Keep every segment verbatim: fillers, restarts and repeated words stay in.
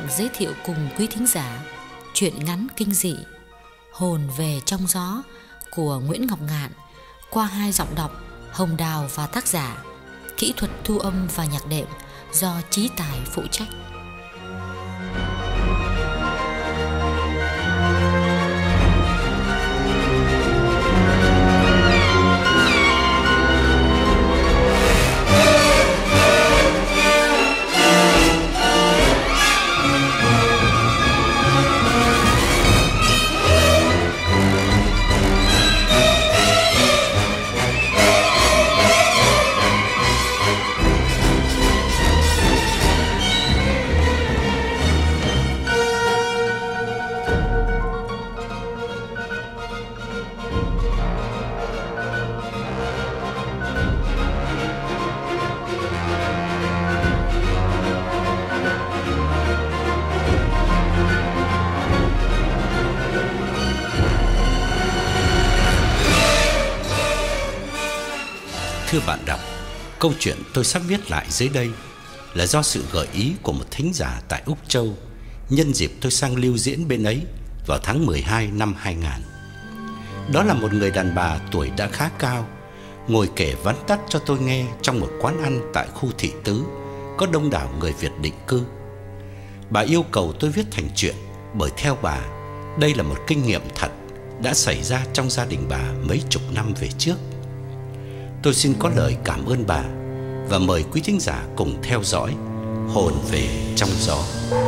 giới thiệu cùng quý thính giả truyện ngắn kinh dị Hồn về trong gió của Nguyễn Ngọc Ngạn qua hai giọng đọc Hồng Đào và tác giả. Kỹ thuật thu âm và nhạc đệm do Chí Tài phụ trách. Thưa bạn đọc, câu chuyện tôi sắp viết lại dưới đây là do sự gợi ý của một thính giả tại Úc Châu, nhân dịp tôi sang lưu diễn bên ấy vào tháng mười hai năm hai nghìn. Đó là một người đàn bà tuổi đã khá cao, ngồi kể vắn tắt cho tôi nghe trong một quán ăn tại khu Thị Tứ, có đông đảo người Việt định cư. Bà yêu cầu tôi viết thành truyện bởi theo bà, đây là một kinh nghiệm thật đã xảy ra trong gia đình bà mấy chục năm về trước. Tôi xin có lời cảm ơn bà và mời quý thính giả cùng theo dõi Hồn về trong gió.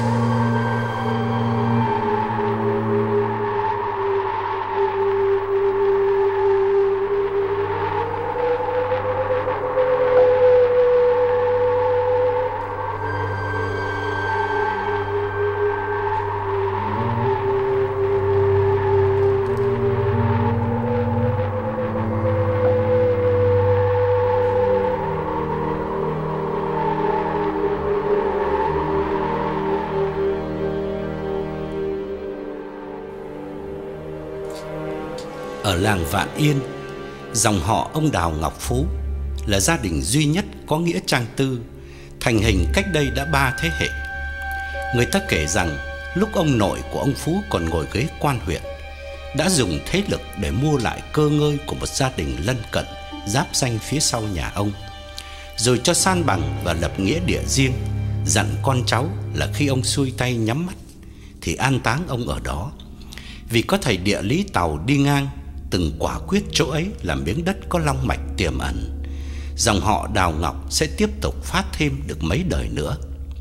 Ở làng Vạn Yên, dòng họ ông Đào Ngọc Phú là gia đình duy nhất có nghĩa trang tư, thành hình cách đây đã ba thế hệ. Người ta kể rằng lúc ông nội của ông Phú còn ngồi ghế quan huyện, đã dùng thế lực để mua lại cơ ngơi của một gia đình lân cận giáp danh phía sau nhà ông, rồi cho san bằng và lập nghĩa địa riêng, dặn con cháu là khi ông xuôi tay nhắm mắt thì an táng ông ở đó. Vì có thầy địa lý Tàu đi ngang từng quả quyết chỗ ấy là miếng đất có long mạch tiềm ẩn, dòng họ Đào Ngọc sẽ tiếp tục phát thêm được mấy đời nữa.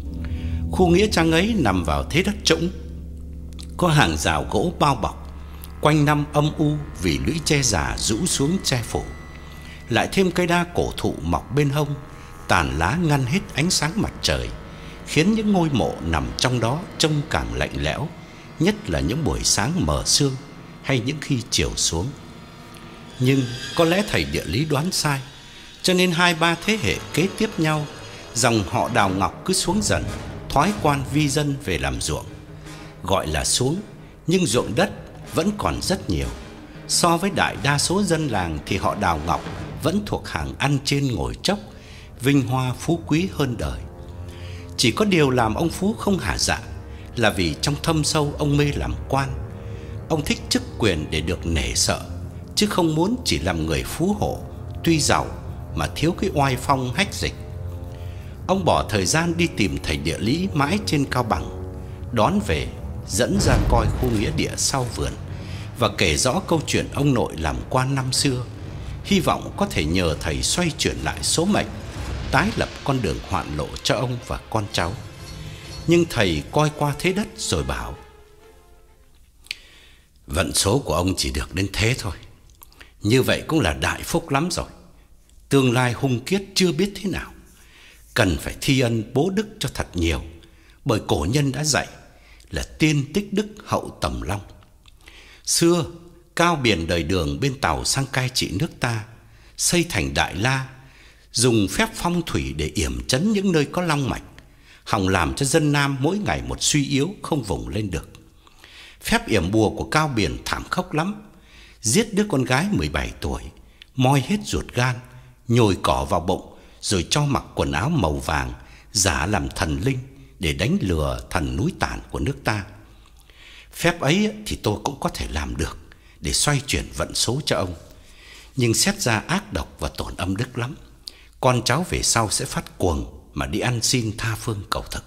Khu nghĩa trang ấy nằm vào thế đất trũng, có hàng rào gỗ bao bọc, quanh năm âm u vì lũy tre già rũ xuống che phủ, lại thêm cây đa cổ thụ mọc bên hông, tàn lá ngăn hết ánh sáng mặt trời, khiến những ngôi mộ nằm trong đó trông càng lạnh lẽo, nhất là những buổi sáng mờ sương hay những khi chiều xuống. Nhưng có lẽ thầy địa lý đoán sai, cho nên hai ba thế hệ kế tiếp nhau, dòng họ Đào Ngọc cứ xuống dần, thoái quan vi dân về làm ruộng. Gọi là xuống, nhưng ruộng đất vẫn còn rất nhiều. So với đại đa số dân làng thì họ Đào Ngọc vẫn thuộc hàng ăn trên ngồi chốc, vinh hoa phú quý hơn đời. Chỉ có điều làm ông Phú không hả dạ là vì trong thâm sâu ông mê làm quan. Ông thích chức quyền để được nể sợ, chứ không muốn chỉ làm người phú hộ, tuy giàu mà thiếu cái oai phong hách dịch. Ông bỏ thời gian đi tìm thầy địa lý mãi trên Cao Bằng, đón về, dẫn ra coi khu nghĩa địa sau vườn và kể rõ câu chuyện ông nội làm quan năm xưa, hy vọng có thể nhờ thầy xoay chuyển lại số mệnh, tái lập con đường hoạn lộ cho ông và con cháu. Nhưng thầy coi qua thế đất rồi bảo: vận số của ông chỉ được đến thế thôi. Như vậy cũng là đại phúc lắm rồi. Tương lai hung kiết chưa biết thế nào, cần phải thi ân bố đức cho thật nhiều. Bởi cổ nhân đã dạy là tiên tích đức hậu tầm long. Xưa Cao Biển đời Đường bên Tàu sang cai trị nước ta, xây thành Đại La, dùng phép phong thủy để yểm trấn những nơi có long mạch, hòng làm cho dân Nam mỗi ngày một suy yếu, không vùng lên được. Phép yểm bùa của Cao Biển thảm khốc lắm. Giết đứa con gái mười bảy tuổi, moi hết ruột gan, nhồi cỏ vào bụng, rồi cho mặc quần áo màu vàng, giả làm thần linh, để đánh lừa thần núi Tản của nước ta. Phép ấy thì tôi cũng có thể làm được để xoay chuyển vận số cho ông. Nhưng xét ra ác độc và tổn âm đức lắm. Con cháu về sau sẽ phát cuồng mà đi ăn xin tha phương cầu thực.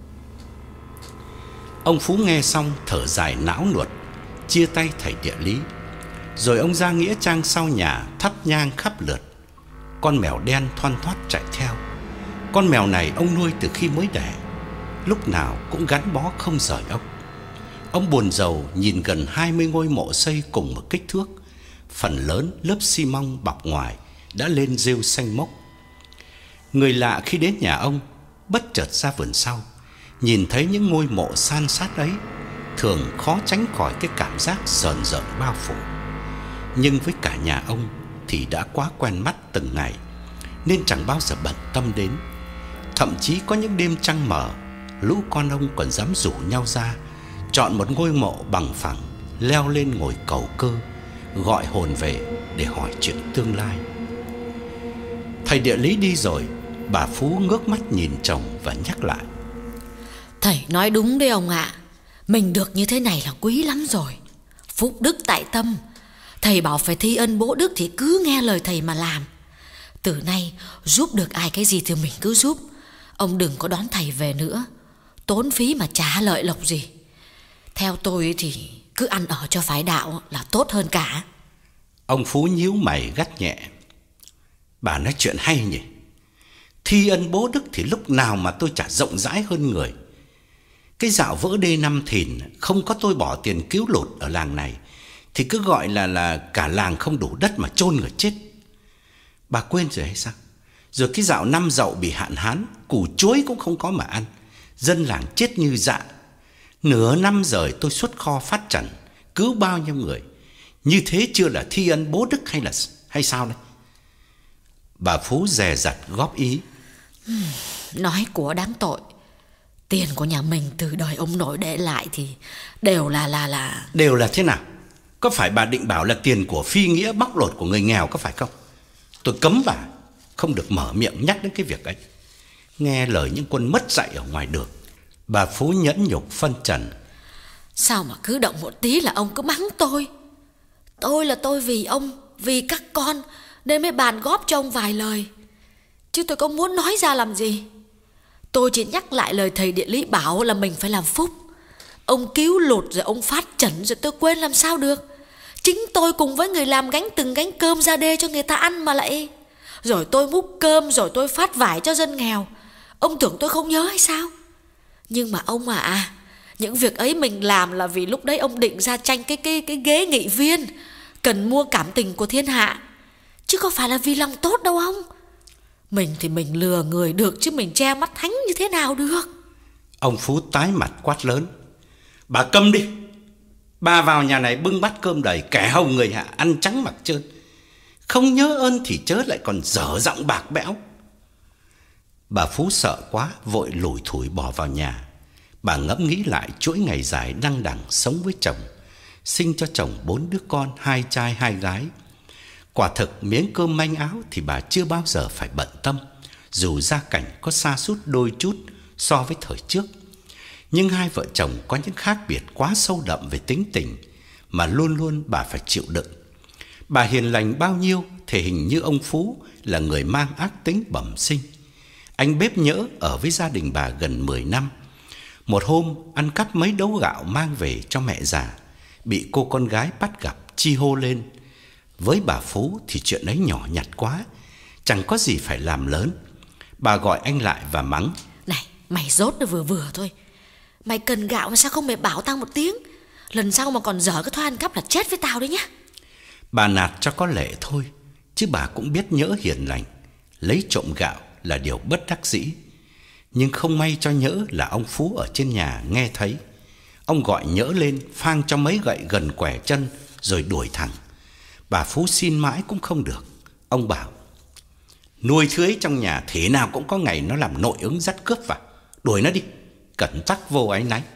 Ông Phú nghe xong thở dài não nuột, chia tay thầy địa lý. Rồi ông ra nghĩa trang sau nhà thắp nhang khắp lượt. Con mèo đen thoăn thoắt chạy theo. Con mèo này ông nuôi từ khi mới đẻ, lúc nào cũng gắn bó không rời ông. Ông buồn rầu nhìn gần hai mươi ngôi mộ xây cùng một kích thước. Phần lớn lớp xi măng bọc ngoài đã lên rêu xanh mốc. Người lạ khi đến nhà ông bất chợt ra vườn sau, nhìn thấy những ngôi mộ san sát ấy, thường khó tránh khỏi cái cảm giác rờn rợn bao phủ. Nhưng với cả nhà ông thì đã quá quen mắt từng ngày, nên chẳng bao giờ bận tâm đến. Thậm chí có những đêm trăng mờ, lũ con ông còn dám rủ nhau ra, chọn một ngôi mộ bằng phẳng, leo lên ngồi cầu cơ, gọi hồn về để hỏi chuyện tương lai. Thầy địa lý đi rồi, bà Phú ngước mắt nhìn chồng và nhắc lại: Thầy nói đúng đấy ông ạ. Mình được như thế này là quý lắm rồi. Phúc đức tại tâm. Thầy bảo phải thi ân bố đức thì cứ nghe lời thầy mà làm. Từ nay giúp được ai cái gì thì mình cứ giúp. Ông đừng có đón thầy về nữa, tốn phí mà chả lợi lộc gì. Theo tôi thì cứ ăn ở cho phái đạo là tốt hơn cả. Ông Phú nhíu mày gắt nhẹ: Bà nói chuyện hay nhỉ. Thi ân bố đức thì lúc nào mà tôi chả rộng rãi hơn người. Cái dạo vỡ đê năm Thìn, không có tôi bỏ tiền cứu lụt ở làng này thì cứ gọi là là cả làng không đủ đất mà chôn người chết. Bà quên rồi hay sao? Rồi cái dạo năm Dậu bị hạn hán, củ chuối cũng không có mà ăn, dân làng chết như dạ. Nửa năm rồi tôi xuất kho phát trần, cứu bao nhiêu người. Như thế chưa là thi ân bố đức hay là hay sao đây? Bà Phú dè dặt góp ý: Nói của đáng tội. Tiền của nhà mình từ đời ông nội để lại thì đều là là là Đều là thế nào? Có phải bà định bảo là tiền của phi nghĩa bóc lột của người nghèo có phải không? Tôi cấm bà không được mở miệng nhắc đến cái việc ấy. Nghe lời những quân mất dạy ở ngoài đường. Bà Phú nhẫn nhục phân trần: Sao mà cứ động một tí là ông cứ mắng tôi? Tôi là tôi vì ông, vì các con nên mới bàn góp cho ông vài lời, chứ tôi có muốn nói ra làm gì. Tôi chỉ nhắc lại lời thầy địa lý bảo là mình phải làm phúc. Ông cứu lụt rồi ông phát trần rồi tôi quên làm sao được. Chính tôi cùng với người làm gánh từng gánh cơm ra đê cho người ta ăn mà lại. Rồi tôi múc cơm, rồi tôi phát vải cho dân nghèo. Ông tưởng tôi không nhớ hay sao? Nhưng mà ông à, à những việc ấy mình làm là vì lúc đấy ông định ra tranh cái, cái, cái ghế nghị viên, cần mua cảm tình của thiên hạ, chứ không phải là vì lòng tốt đâu ông. Mình thì mình lừa người được, chứ mình che mắt thánh như thế nào được. Ông Phú tái mặt quát lớn: Bà câm đi. Bà vào nhà này bưng bát cơm đầy, kẻ hầu người hạ, ăn trắng mặc trơn. Không nhớ ơn thì chớ lại còn dở giọng bạc bẽo. Bà Phú sợ quá, vội lủi thủi bỏ vào nhà. Bà ngẫm nghĩ lại chuỗi ngày dài đăng đẳng sống với chồng, sinh cho chồng bốn đứa con, hai trai hai gái. Quả thực miếng cơm manh áo thì bà chưa bao giờ phải bận tâm, dù gia cảnh có sa sút đôi chút so với thời trước. Nhưng hai vợ chồng có những khác biệt quá sâu đậm về tính tình mà luôn luôn bà phải chịu đựng. Bà hiền lành bao nhiêu, thể hình như ông Phú là người mang ác tính bẩm sinh. Anh bếp nhỡ ở với gia đình bà gần mười năm. Một hôm ăn cắp mấy đấu gạo mang về cho mẹ già, bị cô con gái bắt gặp chi hô lên. Với bà Phú thì chuyện ấy nhỏ nhặt quá, chẳng có gì phải làm lớn. Bà gọi anh lại và mắng: Này, mày dốt nó vừa vừa thôi. Mày cần gạo mà sao không mày bảo tao một tiếng? Lần sau mà còn dở cái thói ăn cắp là chết với tao đấy nhá. Bà nạt cho có lệ thôi, chứ bà cũng biết Nhỡ hiền lành, lấy trộm gạo là điều bất đắc dĩ. Nhưng không may cho Nhỡ là ông Phú ở trên nhà nghe thấy. Ông gọi Nhỡ lên, phang cho mấy gậy gần quẻ chân rồi đuổi thẳng. Bà Phú xin mãi cũng không được. Ông bảo: Nuôi thứ ấy trong nhà thế nào cũng có ngày nó làm nội ứng dắt cướp vào, đuổi nó đi, cẩn tắc vô áy náy.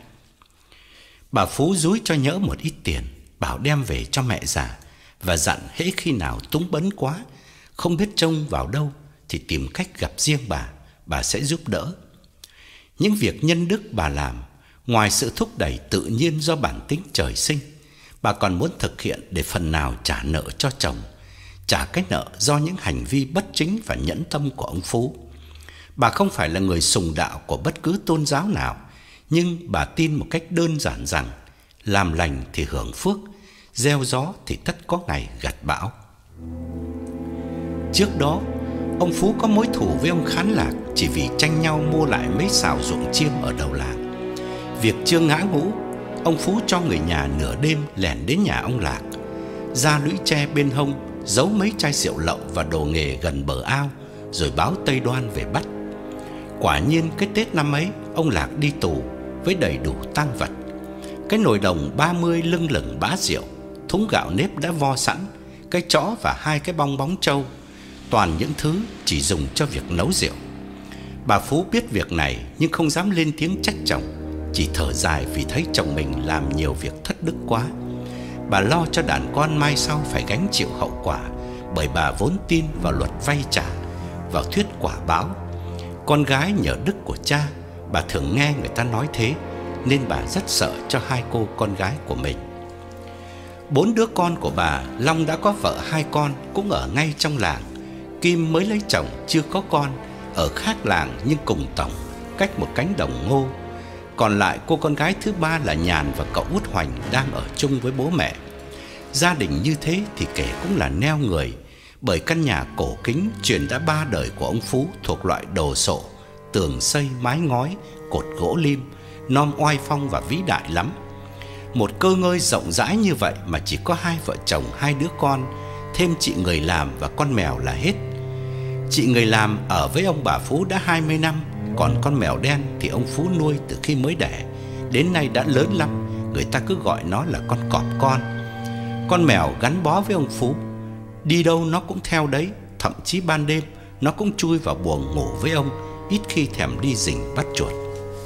Bà Phú dúi cho Nhỡ một ít tiền, bảo đem về cho mẹ già, và dặn hễ khi nào túng bấn quá, không biết trông vào đâu thì tìm cách gặp riêng bà, bà sẽ giúp đỡ. Những việc nhân đức bà làm, ngoài sự thúc đẩy tự nhiên do bản tính trời sinh, bà còn muốn thực hiện để phần nào trả nợ cho chồng, trả cái nợ do những hành vi bất chính và nhẫn tâm của ông Phú. Bà không phải là người sùng đạo của bất cứ tôn giáo nào, nhưng bà tin một cách đơn giản rằng làm lành thì hưởng phước, gieo gió thì tất có ngày gặt bão. Trước đó, ông Phú có mối thù với ông Khán Lạc chỉ vì tranh nhau mua lại mấy sào ruộng chiêm ở đầu làng. Việc chưa ngã ngũ, ông Phú cho người nhà nửa đêm lẻn đến nhà ông Lạc, ra lũy tre bên hông, giấu mấy chai rượu lậu và đồ nghề gần bờ ao, rồi báo Tây Đoan về bắt. Quả nhiên cái Tết năm ấy, ông Lạc đi tù với đầy đủ tang vật. Cái nồi đồng ba mươi lưng lửng bá rượu, thúng gạo nếp đã vo sẵn, cái chõ và hai cái bong bóng trâu, toàn những thứ chỉ dùng cho việc nấu rượu. Bà Phú biết việc này nhưng không dám lên tiếng trách chồng, chỉ thở dài vì thấy chồng mình làm nhiều việc thất đức quá. Bà lo cho đàn con mai sau phải gánh chịu hậu quả, bởi bà vốn tin vào luật vay trả, vào thuyết quả báo. Con gái nhờ đức của cha, bà thường nghe người ta nói thế, nên bà rất sợ cho hai cô con gái của mình. Bốn đứa con của bà, Long đã có vợ hai con, cũng ở ngay trong làng. Kim mới lấy chồng chưa có con, ở khác làng nhưng cùng tổng, cách một cánh đồng ngô. Còn lại cô con gái thứ ba là Nhàn và cậu út Hoành đang ở chung với bố mẹ. Gia đình như thế thì kể cũng là neo người, bởi căn nhà cổ kính truyền đã ba đời của ông Phú thuộc loại đồ sộ, tường xây, mái ngói, cột gỗ lim, nom oai phong và vĩ đại lắm. Một cơ ngơi rộng rãi như vậy mà chỉ có hai vợ chồng hai đứa con, thêm chị người làm và con mèo là hết. Chị người làm ở với ông bà Phú đã hai mươi năm, còn con mèo đen thì ông Phú nuôi từ khi mới đẻ, đến nay đã lớn lắm, người ta cứ gọi nó là con cọp con. Con mèo gắn bó với ông Phú, đi đâu nó cũng theo đấy, thậm chí ban đêm nó cũng chui vào buồng ngủ với ông, ít khi thèm đi rình bắt chuột.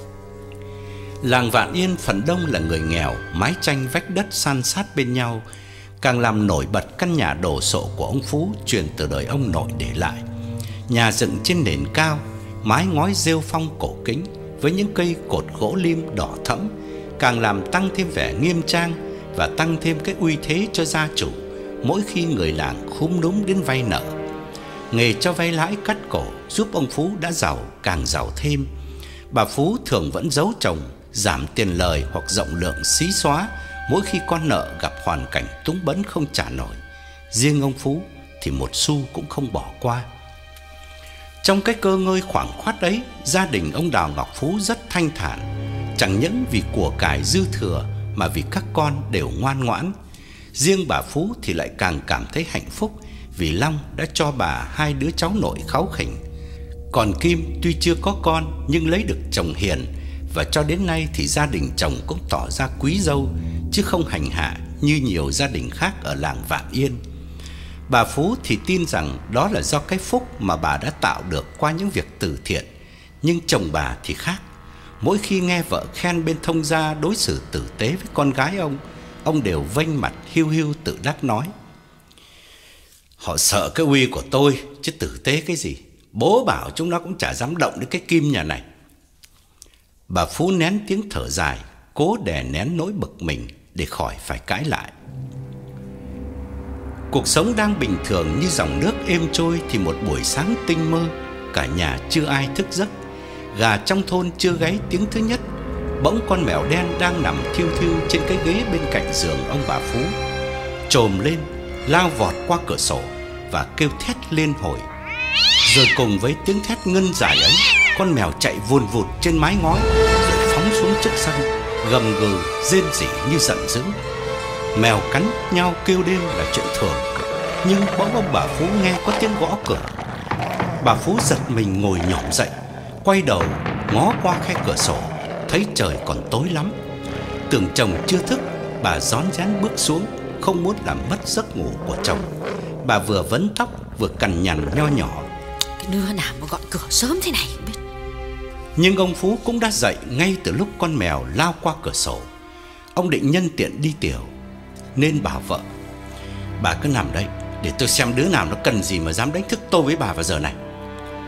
Làng Vạn Yên phần đông là người nghèo, mái tranh vách đất san sát bên nhau, càng làm nổi bật căn nhà đồ sộ của ông Phú truyền từ đời ông nội để lại. Nhà dựng trên nền cao, mái ngói rêu phong cổ kính với những cây cột gỗ lim đỏ thẫm, càng làm tăng thêm vẻ nghiêm trang và tăng thêm cái uy thế cho gia chủ mỗi khi người làng khúm núm đến vay nợ. Nghề cho vay lãi cắt cổ giúp ông Phú đã giàu càng giàu thêm. Bà Phú thường vẫn giấu chồng, giảm tiền lời hoặc rộng lượng xí xóa mỗi khi con nợ gặp hoàn cảnh túng bấn không trả nổi. Riêng ông Phú thì một xu cũng không bỏ qua. Trong cái cơ ngơi khoảng khoát ấy, gia đình ông Đào Ngọc Phú rất thanh thản, chẳng những vì của cải dư thừa mà vì các con đều ngoan ngoãn. Riêng bà Phú thì lại càng cảm thấy hạnh phúc vì Long đã cho bà hai đứa cháu nội kháu khỉnh. Còn Kim tuy chưa có con nhưng lấy được chồng hiền, và cho đến nay thì gia đình chồng cũng tỏ ra quý dâu, chứ không hành hạ như nhiều gia đình khác ở làng Vạn Yên. Bà Phú thì tin rằng đó là do cái phúc mà bà đã tạo được qua những việc từ thiện. Nhưng chồng bà thì khác. Mỗi khi nghe vợ khen bên thông gia đối xử tử tế với con gái ông, ông đều vênh mặt hiu hiu tự đắc nói: họ sợ cái uy của tôi, chứ tử tế cái gì. Bố bảo chúng nó cũng chả dám động đến cái Kim nhà này. Bà Phú nén tiếng thở dài, cố đè nén nỗi bực mình để khỏi phải cãi lại. Cuộc sống đang bình thường như dòng nước êm trôi thì một buổi sáng tinh mơ, cả nhà chưa ai thức giấc, gà trong thôn chưa gáy tiếng thứ nhất, bỗng con mèo đen đang nằm thiêu thiêu trên cái ghế bên cạnh giường ông bà Phú trồm lên, lao vọt qua cửa sổ và kêu thét liên hồi. Rồi cùng với tiếng thét ngân dài ấy, con mèo chạy vùn vụt trên mái ngói rồi phóng xuống trước sân, gầm gừ rên rỉ như giận dữ. Mèo cắn nhau kêu đêm là chuyện thường, nhưng bỗng ông bà Phú nghe có tiếng gõ cửa. Bà Phú giật mình ngồi nhổm dậy, quay đầu ngó qua khe cửa sổ, thấy trời còn tối lắm. Tưởng chồng chưa thức, bà rón rén bước xuống, không muốn làm mất giấc ngủ của chồng. Bà vừa vấn tóc vừa cằn nhằn nho nhỏ: cái đứa nào mà gọi cửa sớm thế này không biết. Nhưng ông Phú cũng đã dậy ngay từ lúc con mèo lao qua cửa sổ. Ông định nhân tiện đi tiểu, nên bảo vợ: bà cứ nằm đây để tôi xem đứa nào nó cần gì mà dám đánh thức tôi với bà vào giờ này.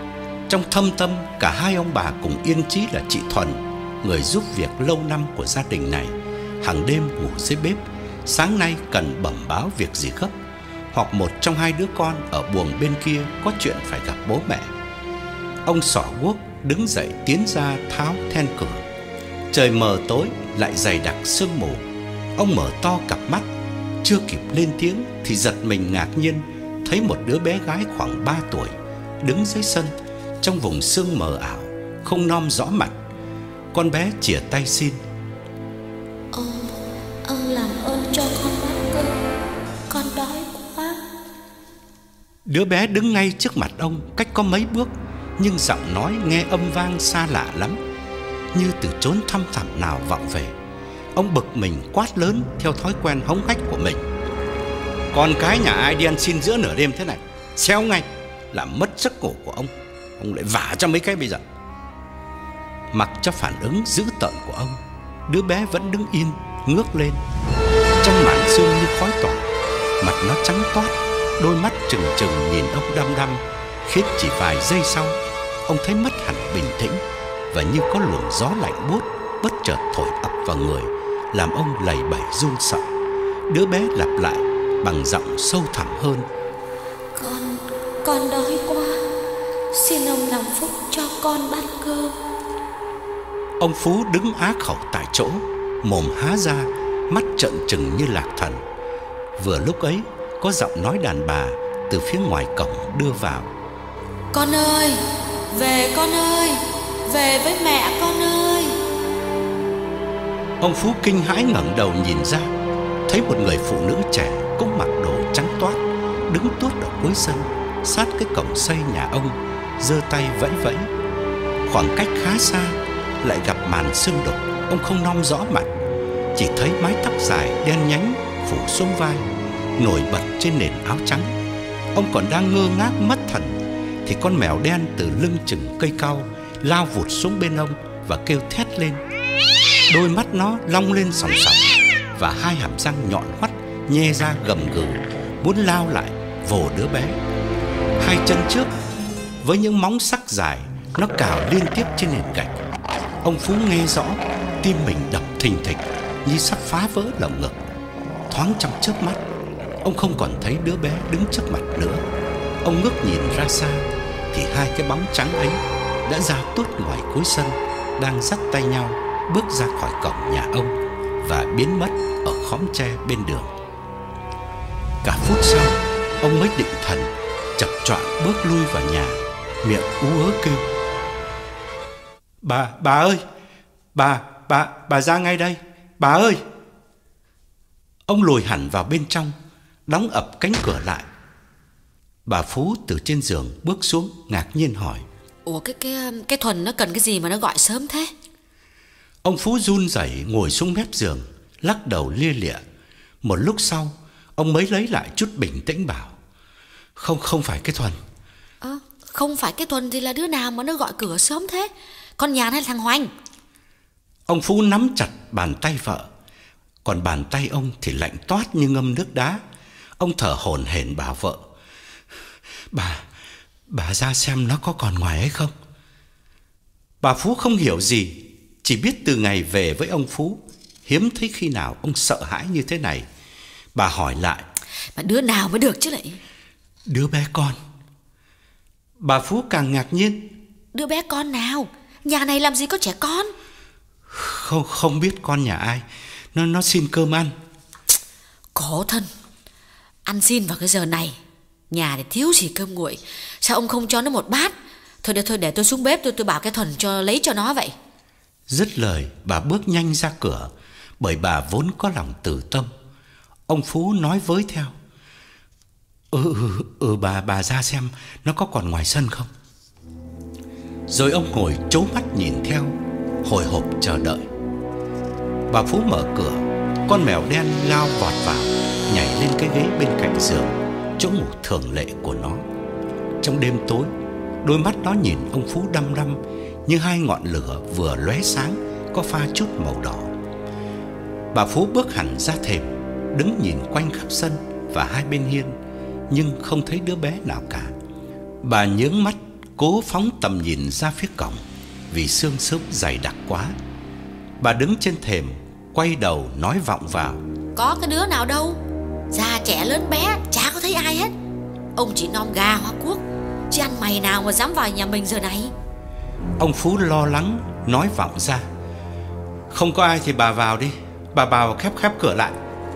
Trong thâm tâm, cả hai ông bà cùng yên chí là chị Thuần, người giúp việc lâu năm của gia đình này, hàng đêm ngủ dưới bếp, sáng nay cần bẩm báo việc gì gấp, hoặc một trong hai đứa con ở buồng bên kia có chuyện phải gặp bố mẹ. Ông xỏ guốc đứng dậy tiến ra tháo then cửa. Trời mờ tối lại dày đặc sương mù. Ông mở to cặp mắt, chưa kịp lên tiếng thì giật mình ngạc nhiên thấy một đứa bé gái khoảng ba tuổi đứng dưới sân trong vùng sương mờ ảo, không nom rõ mặt. Con bé chìa tay xin: Ông, ông làm ơn cho con bát cơm, con đói quá. Đứa bé đứng ngay trước mặt ông cách có mấy bước, nhưng giọng nói nghe âm vang xa lạ lắm, như từ chốn thăm thẳm nào vọng về. Ông bực mình quát lớn theo thói quen hống hách của mình: Con cái nhà ai đi ăn xin giữa nửa đêm thế này? Xéo ngay, làm mất giấc ngủ của ông. Ông lại vả cho mấy cái bây giờ. Mặc cho phản ứng dữ tợn của ông, đứa bé vẫn đứng yên, ngước lên. Trong màn sương như khói tỏa, mặt nó trắng toát, đôi mắt trừng trừng nhìn ông đăm đăm, khiến chỉ vài giây sau ông thấy mất hẳn bình tĩnh, và như có luồng gió lạnh buốt bất chợt thổi ập vào người, làm ông lầy bẩy run sợ. Đứa bé lặp lại bằng giọng sâu thẳm hơn: Con, con đói quá, xin ông làm phúc cho con bát cơm. Ông Phú đứng á khẩu tại chỗ, mồm há ra, mắt trợn trừng như lạc thần. Vừa lúc ấy, có giọng nói đàn bà từ phía ngoài cổng đưa vào: Con ơi, về con ơi, về với mẹ con ơi. Ông Phú kinh hãi ngẩng đầu nhìn ra, thấy một người phụ nữ trẻ cũng mặc đồ trắng toát, đứng tuốt ở cuối sân, sát cái cổng xây nhà ông, giơ tay vẫy vẫy. Khoảng cách khá xa lại gặp màn sương đục, ông không nom rõ mặt, chỉ thấy mái tóc dài đen nhánh phủ xuống vai, nổi bật trên nền áo trắng. Ông còn đang ngơ ngác mất thần thì con mèo đen từ lưng chừng cây cau lao vụt xuống bên ông và kêu thét lên. Đôi mắt nó long lên sòng sòng, và hai hàm răng nhọn hoắt nhe ra gầm gừ, muốn lao lại vồ đứa bé. Hai chân trước với những móng sắc dài, nó cào liên tiếp trên nền gạch. Ông Phú nghe rõ, tim mình đập thình thịch như sắp phá vỡ lồng ngực. Thoáng trong chớp mắt, ông không còn thấy đứa bé đứng trước mặt nữa. Ông ngước nhìn ra xa thì hai cái bóng trắng ấy đã ra tuốt ngoài cuối sân, đang dắt tay nhau bước ra khỏi cổng nhà ông và biến mất ở khóm tre bên đường. Cả phút sau, ông mới định thần, chập choạng bước lui vào nhà, miệng ú ớ kêu: Bà, bà ơi, bà, bà, bà ra ngay đây, bà ơi. Ông lùi hẳn vào bên trong, đóng ập cánh cửa lại. Bà Phú từ trên giường bước xuống, ngạc nhiên hỏi: Ủa cái cái cái Thuần nó cần cái gì mà nó gọi sớm thế? Ông Phú run rẩy ngồi xuống mép giường, lắc đầu lia lịa. Một lúc sau, ông mới lấy lại chút bình tĩnh bảo: Không, không phải cái Thuần. Ơ, à, không phải cái Thuần thì là đứa nào mà nó gọi cửa sớm thế? Con Nhàn hay là thằng Hoành? Ông Phú nắm chặt bàn tay vợ, còn bàn tay ông thì lạnh toát như ngâm nước đá. Ông thở hổn hển bảo vợ: Bà, bà ra xem nó có còn ngoài hay không. Bà Phú không hiểu gì, chỉ biết từ ngày về với ông Phú, hiếm thấy khi nào ông sợ hãi như thế này. Bà hỏi lại: Mà đứa nào mới được chứ lại? Đứa bé con. Bà Phú càng ngạc nhiên: Đứa bé con nào? Nhà này làm gì có trẻ con? Không, không biết con nhà ai. Nó, nó xin cơm ăn. Khổ thân, ăn xin vào cái giờ này, nhà thì thiếu gì cơm nguội, sao ông không cho nó một bát? Thôi để, thôi để tôi xuống bếp, tôi tôi bảo cái Thuần cho lấy cho nó vậy. Dứt lời, bà bước nhanh ra cửa, bởi bà vốn có lòng từ tâm. Ông Phú nói với theo: Ừ, ừ, ừ bà, bà ra xem nó có còn ngoài sân không. Rồi ông ngồi trố mắt nhìn theo, hồi hộp chờ đợi. Bà Phú mở cửa, con mèo đen lao vọt vào, nhảy lên cái ghế bên cạnh giường, chỗ ngủ thường lệ của nó. Trong đêm tối, đôi mắt nó nhìn ông Phú đăm đăm như hai ngọn lửa vừa lóe sáng, có pha chút màu đỏ. Bà Phú bước hẳn ra thềm, đứng nhìn quanh khắp sân và hai bên hiên, nhưng không thấy đứa bé nào cả. Bà nhướng mắt cố phóng tầm nhìn ra phía cổng vì sương sớm dày đặc quá. Bà đứng trên thềm, quay đầu nói vọng vào: Có cái đứa nào đâu, già trẻ lớn bé chả có thấy ai hết. Ông chỉ nom gà hoa cuốc, chứ ăn mày nào mà dám vào nhà mình giờ này. Ông Phú lo lắng nói vọng ra: Không có ai thì bà vào đi, bà vào khép khép cửa lại.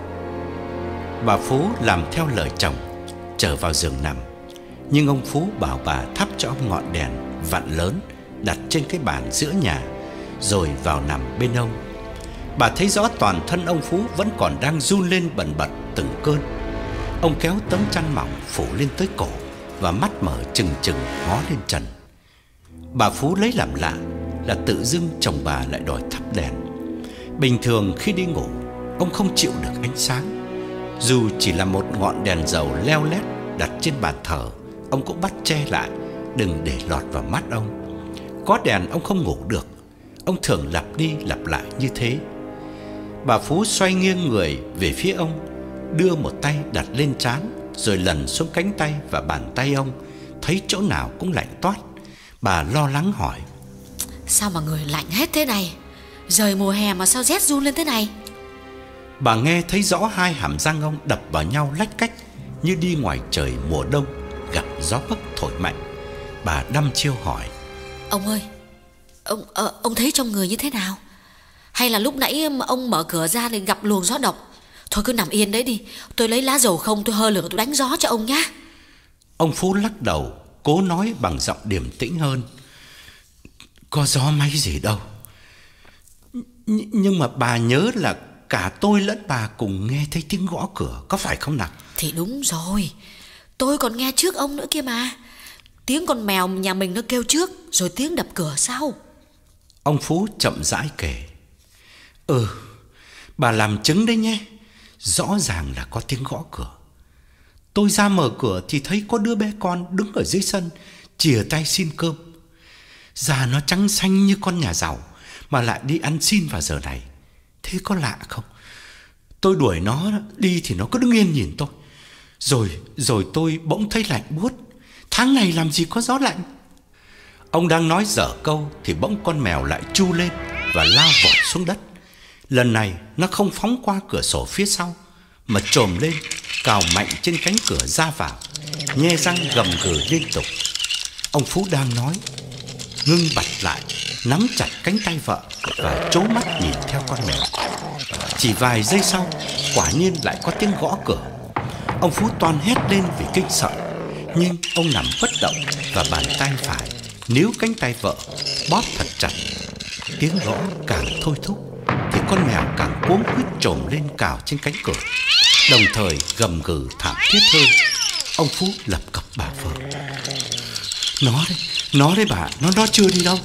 Bà Phú làm theo lời chồng, trở vào giường nằm. Nhưng ông Phú bảo bà thắp cho ông ngọn đèn vặn lớn đặt trên cái bàn giữa nhà, rồi vào nằm bên ông. Bà thấy rõ toàn thân ông Phú vẫn còn đang run lên bần bật từng cơn. Ông kéo tấm chăn mỏng phủ lên tới cổ và mắt mở trừng trừng ngó lên trần. Bà Phú lấy làm lạ là tự dưng chồng bà lại đòi thắp đèn. Bình thường khi đi ngủ, ông không chịu được ánh sáng. Dù chỉ là một ngọn đèn dầu leo lét đặt trên bàn thờ, ông cũng bắt che lại, đừng để lọt vào mắt ông. Có đèn ông không ngủ được. Ông thường lặp đi lặp lại như thế. Bà Phú xoay nghiêng người về phía ông, đưa một tay đặt lên trán, rồi lần xuống cánh tay và bàn tay ông. Thấy chỗ nào cũng lạnh toát. Bà lo lắng hỏi: Sao mà người lạnh hết thế này? Trời mùa hè mà sao rét run lên thế này? Bà nghe thấy rõ hai hàm răng ông đập vào nhau lách cách, như đi ngoài trời mùa đông gặp gió bấc thổi mạnh. Bà đăm chiêu hỏi: Ông ơi, Ông ờ, ông thấy trong người như thế nào? Hay là lúc nãy ông mở cửa ra thì gặp luồng gió độc? Thôi cứ nằm yên đấy đi, tôi lấy lá dầu không tôi hơ lửa tôi đánh gió cho ông nhá. Ông Phú lắc đầu, cố nói bằng giọng điềm tĩnh hơn: Có gió máy gì đâu. Nh- Nhưng mà bà nhớ là cả tôi lẫn bà cùng nghe thấy tiếng gõ cửa, có phải không nào? Thì đúng rồi, tôi còn nghe trước ông nữa kia mà. Tiếng con mèo nhà mình nó kêu trước, rồi tiếng đập cửa sau. Ông Phú chậm rãi kể: Ừ, bà làm chứng đấy nhé. Rõ ràng là có tiếng gõ cửa. Tôi ra mở cửa thì thấy có đứa bé con đứng ở dưới sân, chìa tay xin cơm. Da nó trắng xanh như con nhà giàu, mà lại đi ăn xin vào giờ này. Thế có lạ không? Tôi đuổi nó đi thì nó cứ đứng yên nhìn tôi. Rồi, rồi tôi bỗng thấy lạnh buốt. Tháng này làm gì có gió lạnh. Ông đang nói dở câu thì bỗng con mèo lại chu lên và lao vọt xuống đất. Lần này nó không phóng qua cửa sổ phía sau, mà trồm lên cào mạnh trên cánh cửa ra vào, nhe răng gầm gừ liên tục. Ông Phú đang nói, ngưng bặt lại, nắm chặt cánh tay vợ và trố mắt nhìn theo con mèo. Chỉ vài giây sau, quả nhiên lại có tiếng gõ cửa. Ông Phú toan hét lên vì kinh sợ, nhưng ông nằm bất động và bàn tay phải níu cánh tay vợ bóp thật chặt. Tiếng gõ càng thôi thúc thì con mèo càng cuống quýt trồm lên cào trên cánh cửa, đồng thời gầm gừ thảm thiết hơn. Ông Phú lập cập bà vợ: Nó đấy, nó đấy bà, nó nó chưa đi đâu.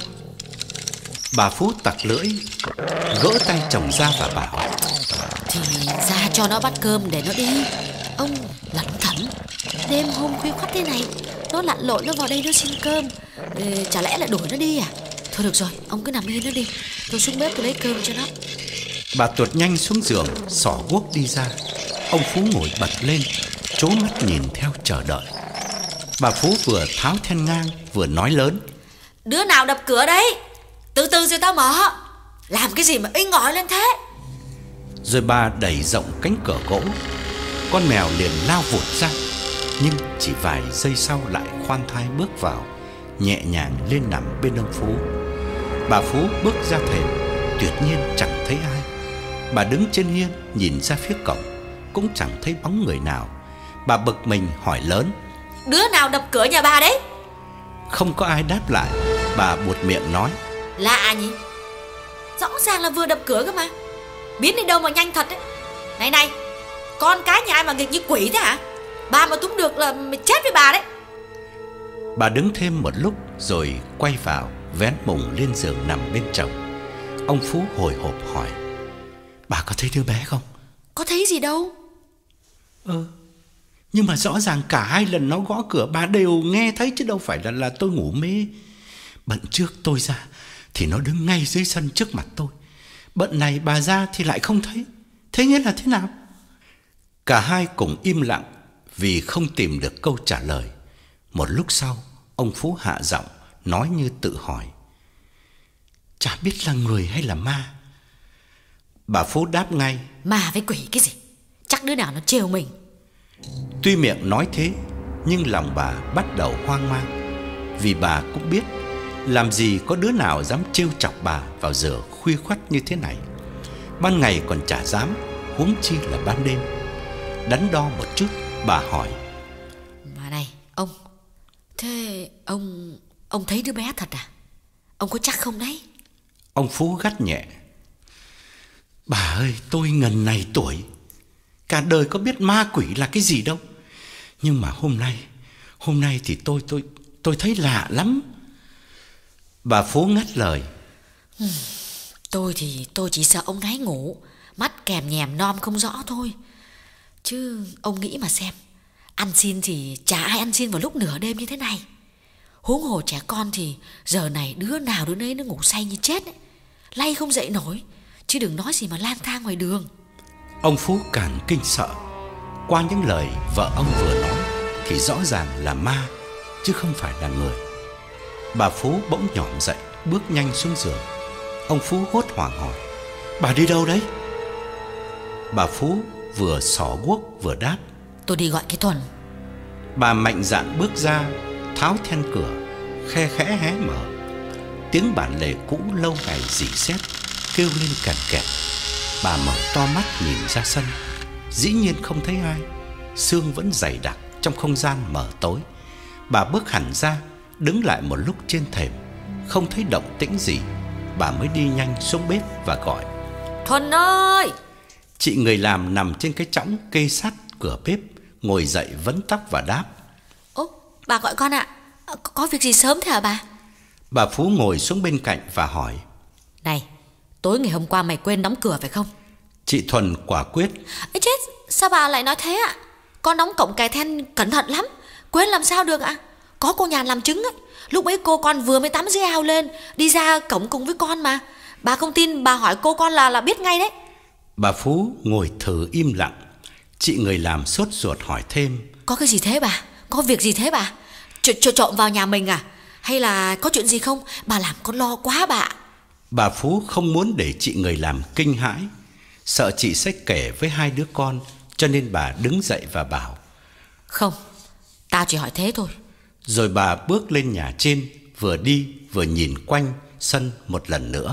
Bà Phú tặc lưỡi, gỡ tay chồng ra và bảo: Thì ra cho nó bắt cơm để nó đi. Ông lẩn thẩn, đêm hôm khuya khoắt thế này nó lặn lội nó vào đây nó xin cơm, ừ, chả lẽ lại đuổi nó đi à? Thôi được rồi, ông cứ nằm yên nó đi, tôi xuống bếp tôi lấy cơm cho nó. Bà tuột nhanh xuống giường, xỏ guốc đi ra. Ông Phú ngồi bật lên, trố mắt nhìn theo chờ đợi. Bà Phú vừa tháo then ngang vừa nói lớn: Đứa nào đập cửa đấy? Từ từ rồi tao mở. Làm cái gì mà inh ỏi lên thế? Rồi bà đẩy rộng cánh cửa gỗ. Con mèo liền lao vụt ra, nhưng chỉ vài giây sau lại khoan thai bước vào, nhẹ nhàng lên nằm bên ông Phú. Bà Phú bước ra thềm, tuyệt nhiên chẳng thấy ai. Bà đứng trên hiên nhìn ra phía cổng, cũng chẳng thấy bóng người nào. Bà bực mình hỏi lớn: Đứa nào đập cửa nhà bà đấy? Không có ai đáp lại. Bà buột miệng nói: Lạ nhỉ, rõ ràng là vừa đập cửa cơ mà. Biến đi đâu mà nhanh thật đấy. Này này, con cái nhà ai mà nghịch như quỷ thế hả? Bà mà túm được là mày chết với bà đấy. Bà đứng thêm một lúc rồi quay vào, vén mùng lên giường nằm bên chồng. Ông Phú hồi hộp hỏi: Bà có thấy đứa bé không? Có thấy gì đâu. Ờ, nhưng mà rõ ràng cả hai lần nó gõ cửa bà đều nghe thấy, chứ đâu phải là là tôi ngủ mê. Bận trước tôi ra thì nó đứng ngay dưới sân trước mặt tôi. Bận này bà ra thì lại không thấy. Thế nghĩa là thế nào? Cả hai cùng im lặng vì không tìm được câu trả lời. Một lúc sau, Ông Phú hạ giọng, nói như tự hỏi: chả biết là người hay là ma. Bà Phú đáp ngay: Ma với quỷ cái gì, chắc đứa nào nó trêu mình. Tuy miệng nói thế, nhưng lòng bà bắt đầu hoang mang. Vì bà cũng biết, làm gì có đứa nào dám trêu chọc bà vào giờ khuya khoắt như thế này. Ban ngày còn chả dám, huống chi là ban đêm. Đắn đo một chút, bà hỏi: Mà này, ông, thế ông, ông thấy đứa bé thật à? Ông có chắc không đấy? Ông Phú gắt nhẹ: bà ơi, tôi ngần này tuổi, cả đời có biết ma quỷ là cái gì đâu. Nhưng mà hôm nay, hôm nay thì tôi, tôi, tôi thấy lạ lắm. Bà Phú ngắt lời: ừ, Tôi thì tôi chỉ sợ ông ngáy ngủ, mắt kèm nhèm nom không rõ thôi. Chứ ông nghĩ mà xem, ăn xin thì chả ai ăn xin vào lúc nửa đêm như thế này. Huống hồ trẻ con thì giờ này đứa nào đứa nấy nó ngủ say như chết ấy, lay không dậy nổi, chứ đừng nói gì mà lang thang ngoài đường. Ông Phú càng kinh sợ. Qua những lời vợ ông vừa nói thì rõ ràng là ma, chứ không phải là người. Bà Phú bỗng nhỏm dậy, bước nhanh xuống giường. Ông Phú hốt hoảng hỏi: bà đi đâu đấy? Bà Phú vừa xỏ guốc vừa đáp: tôi đi gọi cái Thuần. Bà mạnh dạn bước ra, tháo then cửa, khe khẽ hé mở. Tiếng bản lề cũ lâu ngày rỉ sét kêu lên cằn kẹt. Bà mở to mắt nhìn ra sân. Dĩ nhiên không thấy ai. Sương vẫn dày đặc trong không gian mờ tối. Bà bước hẳn ra, đứng lại một lúc trên thềm. Không thấy động tĩnh gì, bà mới đi nhanh xuống bếp và gọi: Thuần ơi! Chị người làm nằm trên cái chõng kê sát cửa bếp, ngồi dậy vấn tóc và đáp: Ô, bà gọi con ạ. À? Có việc gì sớm thế hả bà? Bà Phú ngồi xuống bên cạnh và hỏi: này, tối ngày hôm qua mày quên đóng cửa phải không? Chị Thuần quả quyết: Ê chết, sao bà lại nói thế ạ? Con đóng cổng cài then cẩn thận lắm, quên làm sao được ạ? Có cô Nhàn làm chứng ấy. Lúc ấy cô con vừa mới tắm dưới ao lên, đi ra cổng cùng với con mà. Bà không tin, bà hỏi cô con là là biết ngay đấy. Bà Phú ngồi thử im lặng. Chị người làm sốt ruột hỏi thêm: có cái gì thế bà? Có việc gì thế bà? Ch- trộm vào nhà mình à? Hay là có chuyện gì không? Bà làm con lo quá bà. Bà Phú không muốn để chị người làm kinh hãi, sợ chị sẽ kể với hai đứa con, cho nên bà đứng dậy và bảo: không, tao chỉ hỏi thế thôi. Rồi bà bước lên nhà trên, vừa đi vừa nhìn quanh sân một lần nữa.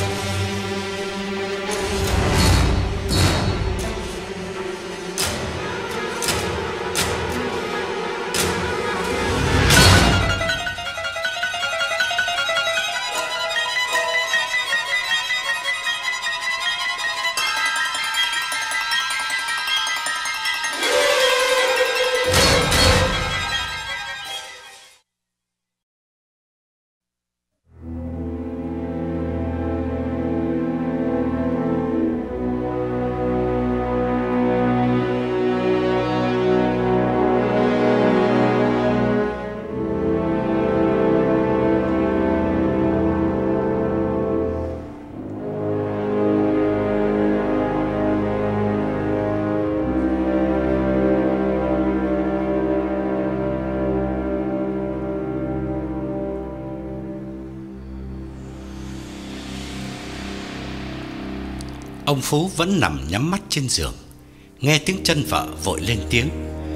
Ông Phú vẫn nằm nhắm mắt trên giường. Nghe tiếng chân vợ vội lên tiếng: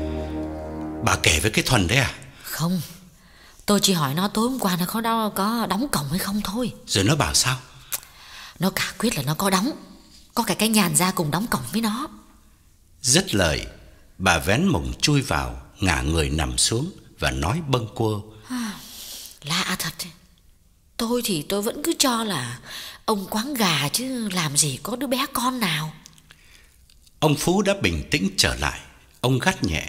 bà kể với cái Thuần đấy à? Không, tôi chỉ hỏi nó tối hôm qua nó có, đâu, có đóng cổng hay không thôi. Rồi nó bảo sao? Nó cả quyết là nó có đóng. Có cả cái Nhàn ra cùng đóng cổng với nó. Dứt lời, bà vén mồng chui vào, ngả người nằm xuống và nói bâng quơ: à, lạ thật. Tôi thì tôi vẫn cứ cho là ông quáng gà chứ làm gì có đứa bé con nào. Ông Phú đã bình tĩnh trở lại. Ông gắt nhẹ: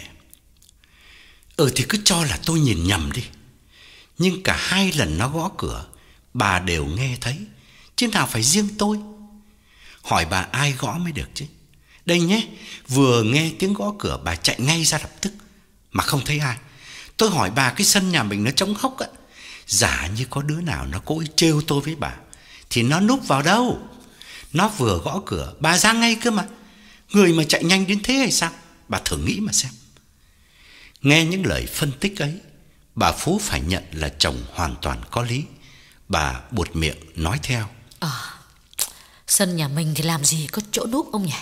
Ừ thì cứ cho là tôi nhìn nhầm đi. Nhưng cả hai lần nó gõ cửa, bà đều nghe thấy, chứ nào phải riêng tôi. Hỏi bà ai gõ mới được chứ. Đây nhé, vừa nghe tiếng gõ cửa bà chạy ngay ra lập tức, mà không thấy ai. Tôi hỏi bà cái sân nhà mình nó trống hốc á, giả như có đứa nào nó cố ý trêu tôi với bà, thì nó núp vào đâu. Nó vừa gõ cửa bà ra ngay cơ mà. Người mà chạy nhanh đến thế hay sao? Bà thử nghĩ mà xem. Nghe những lời phân tích ấy, Bà Phú phải nhận là chồng hoàn toàn có lý. Bà buột miệng nói theo: À, sân nhà mình thì làm gì có chỗ núp ông nhỉ?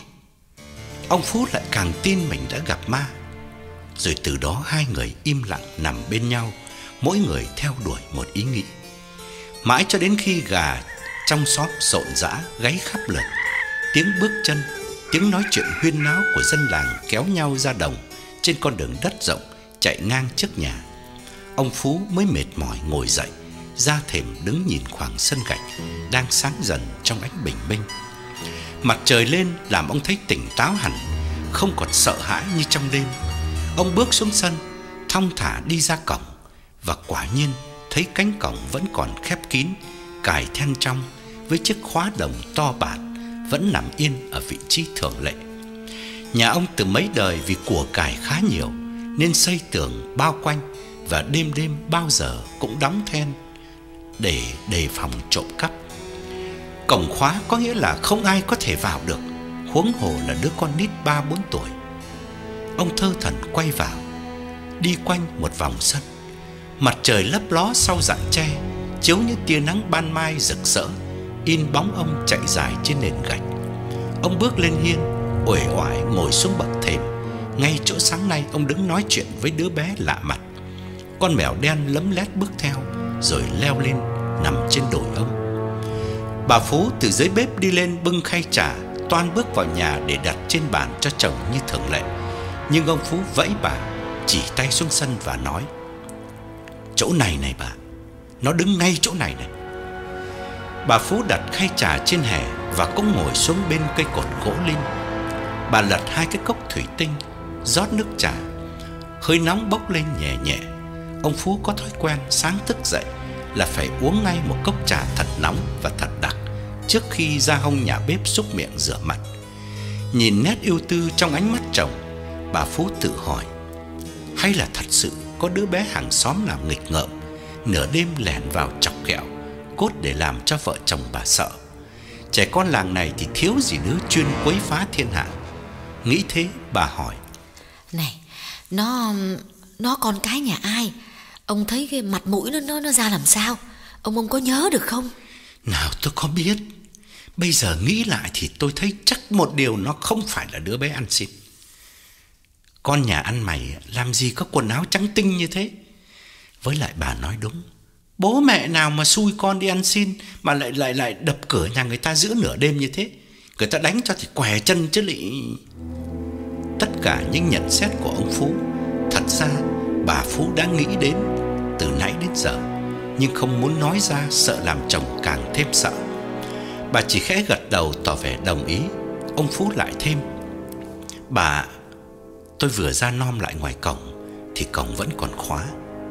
Ông Phú lại càng tin mình đã gặp ma. Rồi từ đó hai người im lặng nằm bên nhau, mỗi người theo đuổi một ý nghĩ. Mãi cho đến khi gà trong xóm rộn rã gáy khắp lượt, tiếng bước chân, tiếng nói chuyện huyên náo của dân làng kéo nhau ra đồng trên con đường đất rộng chạy ngang trước nhà, ông Phú mới mệt mỏi ngồi dậy, ra thềm đứng nhìn khoảng sân gạch đang sáng dần trong ánh bình minh. Mặt trời lên làm ông thấy tỉnh táo hẳn, không còn sợ hãi như trong đêm. Ông bước xuống sân, thong thả đi ra cổng, và quả nhiên thấy cánh cổng vẫn còn khép kín, cài then trong, với chiếc khóa đồng to bản vẫn nằm yên ở vị trí thường lệ. Nhà ông từ mấy đời vì của cải khá nhiều nên xây tường bao quanh, và đêm đêm bao giờ cũng đóng then để đề phòng trộm cắp. Cổng khóa có nghĩa là không ai có thể vào được, huống hồ là đứa con nít ba bốn tuổi. Ông thơ thẩn quay vào, đi quanh một vòng sân. Mặt trời lấp ló sau rặng tre, chiếu những tia nắng ban mai rực rỡ, in bóng ông chạy dài trên nền gạch. Ông bước lên hiên, uể oải ngồi xuống bậc thềm, ngay chỗ sáng nay ông đứng nói chuyện với đứa bé lạ mặt. Con mèo đen lấm lét bước theo, rồi leo lên nằm trên đùi ông. Bà Phú từ dưới bếp đi lên bưng khay trà, toan bước vào nhà để đặt trên bàn cho chồng như thường lệ. Nhưng ông Phú vẫy bà, chỉ tay xuống sân và nói: "Chỗ này này bà, nó đứng ngay chỗ này này." Bà Phú đặt khay trà trên hè và cũng ngồi xuống bên cây cột gỗ lim. Bà lật hai cái cốc thủy tinh, rót nước trà. Hơi nóng bốc lên nhẹ nhẹ. Ông Phú có thói quen sáng thức dậy là phải uống ngay một cốc trà thật nóng và thật đặc trước khi ra hông nhà bếp xúc miệng rửa mặt. Nhìn nét ưu tư trong ánh mắt chồng, bà Phú tự hỏi: hay là thật sự có đứa bé hàng xóm nào nghịch ngợm, nửa đêm lẻn vào chọc ghẹo, cốt để làm cho vợ chồng bà sợ. Trẻ con làng này thì thiếu gì đứa chuyên quấy phá thiên hạ. Nghĩ thế bà hỏi: Này, nó nó con cái nhà ai? Ông thấy cái mặt mũi nó nó nó ra làm sao? Ông ông có nhớ được không? Nào tôi có biết. Bây giờ nghĩ lại thì tôi thấy chắc một điều nó không phải là đứa bé ăn xin. Con nhà ăn mày làm gì có quần áo trắng tinh như thế. Với lại bà nói đúng, bố mẹ nào mà xui con đi ăn xin mà lại lại lại đập cửa nhà người ta giữa nửa đêm như thế. Người ta đánh cho thì què chân chứ lị. Tất cả những nhận xét của ông Phú, thật ra bà Phú đã nghĩ đến từ nãy đến giờ, nhưng không muốn nói ra, sợ làm chồng càng thêm sợ. Bà chỉ khẽ gật đầu tỏ vẻ đồng ý. Ông Phú lại thêm: Bà, tôi vừa ra nom lại ngoài cổng thì cổng vẫn còn khóa.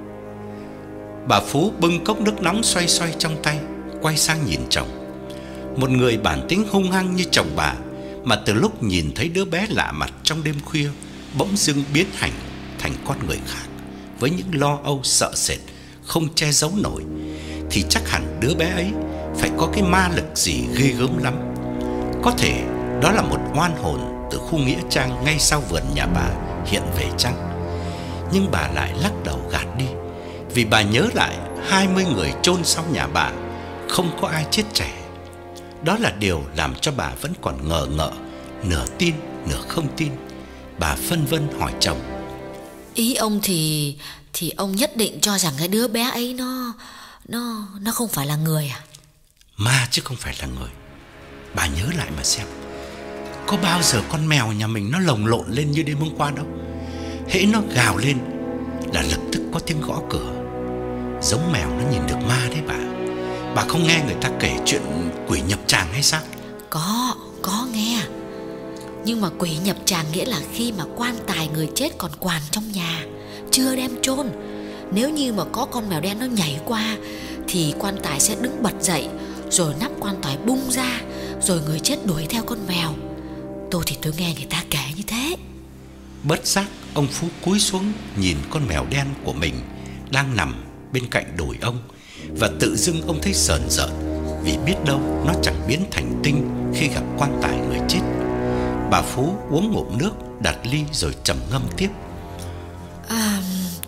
Bà Phú bưng cốc nước nóng xoay xoay trong tay, quay sang nhìn chồng. Một người bản tính hung hăng như chồng bà, mà từ lúc nhìn thấy đứa bé lạ mặt trong đêm khuya, bỗng dưng biến hành thành con người khác, với những lo âu sợ sệt không che giấu nổi, thì chắc hẳn đứa bé ấy phải có cái ma lực gì ghê gớm lắm. Có thể đó là một oan hồn từ khu nghĩa trang ngay sau vườn nhà bà hiện về chăng? Nhưng bà lại lắc đầu gạt đi, vì bà nhớ lại hai mươi người chôn sau nhà bà, không có ai chết trẻ. Đó là điều làm cho bà vẫn còn ngờ ngợ, nửa tin nửa không tin. Bà phân vân hỏi chồng: Ý ông thì thì ông nhất định cho rằng cái đứa bé ấy nó nó nó không phải là người à? Ma chứ không phải là người. Bà nhớ lại mà xem, có bao giờ con mèo nhà mình nó lồng lộn lên như đêm hôm qua đâu. Hễ nó gào lên là lập tức có tiếng gõ cửa. Giống mèo nó nhìn được ma đấy bà. Bà không nghe người ta kể chuyện quỷ nhập tràng hay sao? Có, có nghe. Nhưng mà quỷ nhập tràng nghĩa là khi mà quan tài người chết còn quàn trong nhà, chưa đem chôn. Nếu như mà có con mèo đen nó nhảy qua thì quan tài sẽ đứng bật dậy, rồi nắp quan tài bung ra, rồi người chết đuổi theo con mèo. Tôi thì tôi nghe người ta kể như thế. Bất giác ông Phú cúi xuống nhìn con mèo đen của mình đang nằm bên cạnh đùi ông, và tự dưng ông thấy sờn rợn, vì biết đâu nó chẳng biến thành tinh khi gặp quan tài người chết. Bà Phú uống ngụm nước, đặt ly rồi trầm ngâm tiếp: À,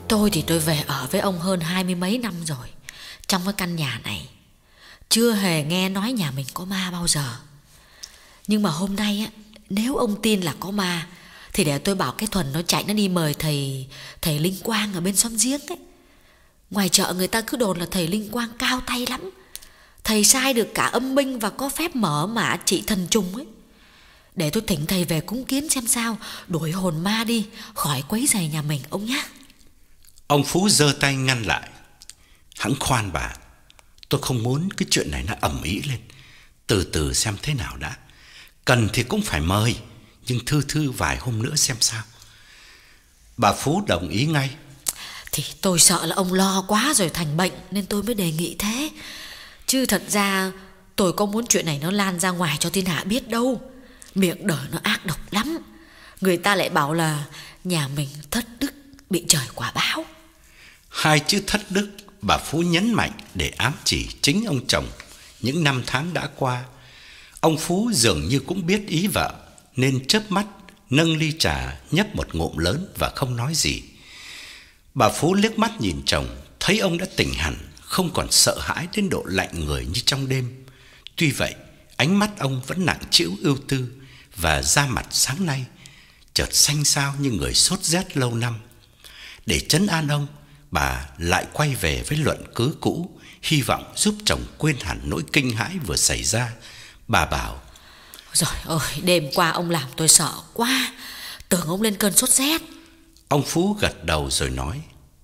Tôi thì tôi về ở với ông hơn hai mươi mấy năm rồi, trong cái căn nhà này chưa hề nghe nói nhà mình có ma bao giờ. Nhưng mà hôm nay á, nếu ông tin là có ma thì để tôi bảo cái Thuần nó chạy nó đi mời thầy Thầy Linh Quang ở bên xóm giếng ấy. Ngoài chợ người ta cứ đồn là thầy Linh Quang cao tay lắm, thầy sai được cả âm binh và có phép mở mã trị thần trùng ấy. Để tôi thỉnh thầy về cúng kiến xem sao, đuổi hồn ma đi, khỏi quấy rầy nhà mình ông nhé. Ông Phú giơ tay ngăn lại. Hẵng khoan bà, tôi không muốn cái chuyện này nó ầm ĩ lên. Từ từ xem thế nào đã. Cần thì cũng phải mời, nhưng thư thư vài hôm nữa xem sao. Bà Phú đồng ý ngay. Thì tôi sợ là ông lo quá rồi thành bệnh, nên tôi mới đề nghị thế. Chứ thật ra tôi có muốn chuyện này nó lan ra ngoài cho thiên hạ biết đâu. Miệng đời nó ác độc lắm. Người ta lại bảo là nhà mình thất đức, bị trời quả báo. Hai chữ thất đức bà Phú nhấn mạnh để ám chỉ chính ông chồng. Những năm tháng đã qua, ông Phú dường như cũng biết ý vợ, nên chớp mắt nâng ly trà nhấp một ngụm lớn và không nói gì. Bà Phú liếc mắt nhìn chồng, thấy ông đã tỉnh hẳn, không còn sợ hãi đến độ lạnh người như trong đêm. Tuy vậy, ánh mắt ông vẫn nặng trĩu ưu tư, và da mặt sáng nay chợt xanh xao như người sốt rét lâu năm. Để trấn an ông, bà lại quay về với luận cứ cũ, hy vọng giúp chồng quên hẳn nỗi kinh hãi vừa xảy ra. Bà bảo: Rồi ơi, đêm qua ông làm tôi sợ quá, tưởng ông lên cơn sốt rét. Ông Phú gật đầu rồi nói: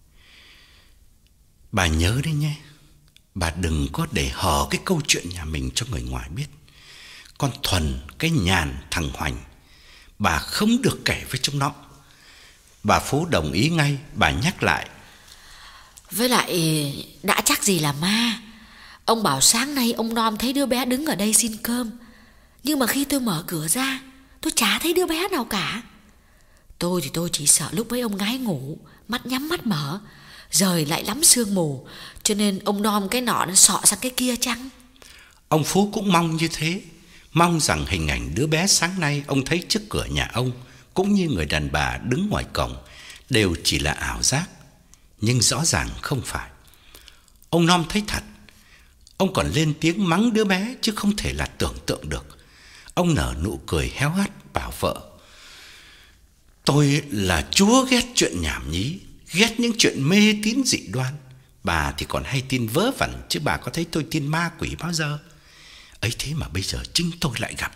Bà nhớ đấy nhé, bà đừng có để hở cái câu chuyện nhà mình cho người ngoài biết. Con Thuần, cái Nhàn, thằng Hoành, bà không được kể với chúng nó. Bà Phú đồng ý ngay. Bà nhắc lại: Với lại đã chắc gì là ma. Ông bảo sáng nay ông Nom thấy đứa bé đứng ở đây xin cơm, nhưng mà khi tôi mở cửa ra, tôi chả thấy đứa bé nào cả. Tôi thì tôi chỉ sợ lúc ấy ông ngái ngủ, mắt nhắm mắt mở, rời lại lắm sương mù, cho nên ông Nom cái nọ nó sọ sang cái kia chăng. Ông Phú cũng mong như thế, mong rằng hình ảnh đứa bé sáng nay ông thấy trước cửa nhà ông, cũng như người đàn bà đứng ngoài cổng, đều chỉ là ảo giác. Nhưng rõ ràng không phải. Ông Nom thấy thật. Ông còn lên tiếng mắng đứa bé, chứ không thể là tưởng tượng được. Ông nở nụ cười héo hắt bảo vợ: Tôi là chúa ghét chuyện nhảm nhí, ghét những chuyện mê tín dị đoan. Bà thì còn hay tin vớ vẩn, chứ bà có thấy tôi tin ma quỷ bao giờ. Ấy thế mà bây giờ chính tôi lại gặp.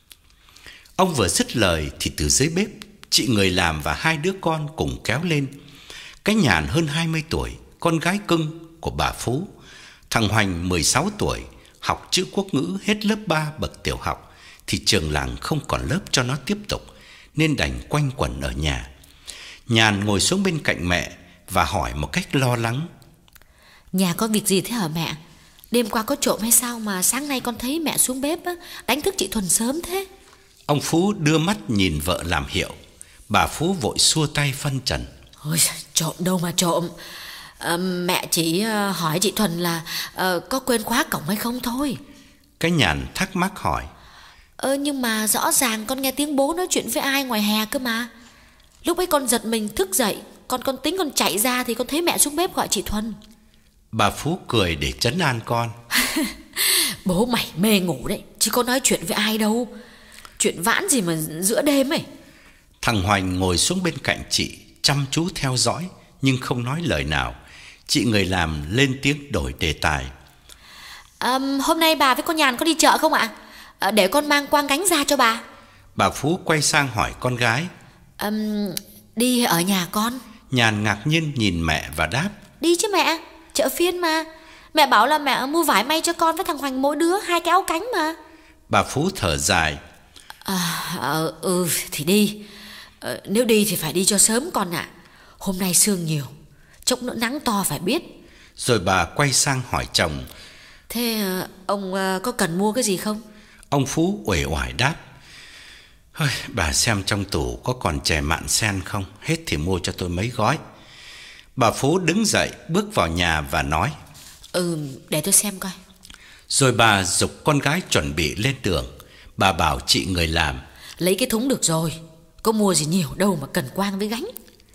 Ông vừa dứt lời thì từ dưới bếp, chị người làm và hai đứa con cùng kéo lên. Cái Nhàn hơn hai mươi tuổi, con gái cưng của bà Phú. Thằng Hoành mười sáu tuổi, học chữ quốc ngữ hết lớp ba bậc tiểu học, thì trường làng không còn lớp cho nó tiếp tục, nên đành quanh quẩn ở nhà. Nhàn ngồi xuống bên cạnh mẹ và hỏi một cách lo lắng: Nhà có việc gì thế hả mẹ? Đêm qua có trộm hay sao mà sáng nay con thấy mẹ xuống bếp á, đánh thức chị Thuần sớm thế? Ông Phú đưa mắt nhìn vợ làm hiệu. Bà Phú vội xua tay phân trần: Ôi, trộm đâu mà trộm. à, Mẹ chỉ hỏi chị Thuần là à, có quên khóa cổng hay không thôi. Cái Nhàn thắc mắc hỏi: Ơ nhưng mà rõ ràng con nghe tiếng bố nói chuyện với ai ngoài hè cơ mà. Lúc ấy con giật mình thức dậy, Con con tính con chạy ra thì con thấy mẹ xuống bếp gọi chị Thuần. Bà Phú cười để trấn an con: Bố mày mê ngủ đấy, chứ có nói chuyện với ai đâu. Chuyện vãn gì mà giữa đêm ấy. Thằng Hoành ngồi xuống bên cạnh chị, chăm chú theo dõi nhưng không nói lời nào. Chị người làm lên tiếng đổi đề tài: à, Hôm nay bà với con Nhàn có đi chợ không ạ? À, để con mang quang gánh ra cho bà. Bà Phú quay sang hỏi con gái: à, Đi ở nhà con. Nhàn ngạc nhiên nhìn mẹ và đáp: Đi chứ mẹ, chợ phiên mà. Mẹ bảo là mẹ mua vải may cho con với thằng Hoành mỗi đứa hai cái áo cánh mà. Bà Phú thở dài: à, Ừ thì đi. à, Nếu đi thì phải đi cho sớm con ạ. à. Hôm nay sương nhiều, chốc nữa nắng to phải biết. Rồi bà quay sang hỏi chồng: Thế ông có cần mua cái gì không? Ông Phú uể oải đáp: Hơi, bà xem trong tủ có còn chè mạn sen không, hết thì mua cho tôi mấy gói. Bà Phú đứng dậy bước vào nhà và nói: Ừ, để tôi xem coi. Rồi bà giục con gái chuẩn bị lên đường. Bà bảo chị người làm: Lấy cái thúng được rồi, có mua gì nhiều đâu mà cần quang với gánh.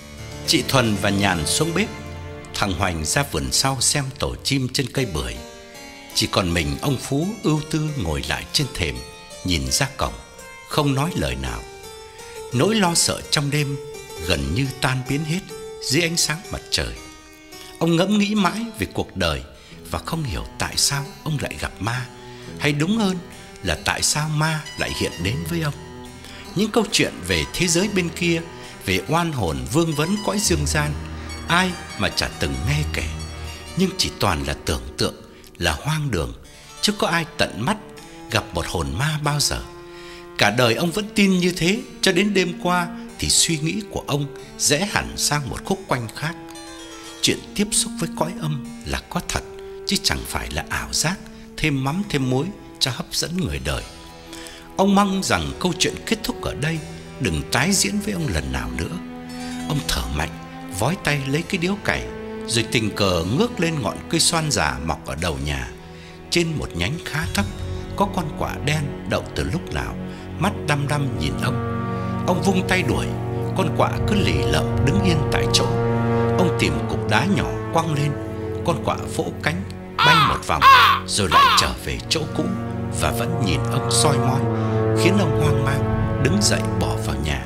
Chị Thuần và Nhàn xuống bếp, thằng Hoành ra vườn sau xem tổ chim trên cây bưởi. Chỉ còn mình ông Phú ưu tư ngồi lại trên thềm, nhìn ra cổng, không nói lời nào. Nỗi lo sợ trong đêm gần như tan biến hết dưới ánh sáng mặt trời. Ông ngẫm nghĩ mãi về cuộc đời và không hiểu tại sao ông lại gặp ma, hay đúng hơn là tại sao ma lại hiện đến với ông. Những câu chuyện về thế giới bên kia, về oan hồn vương vấn cõi dương gian, ai mà chả từng nghe kể, nhưng chỉ toàn là tưởng tượng, là hoang đường, chứ có ai tận mắt gặp một hồn ma bao giờ. Cả đời ông vẫn tin như thế, cho đến đêm qua thì suy nghĩ của ông rẽ hẳn sang một khúc quanh khác. Chuyện tiếp xúc với cõi âm là có thật, chứ chẳng phải là ảo giác, thêm mắm thêm muối cho hấp dẫn người đời. Ông mong rằng câu chuyện kết thúc ở đây, đừng tái diễn với ông lần nào nữa. Ông thở mạnh, vói tay lấy cái điếu cày, rồi tình cờ ngước lên ngọn cây xoan già mọc ở đầu nhà. Trên một nhánh khá thấp có con quạ đen đậu từ lúc nào, mắt đăm đăm nhìn ông. Ông vung tay đuổi, con quạ cứ lì lợm đứng yên tại chỗ. Ông tìm cục đá nhỏ quăng lên, con quạ vỗ cánh bay một vòng, rồi lại trở về chỗ cũ và vẫn nhìn ông soi mói, khiến ông hoang mang đứng dậy bỏ vào nhà.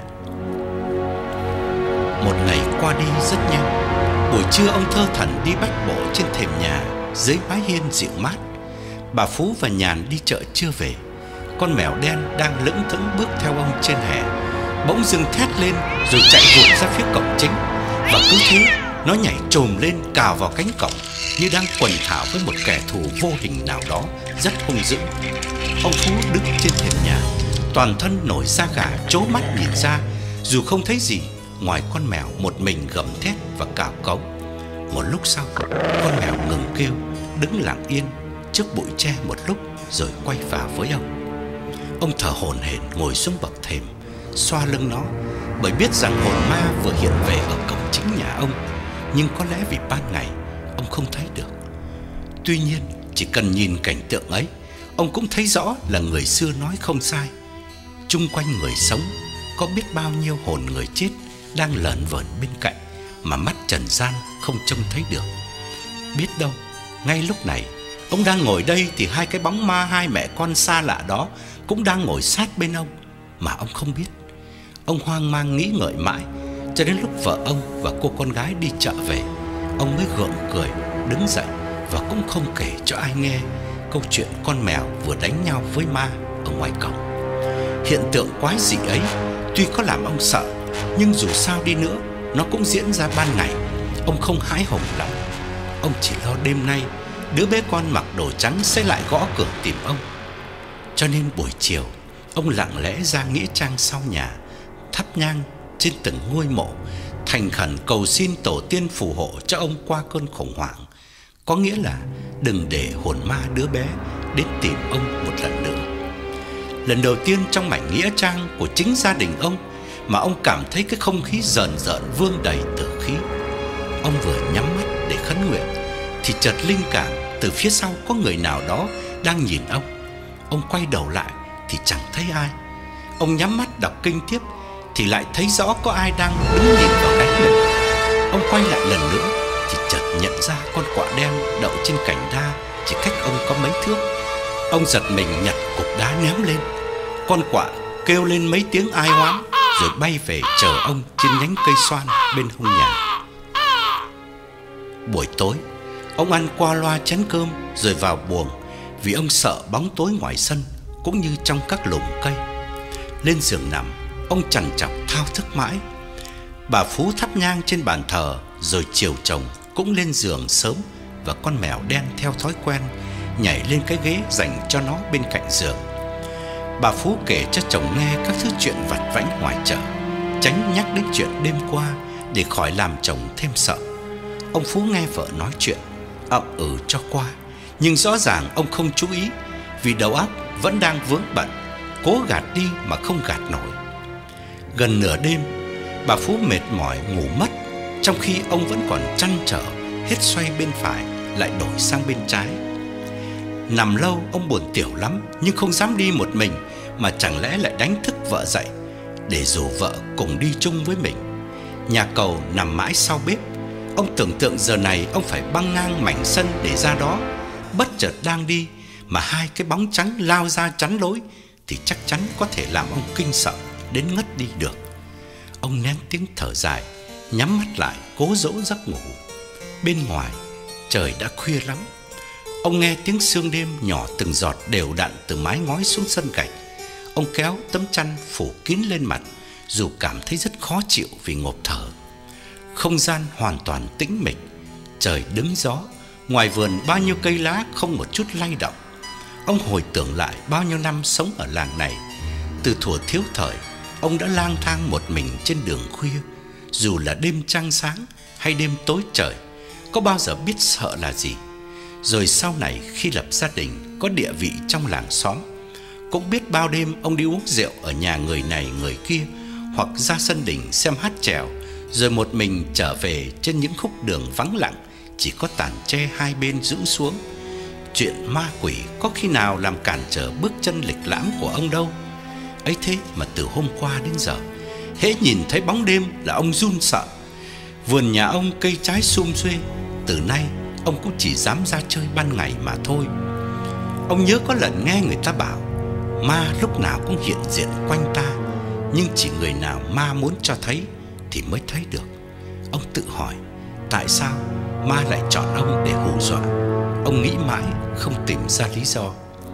Một ngày qua đi rất nhanh. Buổi trưa ông thơ thẩn đi bách bộ trên thềm nhà, dưới mái hiên dịu mát. Bà Phú và Nhàn đi chợ chưa về. Con mèo đen đang lững thững bước theo ông trên hè, bỗng dưng thét lên rồi chạy vụt ra phía cổng chính. Và cứ thế nó nhảy trồm lên cào vào cánh cổng, như đang quần thảo với một kẻ thù vô hình nào đó rất hung dữ. Ông Phú đứng trên thềm nhà, toàn thân nổi da gà, trố mắt nhìn ra, dù không thấy gì ngoài con mèo một mình gầm thét và cào cấu. Một lúc sau, con mèo ngừng kêu, đứng lặng yên trước bụi tre một lúc rồi quay vào với ông. Ông thở hổn hển ngồi xuống bậc thềm, xoa lưng nó, bởi biết rằng hồn ma vừa hiện về ở cổng chính nhà ông, nhưng có lẽ vì ban ngày ông không thấy được. Tuy nhiên, chỉ cần nhìn cảnh tượng ấy, ông cũng thấy rõ là người xưa nói không sai. Chung quanh người sống có biết bao nhiêu hồn người chết đang lởn vởn bên cạnh mà mắt trần gian không trông thấy được. Biết đâu, ngay lúc này ông đang ngồi đây thì hai cái bóng ma hai mẹ con xa lạ đó cũng đang ngồi sát bên ông mà ông không biết. Ông hoang mang nghĩ ngợi mãi, cho đến lúc vợ ông và cô con gái đi chợ về, ông mới gượng cười đứng dậy và cũng không kể cho ai nghe câu chuyện con mèo vừa đánh nhau với ma ở ngoài cổng. Hiện tượng quái dị ấy tuy có làm ông sợ, nhưng dù sao đi nữa nó cũng diễn ra ban ngày. Ông không hãi hùng lắm. Ông chỉ lo đêm nay đứa bé con mặc đồ trắng sẽ lại gõ cửa tìm ông. Cho nên buổi chiều, ông lặng lẽ ra nghĩa trang sau nhà, thắp nhang trên từng ngôi mộ, thành khẩn cầu xin tổ tiên phù hộ cho ông qua cơn khủng hoảng, có nghĩa là đừng để hồn ma đứa bé đến tìm ông một lần nữa. Lần đầu tiên trong mảnh nghĩa trang của chính gia đình ông mà ông cảm thấy cái không khí rờn rợn vương đầy tử khí. Ông vừa nhắm mắt để khấn nguyện thì chợt linh cảm từ phía sau có người nào đó đang nhìn ông. Ông quay đầu lại thì chẳng thấy ai. Ông nhắm mắt đọc kinh tiếp thì lại thấy rõ có ai đang đứng nhìn vào gáy mình. Ông quay lại lần nữa thì chợt nhận ra con quạ đen đậu trên cành đa chỉ cách ông có mấy thước. Ông giật mình nhặt cục đá ném lên. Con quạ kêu lên mấy tiếng ai oán rồi bay về chờ ông trên nhánh cây xoan bên hông nhà. Buổi tối, ông ăn qua loa chén cơm rồi vào buồng, vì ông sợ bóng tối ngoài sân cũng như trong các lùm cây. Lên giường nằm, ông trằn trọc thao thức mãi. Bà Phú thắp nhang trên bàn thờ, rồi chiều chồng cũng lên giường sớm, và con mèo đen theo thói quen nhảy lên cái ghế dành cho nó bên cạnh giường. Bà Phú kể cho chồng nghe các thứ chuyện vặt vãnh ngoài chợ, tránh nhắc đến chuyện đêm qua để khỏi làm chồng thêm sợ. Ông Phú nghe vợ nói chuyện, ậm ừ cho qua, nhưng rõ ràng ông không chú ý, vì đầu óc vẫn đang vướng bận, cố gạt đi mà không gạt nổi. Gần nửa đêm, bà Phú mệt mỏi ngủ mất, trong khi ông vẫn còn trăn trở, hết xoay bên phải lại đổi sang bên trái. Nằm lâu ông buồn tiểu lắm, nhưng không dám đi một mình, mà chẳng lẽ lại đánh thức vợ dậy để rủ vợ cùng đi chung với mình. Nhà cầu nằm mãi sau bếp. Ông tưởng tượng giờ này ông phải băng ngang mảnh sân để ra đó. Bất chợt đang đi mà hai cái bóng trắng lao ra chắn lối thì chắc chắn có thể làm ông kinh sợ đến ngất đi được. Ông nén tiếng thở dài, nhắm mắt lại cố dỗ giấc ngủ. Bên ngoài trời đã khuya lắm. Ông nghe tiếng sương đêm nhỏ từng giọt đều đặn từ mái ngói xuống sân gạch. Ông kéo tấm chăn phủ kín lên mặt, dù cảm thấy rất khó chịu vì ngộp thở. Không gian hoàn toàn tĩnh mịch, trời đứng gió, ngoài vườn bao nhiêu cây lá không một chút lay động. Ông hồi tưởng lại bao nhiêu năm sống ở làng này. Từ thuở thiếu thời, ông đã lang thang một mình trên đường khuya. Dù là đêm trăng sáng hay đêm tối trời, có bao giờ biết sợ là gì. Rồi sau này khi lập gia đình, có địa vị trong làng xóm, cũng biết bao đêm ông đi uống rượu ở nhà người này người kia, hoặc ra sân đình xem hát chèo, rồi một mình trở về trên những khúc đường vắng lặng, chỉ có tàn tre hai bên rũ xuống. Chuyện ma quỷ có khi nào làm cản trở bước chân lịch lãm của ông đâu. Ấy thế mà từ hôm qua đến giờ, hễ nhìn thấy bóng đêm là ông run sợ. Vườn nhà ông cây trái sum xuê, từ nay ông cũng chỉ dám ra chơi ban ngày mà thôi. Ông nhớ có lần nghe người ta bảo ma lúc nào cũng hiện diện quanh ta, nhưng chỉ người nào ma muốn cho thấy thì mới thấy được. Ông tự hỏi tại sao ma lại chọn ông để hù dọa. Ông nghĩ mãi không tìm ra lý do.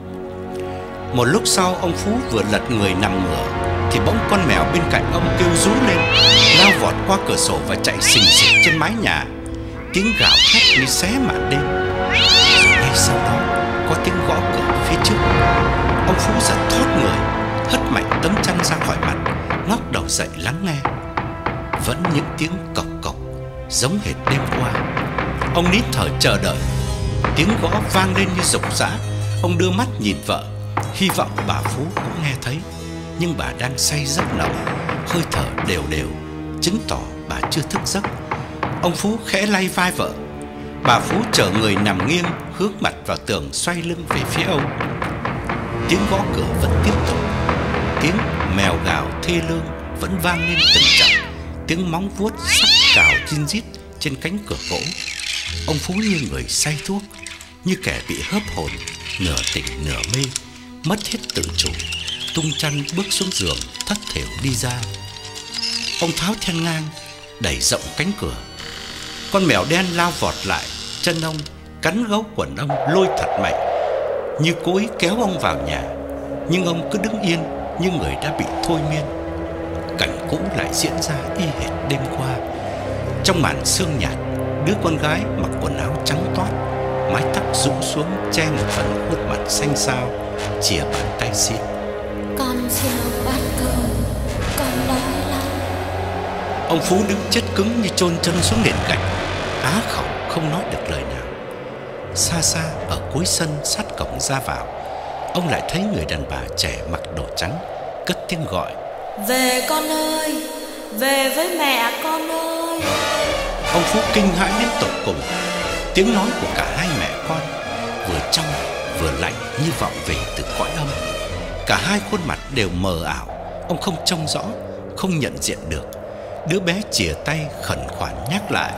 Một lúc sau, ông Phú vừa lật người nằm ngửa thì bỗng con mèo bên cạnh ông kêu rú lên, lao vọt qua cửa sổ và chạy xình xịch trên mái nhà. Tiếng gào thét như xé màn đêm. Rồi ngay sau đó có tiếng gõ cửa phía trước. Ông Phú giật thót người, hất mạnh tấm chăn ra khỏi mặt, ngóc đầu dậy lắng nghe. Vẫn những tiếng cộc cộc giống hệt đêm qua. Ông nín thở chờ đợi. Tiếng gõ vang lên như rục rã. Ông đưa mắt nhìn vợ, hy vọng bà Phú cũng nghe thấy, nhưng bà đang say giấc nồng, hơi thở đều đều, chứng tỏ bà chưa thức giấc. Ông Phú khẽ lay vai vợ. Bà Phú trở người nằm nghiêng, hướng mặt vào tường, xoay lưng về phía ông. Tiếng gõ cửa vẫn tiếp tục. Tiếng mèo gào thê lương vẫn vang lên từng trận. Tiếng móng vuốt sắc cào rin rít trên cánh cửa gỗ. Ông Phú như người say thuốc, như kẻ bị hớp hồn, nửa tỉnh nửa mê, mất hết tự chủ, tung chăn bước xuống giường, thất thểu đi ra. Ông tháo then ngang, đẩy rộng cánh cửa. Con mèo đen lao vọt lại, chân ông cắn gấu quần ông lôi thật mạnh, như cố ý kéo ông vào nhà. Nhưng ông cứ đứng yên như người đã bị thôi miên. Cảnh cũ lại diễn ra y hệt đêm qua. Trong màn sương nhạt, đứa con gái mặc quần áo trắng toát, mái tóc rũ xuống che một phần khuôn mặt xanh xao, chìa bàn tay xin: "Con xin ông bát cơm, con đói lắm." Ông Phú đứng chết cứng như chôn chân xuống nền gạch, á khẩu không nói được lời nào. Xa xa ở cuối sân sát cổng ra vào, ông lại thấy người đàn bà trẻ mặc đồ trắng cất tiếng gọi: "Về con ơi, về với mẹ con ơi." Ông Phú kinh hãi đến tột cùng. Tiếng nói của cả hai mẹ con vừa trong vừa lạnh như vọng về từ cõi âm. Cả hai khuôn mặt đều mờ ảo, ông không trông rõ, không nhận diện được. Đứa bé chìa tay khẩn khoản nhắc lại: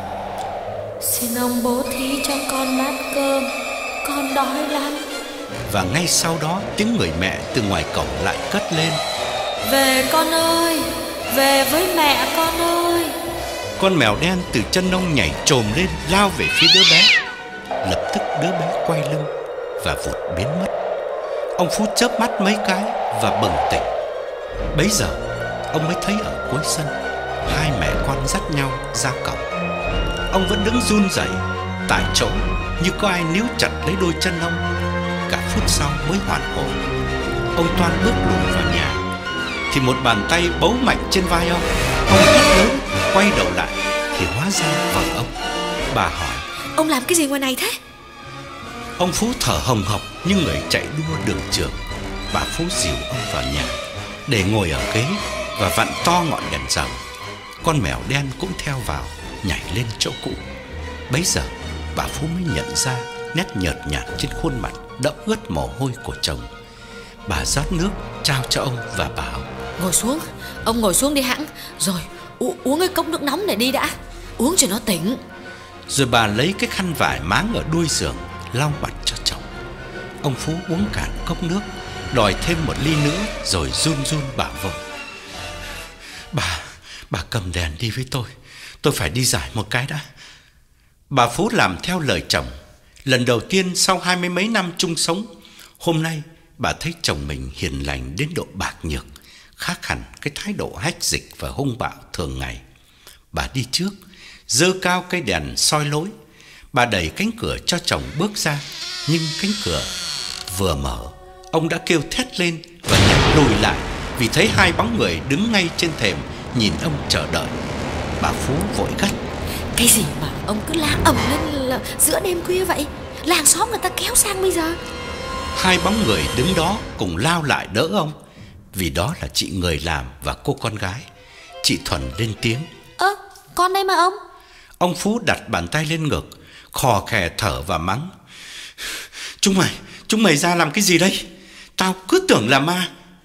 "Xin ông bố thí cho con bát cơm, con đói lắm." Và ngay sau đó tiếng người mẹ từ ngoài cổng lại cất lên: "Về con ơi, về với mẹ con ơi." Con mèo đen từ chân ông nhảy trồm lên, lao về phía đứa bé. Lập tức đứa bé quay lưng và vụt biến mất. Ông Phú chớp mắt mấy cái và bừng tỉnh. Bấy giờ ông mới thấy ở cuối sân hai mẹ con dắt nhau ra cổng. Ông vẫn đứng run rẩy tại chỗ, như có ai níu chặt lấy đôi chân ông. Cả phút sau mới hoàn hồn. Ông toan bước lùi vào nhà thì một bàn tay bấu mạnh trên vai ông. Ông hét lớn, quay đầu lại thì hóa ra vợ ông. Bà hỏi: "Ông làm cái gì ngoài này thế?" Ông Phú thở hồng hộc như người chạy đua đường trường. Bà Phú dìu ông vào nhà để ngồi ở ghế và vặn to ngọn đèn dầu. Con mèo đen cũng theo vào, nhảy lên chỗ cũ. Bấy giờ bà Phú mới nhận ra nét nhợt nhạt trên khuôn mặt đẫm ướt mồ hôi của chồng. Bà rót nước trao cho ông và bảo: "Ngồi xuống, ông ngồi xuống đi hẵng, rồi u- uống cái cốc nước nóng này đi đã, uống cho nó tỉnh. Rồi bà lấy cái khăn vải máng ở đuôi giường lau mặt cho chồng. Ông Phú uống cạn cốc nước, đòi thêm một ly nữa, rồi run run bảo vợ: Bà, bà cầm đèn đi với tôi, tôi phải đi giải một cái đã. Bà Phú làm theo lời chồng. Lần đầu tiên sau hai mươi mấy năm chung sống, hôm nay bà thấy chồng mình hiền lành đến độ bạc nhược, khác hẳn cái thái độ hách dịch và hung bạo thường ngày. Bà đi trước, giơ cao cây đèn soi lối. Bà đẩy cánh cửa cho chồng bước ra, nhưng cánh cửa vừa mở, ông đã kêu thét lên và nhảy lùi lại, vì thấy hai bóng người đứng ngay trên thềm nhìn ông chờ đợi. Bà Phú vội gắt: Cái gì mà ông cứ la ầm lên là giữa đêm khuya vậy? Làng xóm người ta kéo sang bây giờ. Hai bóng người đứng đó cùng lao lại đỡ ông, vì đó là chị người làm và cô con gái. Chị Thuần lên tiếng: Ơ, con đây mà ông. Ông Phú đặt bàn tay lên ngực, khò khè thở và mắng: Chúng mày, chúng mày ra làm cái gì đây? Tao cứ tưởng là ma.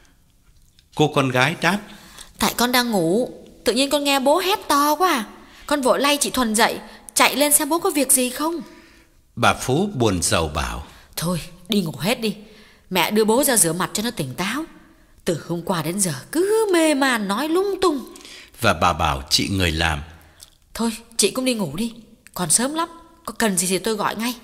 Cô con gái đáp: Tại con đang ngủ, tự nhiên con nghe bố hét to quá à. Con vội lay chị Thuần dậy, chạy lên xem bố có việc gì không. Bà Phú buồn rầu bảo: Thôi đi ngủ hết đi, mẹ đưa bố ra rửa mặt cho nó tỉnh táo. Từ hôm qua đến giờ cứ mê man nói lung tung. Và bà bảo chị người làm: Thôi chị cũng đi ngủ đi, còn sớm lắm, có cần gì thì tôi gọi ngay.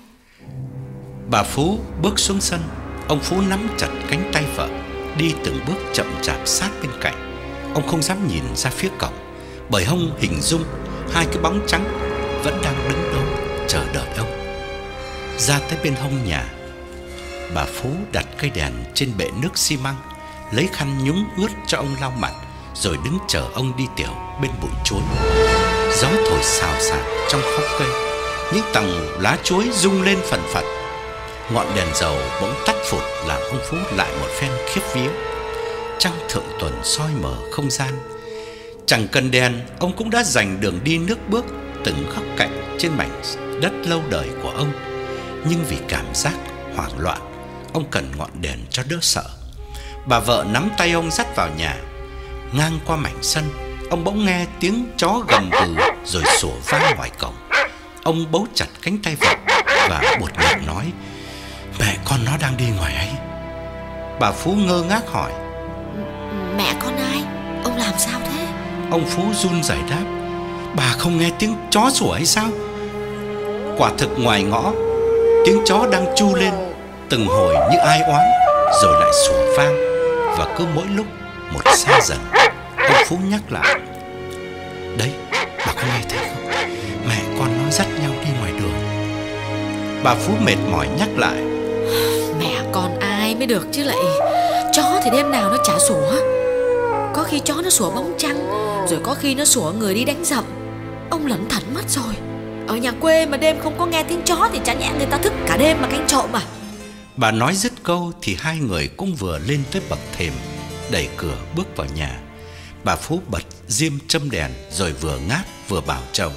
Bà Phú bước xuống sân. Ông Phú nắm chặt cánh tay vợ, đi từng bước chậm chạp sát bên cạnh. Ông không dám nhìn ra phía cổng, bởi ông hình dung hai cái bóng trắng vẫn đang đứng đó chờ đợi ông. Ra tới bên hông nhà, bà Phú đặt cây đèn trên bệ nước xi măng, lấy khăn nhúng ướt cho ông lau mặt, rồi đứng chờ ông đi tiểu bên bụi chuối. Gió thổi xào xạc trong khóm cây, những tầng lá chuối rung lên phần phật. Ngọn đèn dầu bỗng tắt phụt, làm ông Phú lại một phen khiếp vía. Trăng thượng tuần soi mở không gian. Chẳng cần đèn, ông cũng đã giành đường đi nước bước từng góc cạnh trên mảnh đất lâu đời của ông. Nhưng vì cảm giác hoảng loạn, ông cần ngọn đèn cho đỡ sợ. Bà vợ nắm tay ông dắt vào nhà. Ngang qua mảnh sân, ông bỗng nghe tiếng chó gầm gừ rồi sủa vang ngoài cổng. Ông bấu chặt cánh tay vợ và buột miệng nói: Mẹ con nó đang đi ngoài ấy. Bà Phú ngơ ngác hỏi: Mẹ con ai? Ông làm sao thế? Ông Phú run rẩy đáp: Bà không nghe tiếng chó sủa hay sao? Quả thực ngoài ngõ, tiếng chó đang chu lên từng hồi như ai oán, rồi lại sủa vang, và cứ mỗi lúc một xa dần. Ông Phú nhắc lại: Đấy, bà có nghe thấy không? Mẹ con nó dắt nhau đi ngoài đường. Bà Phú mệt mỏi nhắc lại: Mẹ con ai mới được chứ lại. Chó thì đêm nào nó chả sủa. Có khi chó nó sủa bóng trăng, rồi có khi nó sủa người đi đánh dậm. Ông lẩn thẩn mất rồi. Ở nhà quê mà đêm không có nghe tiếng chó thì chả nhẽ người ta thức cả đêm mà canh trộm à? Bà nói dứt câu thì hai người cũng vừa lên tới bậc thềm, đẩy cửa bước vào nhà. Bà Phú bật diêm châm đèn, rồi vừa ngáp vừa bảo chồng: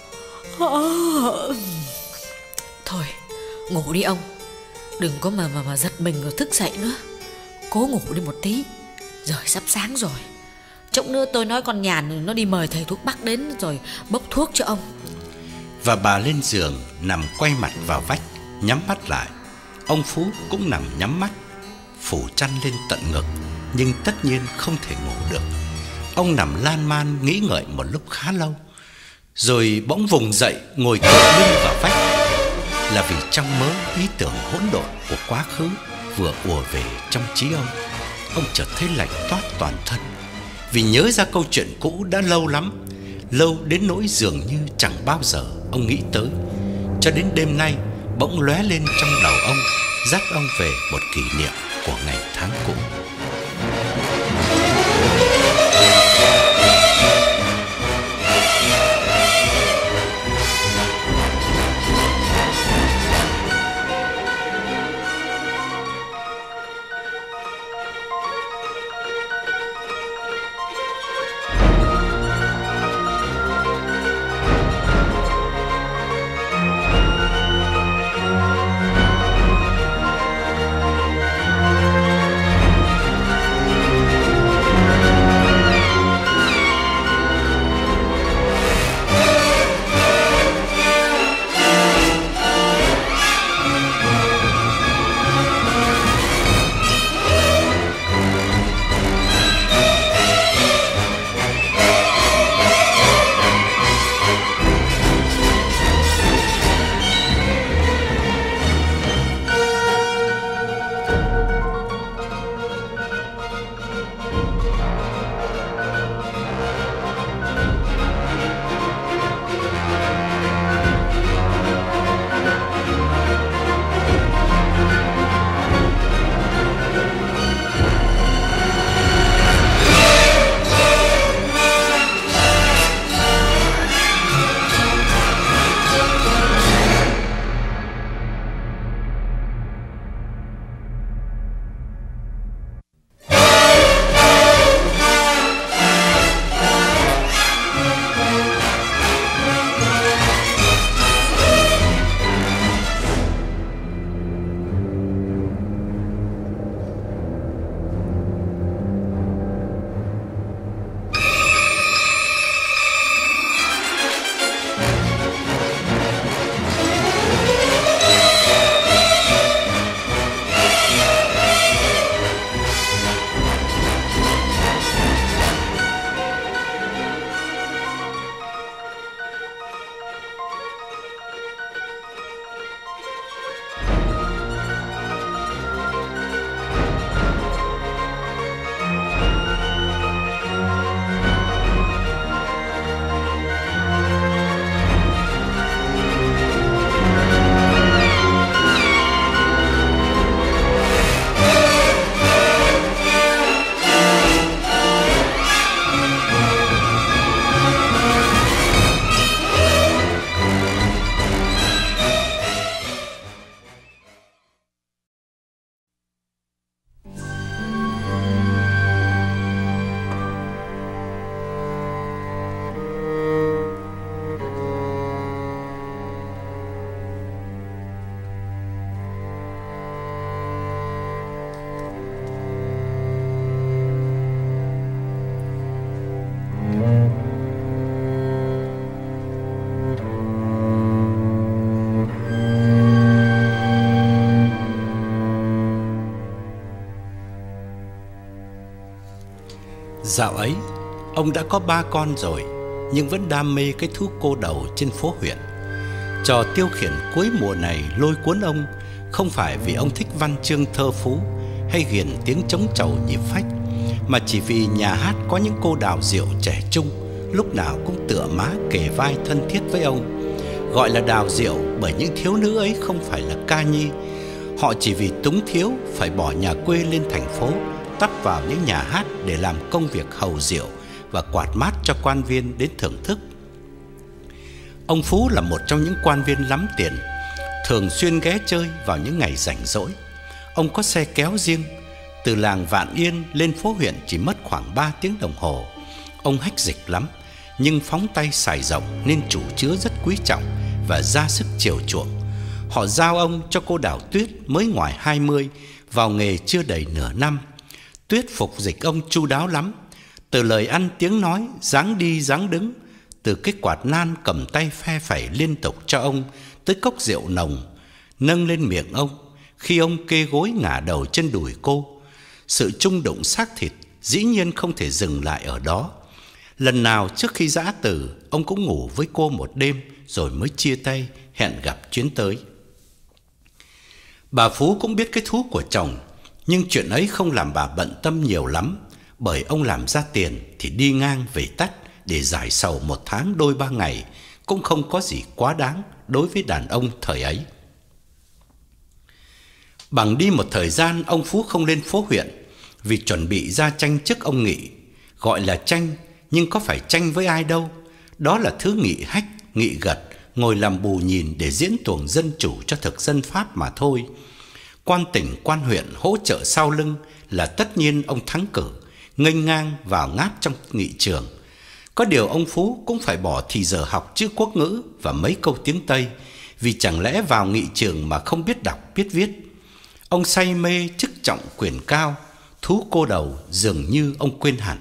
Thôi ngủ đi ông, đừng có mà mà, mà giật mình rồi thức dậy nữa. Cố ngủ đi một tí, rồi sắp sáng rồi. Chốc nữa tôi nói con Nhàn nó đi mời thầy thuốc bắc đến, rồi bốc thuốc cho ông. Và bà lên giường nằm quay mặt vào vách, nhắm mắt lại. Ông Phú cũng nằm nhắm mắt, phủ chăn lên tận ngực, nhưng tất nhiên không thể ngủ được. Ông nằm lan man nghĩ ngợi một lúc khá lâu, rồi bỗng vùng dậy ngồi tựa lưng vào vách. Là vì trong mớ ý tưởng hỗn độn của quá khứ vừa ùa về trong trí ông. Ông chợt thấy lạnh toát toàn thân, vì nhớ ra câu chuyện cũ đã lâu lắm, lâu đến nỗi dường như chẳng bao giờ ông nghĩ tới. Cho đến đêm nay bỗng lóe lên trong đầu ông, dắt ông về một kỷ niệm của ngày tháng cũ. Dạo ấy, ông đã có ba con rồi, nhưng vẫn đam mê cái thú cô đầu trên phố huyện. Trò tiêu khiển cuối mùa này lôi cuốn ông, không phải vì ông thích văn chương thơ phú hay ghiền tiếng trống trầu nhịp phách, mà chỉ vì nhà hát có những cô đào rượu trẻ trung, lúc nào cũng tựa má kề vai thân thiết với ông. Gọi là đào rượu bởi những thiếu nữ ấy không phải là ca nhi. Họ chỉ vì túng thiếu phải bỏ nhà quê lên thành phố, tấp vào những nhà hát để làm công việc hầu rượu và quạt mát cho quan viên đến thưởng thức. Ông Phú là một trong những quan viên lắm tiền, thường xuyên ghé chơi vào những ngày rảnh rỗi. Ông có xe kéo riêng, từ làng Vạn Yên lên phố huyện chỉ mất khoảng ba tiếng đồng hồ. Ông hách dịch lắm, nhưng phóng tay xài rộng nên chủ chứa rất quý trọng và ra sức chiều chuộng. Họ giao ông cho cô Đào Tuyết mới ngoài hai mươi, vào nghề chưa đầy nửa năm. Tuyết phục dịch ông chu đáo lắm, từ lời ăn tiếng nói, dáng đi dáng đứng, từ cái quạt nan cầm tay phe phẩy liên tục cho ông, tới cốc rượu nồng nâng lên miệng ông khi ông kê gối ngả đầu trên đùi cô. Sự chung đụng xác thịt dĩ nhiên không thể dừng lại ở đó. Lần nào trước khi giã từ, ông cũng ngủ với cô một đêm rồi mới chia tay, hẹn gặp chuyến tới. Bà Phú cũng biết cái thú của chồng, nhưng chuyện ấy không làm bà bận tâm nhiều lắm, bởi ông làm ra tiền thì đi ngang về tắt để giải sầu một tháng đôi ba ngày, cũng không có gì quá đáng đối với đàn ông thời ấy. Bằng đi một thời gian, ông Phú không lên phố huyện vì chuẩn bị ra tranh chức ông Nghị. Gọi là tranh, nhưng có phải tranh với ai đâu. Đó là thứ nghị hách, nghị gật, ngồi làm bù nhìn để diễn tuồng dân chủ cho thực dân Pháp mà thôi. Quan tỉnh, quan huyện hỗ trợ sau lưng là tất nhiên ông thắng cử, nghênh ngang vào ngáp trong nghị trường. Có điều ông Phú cũng phải bỏ thì giờ học chữ quốc ngữ và mấy câu tiếng Tây, vì chẳng lẽ vào nghị trường mà không biết đọc biết viết. Ông say mê chức trọng quyền cao, thú cô đầu dường như ông quên hẳn.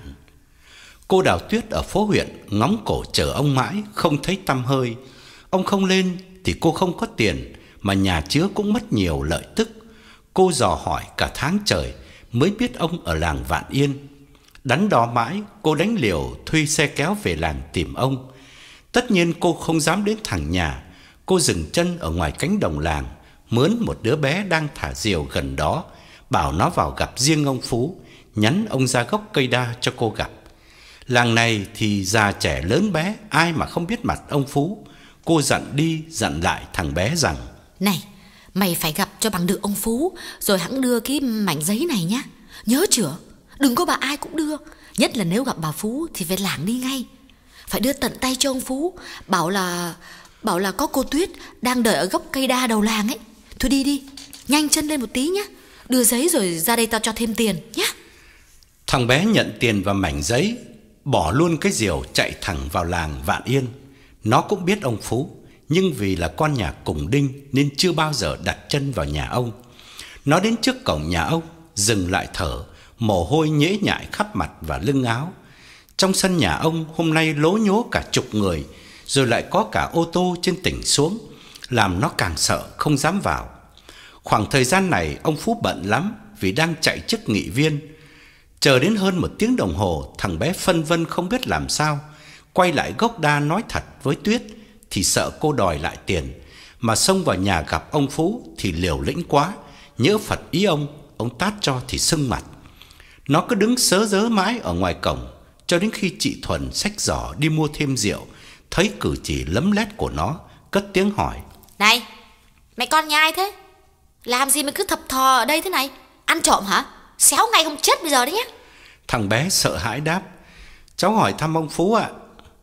Cô Đào Tuyết ở phố huyện ngóng cổ chờ ông mãi, không thấy tăm hơi. Ông không lên thì cô không có tiền, mà nhà chứa cũng mất nhiều lợi tức. Cô dò hỏi cả tháng trời mới biết ông ở làng Vạn Yên. Đắn đo mãi, cô đánh liều thuê xe kéo về làng tìm ông. Tất nhiên cô không dám đến thẳng nhà. Cô dừng chân ở ngoài cánh đồng làng, mướn một đứa bé đang thả diều gần đó, bảo nó vào gặp riêng ông Phú, nhắn ông ra gốc cây đa cho cô gặp. Làng này thì già trẻ lớn bé, ai mà không biết mặt ông Phú. Cô dặn đi dặn lại thằng bé rằng: Này, mày phải gặp cho bằng được ông Phú, rồi hẵng đưa cái mảnh giấy này nhá. Nhớ chưa? Đừng có bà ai cũng đưa. Nhất là nếu gặp bà Phú thì phải lảng đi ngay. Phải đưa tận tay cho ông Phú, Bảo là Bảo là có cô Tuyết đang đợi ở gốc cây đa đầu làng ấy. Thôi đi đi, nhanh chân lên một tí nhá. Đưa giấy rồi ra đây tao cho thêm tiền nhá. Thằng bé nhận tiền và mảnh giấy, bỏ luôn cái diều chạy thẳng vào làng Vạn Yên. Nó cũng biết ông Phú, nhưng vì là con nhà cùng đinh nên chưa bao giờ đặt chân vào nhà ông. Nó đến trước cổng nhà ông, dừng lại thở, mồ hôi nhễ nhại khắp mặt và lưng áo. Trong sân nhà ông hôm nay lố nhố cả chục người, rồi lại có cả ô tô trên tỉnh xuống, làm nó càng sợ không dám vào. Khoảng thời gian này ông Phú bận lắm vì đang chạy chức nghị viên. Chờ đến hơn một tiếng đồng hồ, thằng bé phân vân không biết làm sao. Quay lại gốc đa nói thật với Tuyết thì sợ cô đòi lại tiền, mà xông vào nhà gặp ông Phú thì liều lĩnh quá, nhỡ phật ý ông, ông tát cho thì sưng mặt. Nó cứ đứng sớ rớ mãi ở ngoài cổng, cho đến khi chị Thuần xách giỏ đi mua thêm rượu, thấy cử chỉ lấm lét của nó, cất tiếng hỏi: Này, mày con nhà ai thế? Làm gì mà cứ thập thò ở đây thế này? Ăn trộm hả? Xéo ngay không chết bây giờ đấy nhé. Thằng bé sợ hãi đáp: Cháu hỏi thăm ông Phú ạ.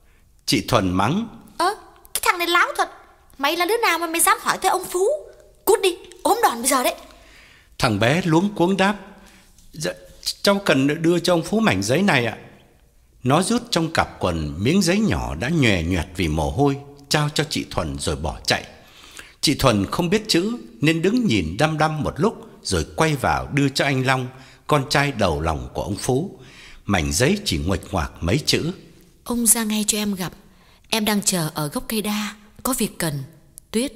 Chị Thuần mắng: Ơ, cái thằng này láo thật. Mày là đứa nào mà mày dám hỏi tới ông Phú? Cút đi, ốm đòn bây giờ đấy. Thằng bé luống cuống đáp: Dạ, cháu cần đưa cho ông Phú mảnh giấy này ạ. Nó rút trong cặp quần miếng giấy nhỏ đã nhòe nhoẹt vì mồ hôi, trao cho chị Thuần rồi bỏ chạy. Chị Thuần không biết chữ nên đứng nhìn đăm đăm một lúc, rồi quay vào đưa cho anh Long, con trai đầu lòng của ông Phú. Mảnh giấy chỉ nguệch ngoạc mấy chữ: Ông ra ngay cho em gặp. Em đang chờ ở gốc cây đa, có việc cần. Tuyết.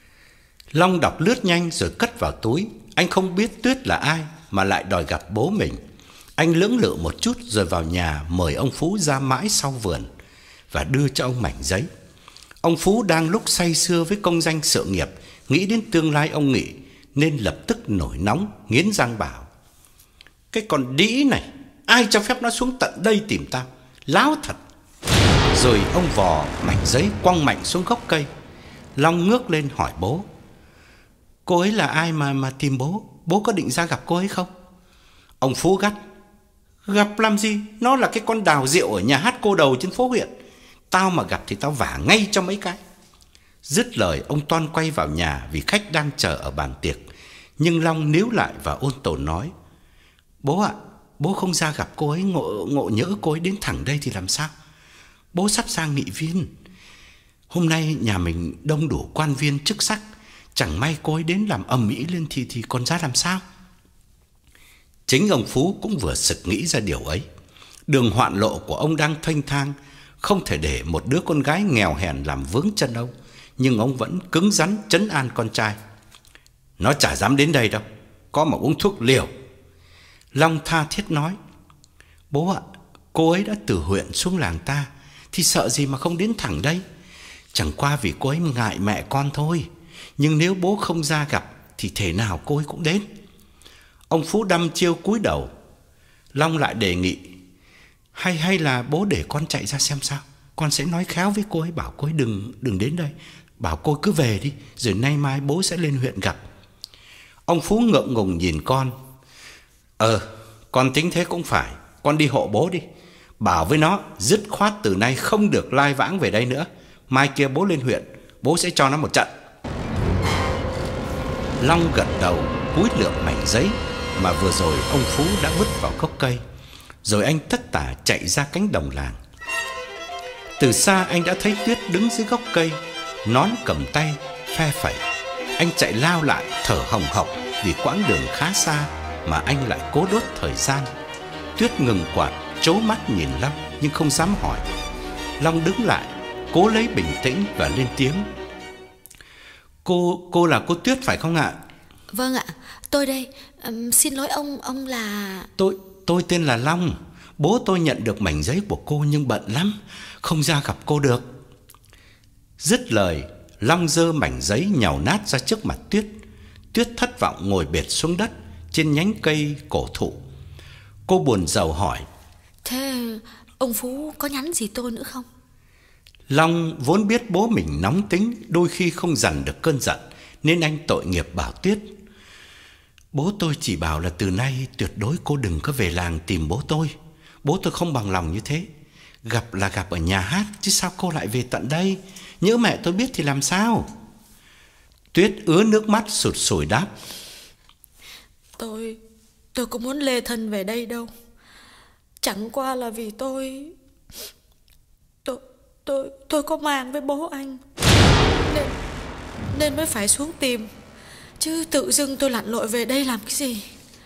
Long đọc lướt nhanh rồi cất vào túi. Anh không biết Tuyết là ai mà lại đòi gặp bố mình. Anh lưỡng lự một chút rồi vào nhà mời ông Phú ra mãi sau vườn và đưa cho ông mảnh giấy. Ông Phú đang lúc say sưa với công danh sự nghiệp, nghĩ đến tương lai ông Nghị, nên lập tức nổi nóng, nghiến răng bảo: "Cái con đĩ này, ai cho phép nó xuống tận đây tìm tao? Láo thật!" Rồi ông vò mảnh giấy quăng mạnh xuống gốc cây. Long ngước lên hỏi bố: "Cô ấy là ai mà mà tìm bố? Bố có định ra gặp cô ấy không?" Ông Phú gắt: "Gặp làm gì? Nó là cái con đào rượu ở nhà hát cô đầu trên phố huyện. Tao mà gặp thì tao vả ngay cho mấy cái." Dứt lời, ông toan quay vào nhà vì khách đang chờ ở bàn tiệc. Nhưng Long níu lại và ôn tồn nói: "Bố ạ, bố không ra gặp cô ấy, ngộ, ngộ nhỡ cô ấy đến thẳng đây thì làm sao? Bố sắp sang nghị viên. Hôm nay nhà mình đông đủ quan viên chức sắc, chẳng may cô ấy đến làm ầm ĩ lên thì thì còn ra làm sao?" Chính ông Phú cũng vừa sực nghĩ ra điều ấy. Đường hoạn lộ của ông đang thênh thang, không thể để một đứa con gái nghèo hèn làm vướng chân ông. Nhưng ông vẫn cứng rắn trấn an con trai: "Nó chả dám đến đây đâu, có mà uống thuốc liều." Long tha thiết nói: "Bố ạ, cô ấy đã từ huyện xuống làng ta thì sợ gì mà không đến thẳng đây. Chẳng qua vì cô ấy ngại mẹ con thôi. Nhưng nếu bố không ra gặp thì thể nào cô ấy cũng đến." Ông Phú đăm chiêu cúi đầu. Long lại đề nghị: Hay hay là bố để con chạy ra xem sao. Con sẽ nói khéo với cô ấy, bảo cô ấy đừng đừng đến đây, bảo cô ấy cứ về đi, rồi nay mai bố sẽ lên huyện gặp." Ông Phú ngượng ngùng nhìn con: Ờ, con tính thế cũng phải. Con đi hộ bố đi, bảo với nó dứt khoát từ nay không được lai vãng về đây nữa. Mai kia bố lên huyện, bố sẽ cho nó một trận. Long gật đầu, cúi lượm mảnh giấy mà vừa rồi ông Phú đã vứt vào gốc cây. Rồi anh tất tả chạy ra cánh đồng làng. Từ xa anh đã thấy Tuyết đứng dưới gốc cây, nón cầm tay, phe phẩy. Anh chạy lao lại thở hồng hộc vì quãng đường khá xa mà anh lại cố đốt thời gian. Tuyết ngừng quạt, trố mắt nhìn Long nhưng không dám hỏi. Long đứng lại, cố lấy bình tĩnh và lên tiếng: Cô, cô là cô Tuyết phải không ạ? Vâng ạ, tôi đây. um, Xin lỗi ông, ông là... Tôi, tôi tên là Long. Bố tôi nhận được mảnh giấy của cô nhưng bận lắm, không ra gặp cô được. Dứt lời, Long giơ mảnh giấy nhàu nát ra trước mặt Tuyết. Tuyết thất vọng ngồi bệt xuống đất trên nhánh cây cổ thụ. Cô buồn rầu hỏi: Thế ông Phú có nhắn gì tôi nữa không? Long vốn biết bố mình nóng tính, đôi khi không dằn được cơn giận, nên anh tội nghiệp bảo Tuyết: Bố tôi chỉ bảo là từ nay tuyệt đối cô đừng có về làng tìm bố tôi. Bố tôi không bằng lòng như thế. Gặp là gặp ở nhà hát, chứ sao cô lại về tận đây? Nhỡ mẹ tôi biết thì làm sao? Tuyết ứa nước mắt sụt sùi đáp: Tôi... tôi có muốn lê thân về đây đâu. Chẳng qua là vì tôi... Tôi... tôi... tôi có mang với bố anh, Nên... nên mới phải xuống tìm. Chứ tự dưng tôi lặn lội về đây làm cái gì?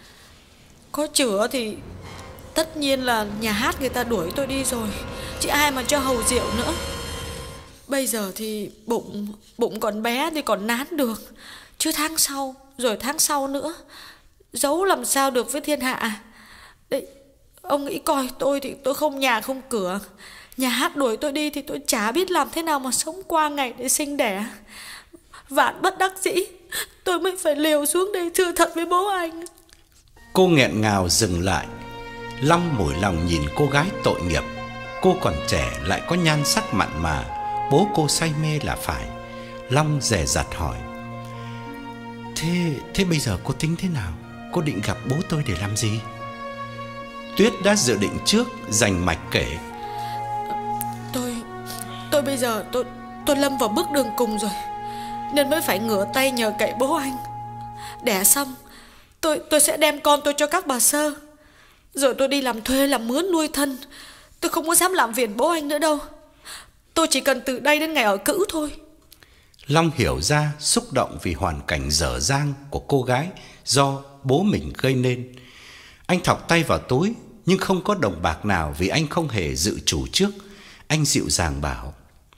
Có chữa thì tất nhiên là nhà hát người ta đuổi tôi đi rồi, chứ ai mà cho hầu rượu nữa. Bây giờ thì bụng Bụng còn bé thì còn nán được, chứ tháng sau rồi tháng sau nữa giấu làm sao được với thiên hạ. Đấy, ông nghĩ coi, tôi thì tôi không nhà không cửa, nhà hát đuổi tôi đi thì tôi chả biết làm thế nào mà sống qua ngày để sinh đẻ. Vạn bất đắc dĩ, tôi mới phải liều xuống đây thưa thật với bố anh. Cô nghẹn ngào dừng lại. Long mủi lòng nhìn cô gái tội nghiệp. Cô còn trẻ lại có nhan sắc mặn mà, bố cô say mê là phải. Long dè dặt hỏi: Thế, thế bây giờ cô tính thế nào? Cô định gặp bố tôi để làm gì? Tuyết đã dự định trước, rành mạch kể: Tôi, tôi bây giờ tôi, tôi lâm vào bước đường cùng rồi, nên mới phải ngửa tay nhờ cậy bố anh. Đẻ xong, tôi, tôi sẽ đem con tôi cho các bà Sơ, rồi tôi đi làm thuê làm mướn nuôi thân. Tôi không có dám làm phiền bố anh nữa đâu. Tôi chỉ cần từ đây đến ngày ở cữ thôi. Long hiểu ra xúc động vì hoàn cảnh dở dang của cô gái do bố mình gây nên. Anh thọc tay vào túi nhưng không có đồng bạc nào vì anh không hề dự trù trước. Anh dịu dàng bảo: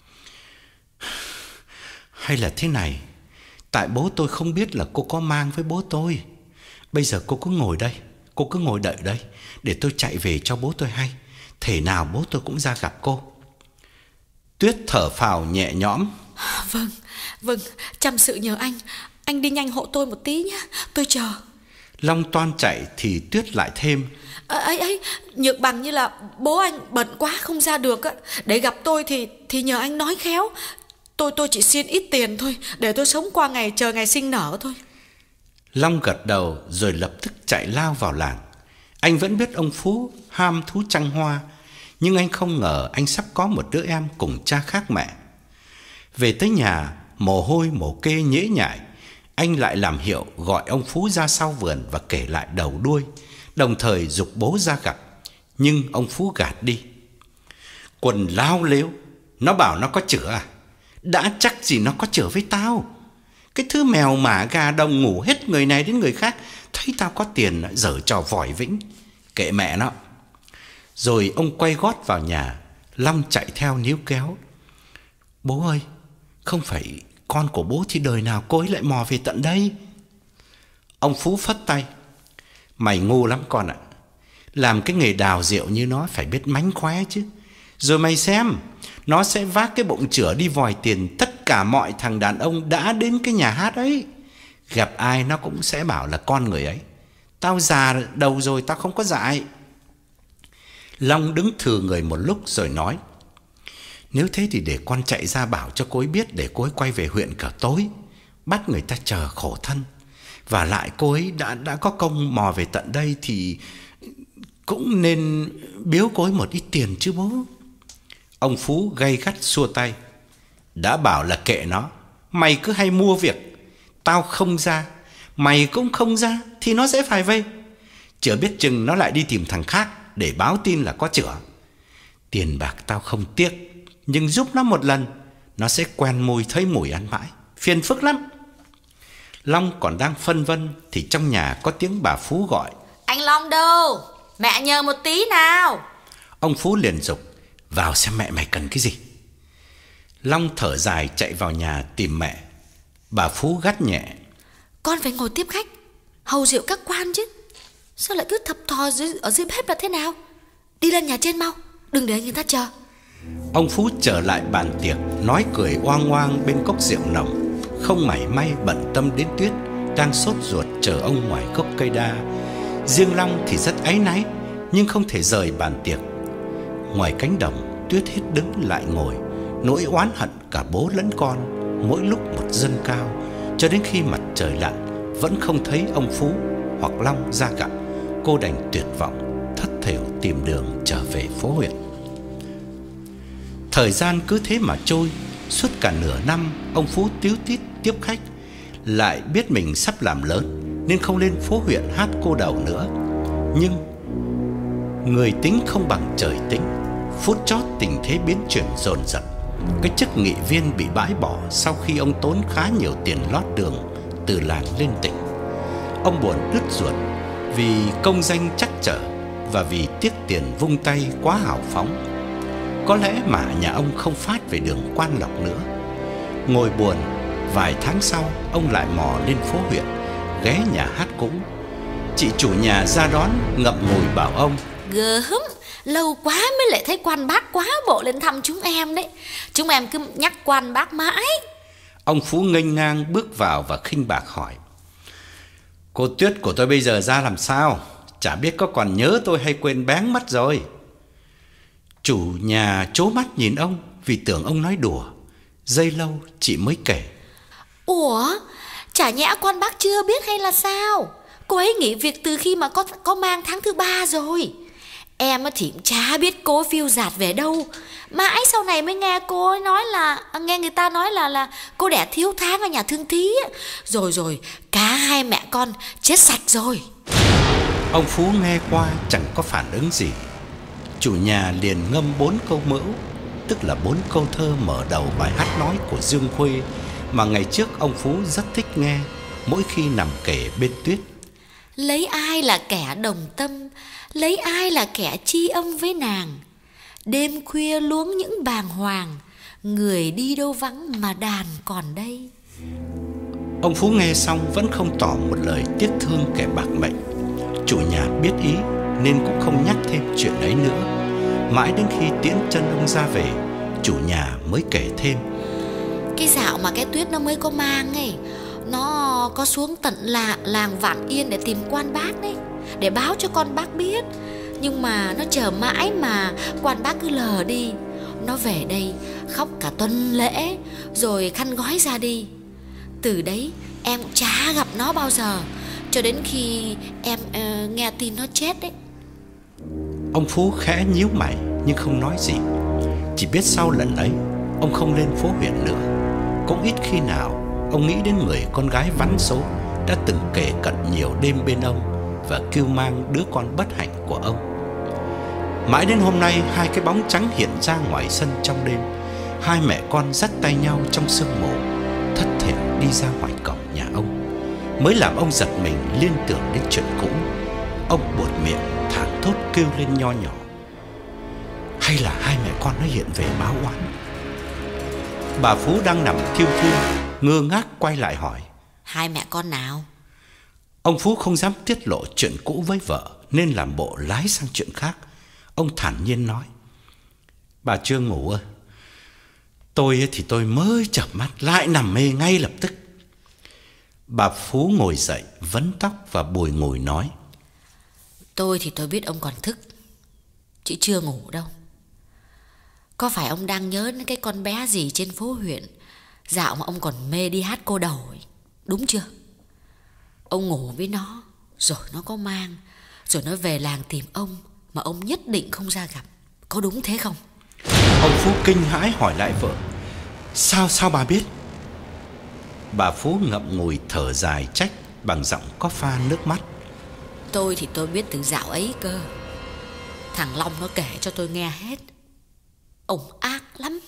Hay là thế này, tại bố tôi không biết là cô có mang với bố tôi. Bây giờ cô cứ ngồi đây, Cô cứ ngồi đợi đây, để tôi chạy về cho bố tôi hay. Thể nào bố tôi cũng ra gặp cô. Tuyết thở phào nhẹ nhõm. Vâng, vâng, chăm sự nhờ anh. Anh đi nhanh hộ tôi một tí nhé, tôi chờ. Long toan chạy thì Tuyết lại thêm. À, ấy ấy, Nhược Bằng như là bố anh bận quá không ra được á. Để gặp tôi thì thì nhờ anh nói khéo. Tôi tôi chỉ xin ít tiền thôi, để tôi sống qua ngày chờ ngày sinh nở thôi. Long gật đầu rồi lập tức chạy lao vào làng. Anh vẫn biết ông Phú ham thú trăng hoa, nhưng anh không ngờ anh sắp có một đứa em cùng cha khác mẹ. Về tới nhà, mồ hôi mồ kê nhễ nhại, anh lại làm hiệu gọi ông Phú ra sau vườn và kể lại đầu đuôi, đồng thời giục bố ra gặp. Nhưng ông Phú gạt đi. Quần lao lếu, nó bảo nó có chữa à? Đã chắc gì nó có chữa với tao. Cái thứ mèo mả gà đồng ngủ hết người này đến người khác. Thấy tao có tiền giở trò vòi vĩnh. Kệ mẹ nó. Rồi ông quay gót vào nhà. Long chạy theo níu kéo. Bố ơi, không phải con của bố thì đời nào cô ấy lại mò về tận đây. Ông Phú phất tay. Mày ngu lắm con ạ. Làm cái nghề đào rượu như nó phải biết mánh khóe chứ. Rồi mày xem, nó sẽ vác cái bụng chửa đi vòi tiền tất cả mọi thằng đàn ông đã đến cái nhà hát ấy. Gặp ai nó cũng sẽ bảo là con người ấy. Tao già đầu rồi, tao không có dại. Long đứng thừ người một lúc rồi nói. Nếu thế thì để con chạy ra bảo cho cô ấy biết, để cô ấy quay về huyện cả tối, bắt người ta chờ khổ thân. Và lại cô ấy đã, đã có công mò về tận đây thì cũng nên biếu cô ấy một ít tiền chứ bố. Ông Phú gay gắt xua tay. Đã bảo là kệ nó, mày cứ hay mua việc. Tao không ra, mày cũng không ra thì nó sẽ phải vây. Chữa biết chừng nó lại đi tìm thằng khác để báo tin là có chữa. Tiền bạc tao không tiếc, nhưng giúp nó một lần, nó sẽ quen mùi thấy mùi ăn mãi, phiền phức lắm. Long còn đang phân vân thì trong nhà có tiếng bà Phú gọi. Anh Long đâu? Mẹ nhờ một tí nào. Ông Phú liền giục. Vào xem mẹ mày cần cái gì. Long thở dài chạy vào nhà tìm mẹ. Bà Phú gắt nhẹ. Con phải ngồi tiếp khách, hầu rượu các quan chứ. Sao lại cứ thập thò dưới, ở dưới bếp là thế nào? Đi lên nhà trên mau, đừng để người ta chờ. Ông Phú trở lại bàn tiệc, nói cười oang oang bên cốc rượu nồng, không mảy may bận tâm đến Tuyết đang sốt ruột chờ ông ngoài gốc cây đa. Riêng Long thì rất áy náy, nhưng không thể rời bàn tiệc. Ngoài cánh đồng, Tuyết hết đứng lại ngồi, nỗi oán hận cả bố lẫn con mỗi lúc một dâng cao, cho đến khi mặt trời lặn vẫn không thấy ông Phú hoặc Long ra gặp. Cô đành tuyệt vọng, thất thểu tìm đường trở về phố huyện. Thời gian cứ thế mà trôi. Suốt cả nửa năm, ông Phú tíu tít tiếp khách. Lại biết mình sắp làm lớn nên không lên phố huyện hát cô đầu nữa. Nhưng người tính không bằng trời tính. Phút chót tình thế biến chuyển dồn dập. Cái chức nghị viên bị bãi bỏ sau khi ông tốn khá nhiều tiền lót đường từ làng lên tỉnh. Ông buồn đứt ruột vì công danh trắc trở và vì tiếc tiền vung tay quá hào phóng. Có lẽ mà nhà ông không phát về đường Quan Lộc nữa. Ngồi buồn, vài tháng sau ông lại mò lên phố huyện, ghé nhà hát cũ. Chị chủ nhà ra đón ngậm ngùi bảo ông. Gớm, lâu quá mới lại thấy quan bác quá bộ lên thăm chúng em đấy. Chúng em cứ nhắc quan bác mãi. Ông Phú nghênh ngang bước vào và khinh bạc hỏi. Cô Tuyết của tôi bây giờ ra làm sao? Chả biết có còn nhớ tôi hay quên bén mất rồi. Chủ nhà trố mắt nhìn ông vì tưởng ông nói đùa. Giây lâu chị mới kể. Ủa, chả nhẽ quan bác chưa biết hay là sao? Cô ấy nghỉ việc từ khi mà có, có mang tháng thứ ba rồi. Em thì cũng chả biết cô ấy phiêu dạt về đâu. Mãi sau này mới nghe cô ấy nói là Nghe người ta nói là là cô đẻ thiếu tháng ở nhà thương thí. Rồi rồi, cả hai mẹ con chết sạch rồi. Ông Phú nghe qua chẳng có phản ứng gì. Chủ nhà liền ngâm bốn câu mẫu, tức là bốn câu thơ mở đầu bài hát nói của Dương Khuê mà ngày trước ông Phú rất thích nghe mỗi khi nằm kề bên Tuyết. Lấy ai là kẻ đồng tâm, lấy ai là kẻ tri âm với nàng. Đêm khuya luống những bàng hoàng, người đi đâu vắng mà đàn còn đây. Ông Phú nghe xong vẫn không tỏ một lời tiếc thương kẻ bạc mệnh. Chủ nhà biết ý nên cũng không nhắc thêm chuyện ấy nữa. Mãi đến khi tiễn chân ông ra về, chủ nhà mới kể thêm. Cái dạo mà cái Tuyết nó mới có mang ấy, nó có xuống tận là làng Vạn Yên để tìm quan bác đấy, để báo cho con bác biết. Nhưng mà nó chờ mãi mà quan bác cứ lờ đi. Nó về đây khóc cả tuần lễ, rồi khăn gói ra đi. Từ đấy em cũng chả gặp nó bao giờ, cho đến khi em uh, nghe tin nó chết đấy. Ông Phú khẽ nhíu mày nhưng không nói gì. Chỉ biết sau lần ấy ông không lên phố huyện nữa. Cũng ít khi nào ông nghĩ đến người con gái vắn số đã từng kề cận nhiều đêm bên ông và kêu mang đứa con bất hạnh của ông. Mãi đến hôm nay, hai cái bóng trắng hiện ra ngoài sân trong đêm. Hai mẹ con dắt tay nhau trong sương mù, thất thểu đi ra ngoài cổng nhà ông, mới làm ông giật mình liên tưởng đến chuyện cũ. Ông buột miệng thảng thốt kêu lên nho nhỏ. Hay là hai mẹ con nó hiện về báo oán? Bà Phú đang nằm thiêu thiêu, ngơ ngác quay lại hỏi. Hai mẹ con nào? Ông Phú không dám tiết lộ chuyện cũ với vợ nên làm bộ lái sang chuyện khác. Ông thản nhiên nói. Bà chưa ngủ ơi? Tôi thì tôi mới chợp mắt lại nằm mê ngay lập tức. Bà Phú ngồi dậy, vấn tóc và bùi ngùi nói. Tôi thì tôi biết ông còn thức, chứ chưa ngủ đâu. Có phải ông đang nhớ đến cái con bé gì trên phố huyện dạo mà ông còn mê đi hát cô đầu ấy, đúng chưa? Ông ngủ với nó, rồi nó có mang, rồi nó về làng tìm ông, mà ông nhất định không ra gặp. Có đúng thế không? Ông Phú kinh hãi hỏi lại vợ. Sao sao bà biết? Bà Phú ngậm ngùi thở dài trách bằng giọng có pha nước mắt. Tôi thì tôi biết từ dạo ấy cơ. Thằng Long nó kể cho tôi nghe hết. Ông ác lắm.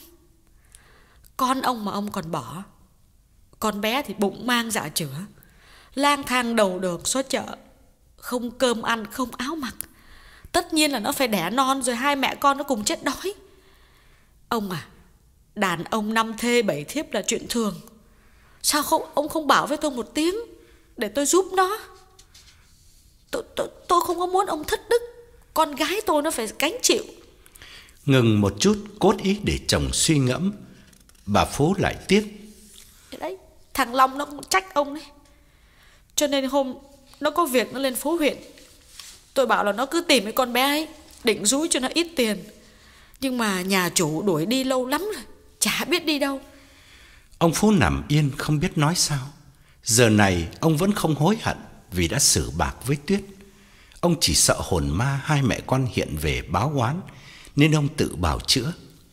Con ông mà ông còn bỏ. Con bé thì bụng mang dạ chửa, lang thang đầu đường xó chợ, không cơm ăn, không áo mặc. Tất nhiên là nó phải đẻ non, rồi hai mẹ con nó cùng chết đói. Ông à, đàn ông năm thê bảy thiếp là chuyện thường. Sao không ông không bảo với tôi một tiếng để tôi giúp nó? Tôi, tôi, tôi không có muốn ông thất đức. Con gái tôi nó phải gánh chịu. Ngừng một chút cốt ý để chồng suy ngẫm, bà Phú lại tiếp. Đấy, thằng Long nó cũng trách ông đấy. Cho nên hôm nó có việc nó lên phố huyện, tôi bảo là nó cứ tìm cái con bé ấy, định rúi cho nó ít tiền. Nhưng mà nhà chủ đuổi đi lâu lắm rồi, chả biết đi đâu. Ông Phú nằm yên không biết nói sao. Giờ này ông vẫn không hối hận vì đã xử bạc với Tuyết. Ông chỉ sợ hồn ma hai mẹ con hiện về báo oán, nên ông tự bào chữa.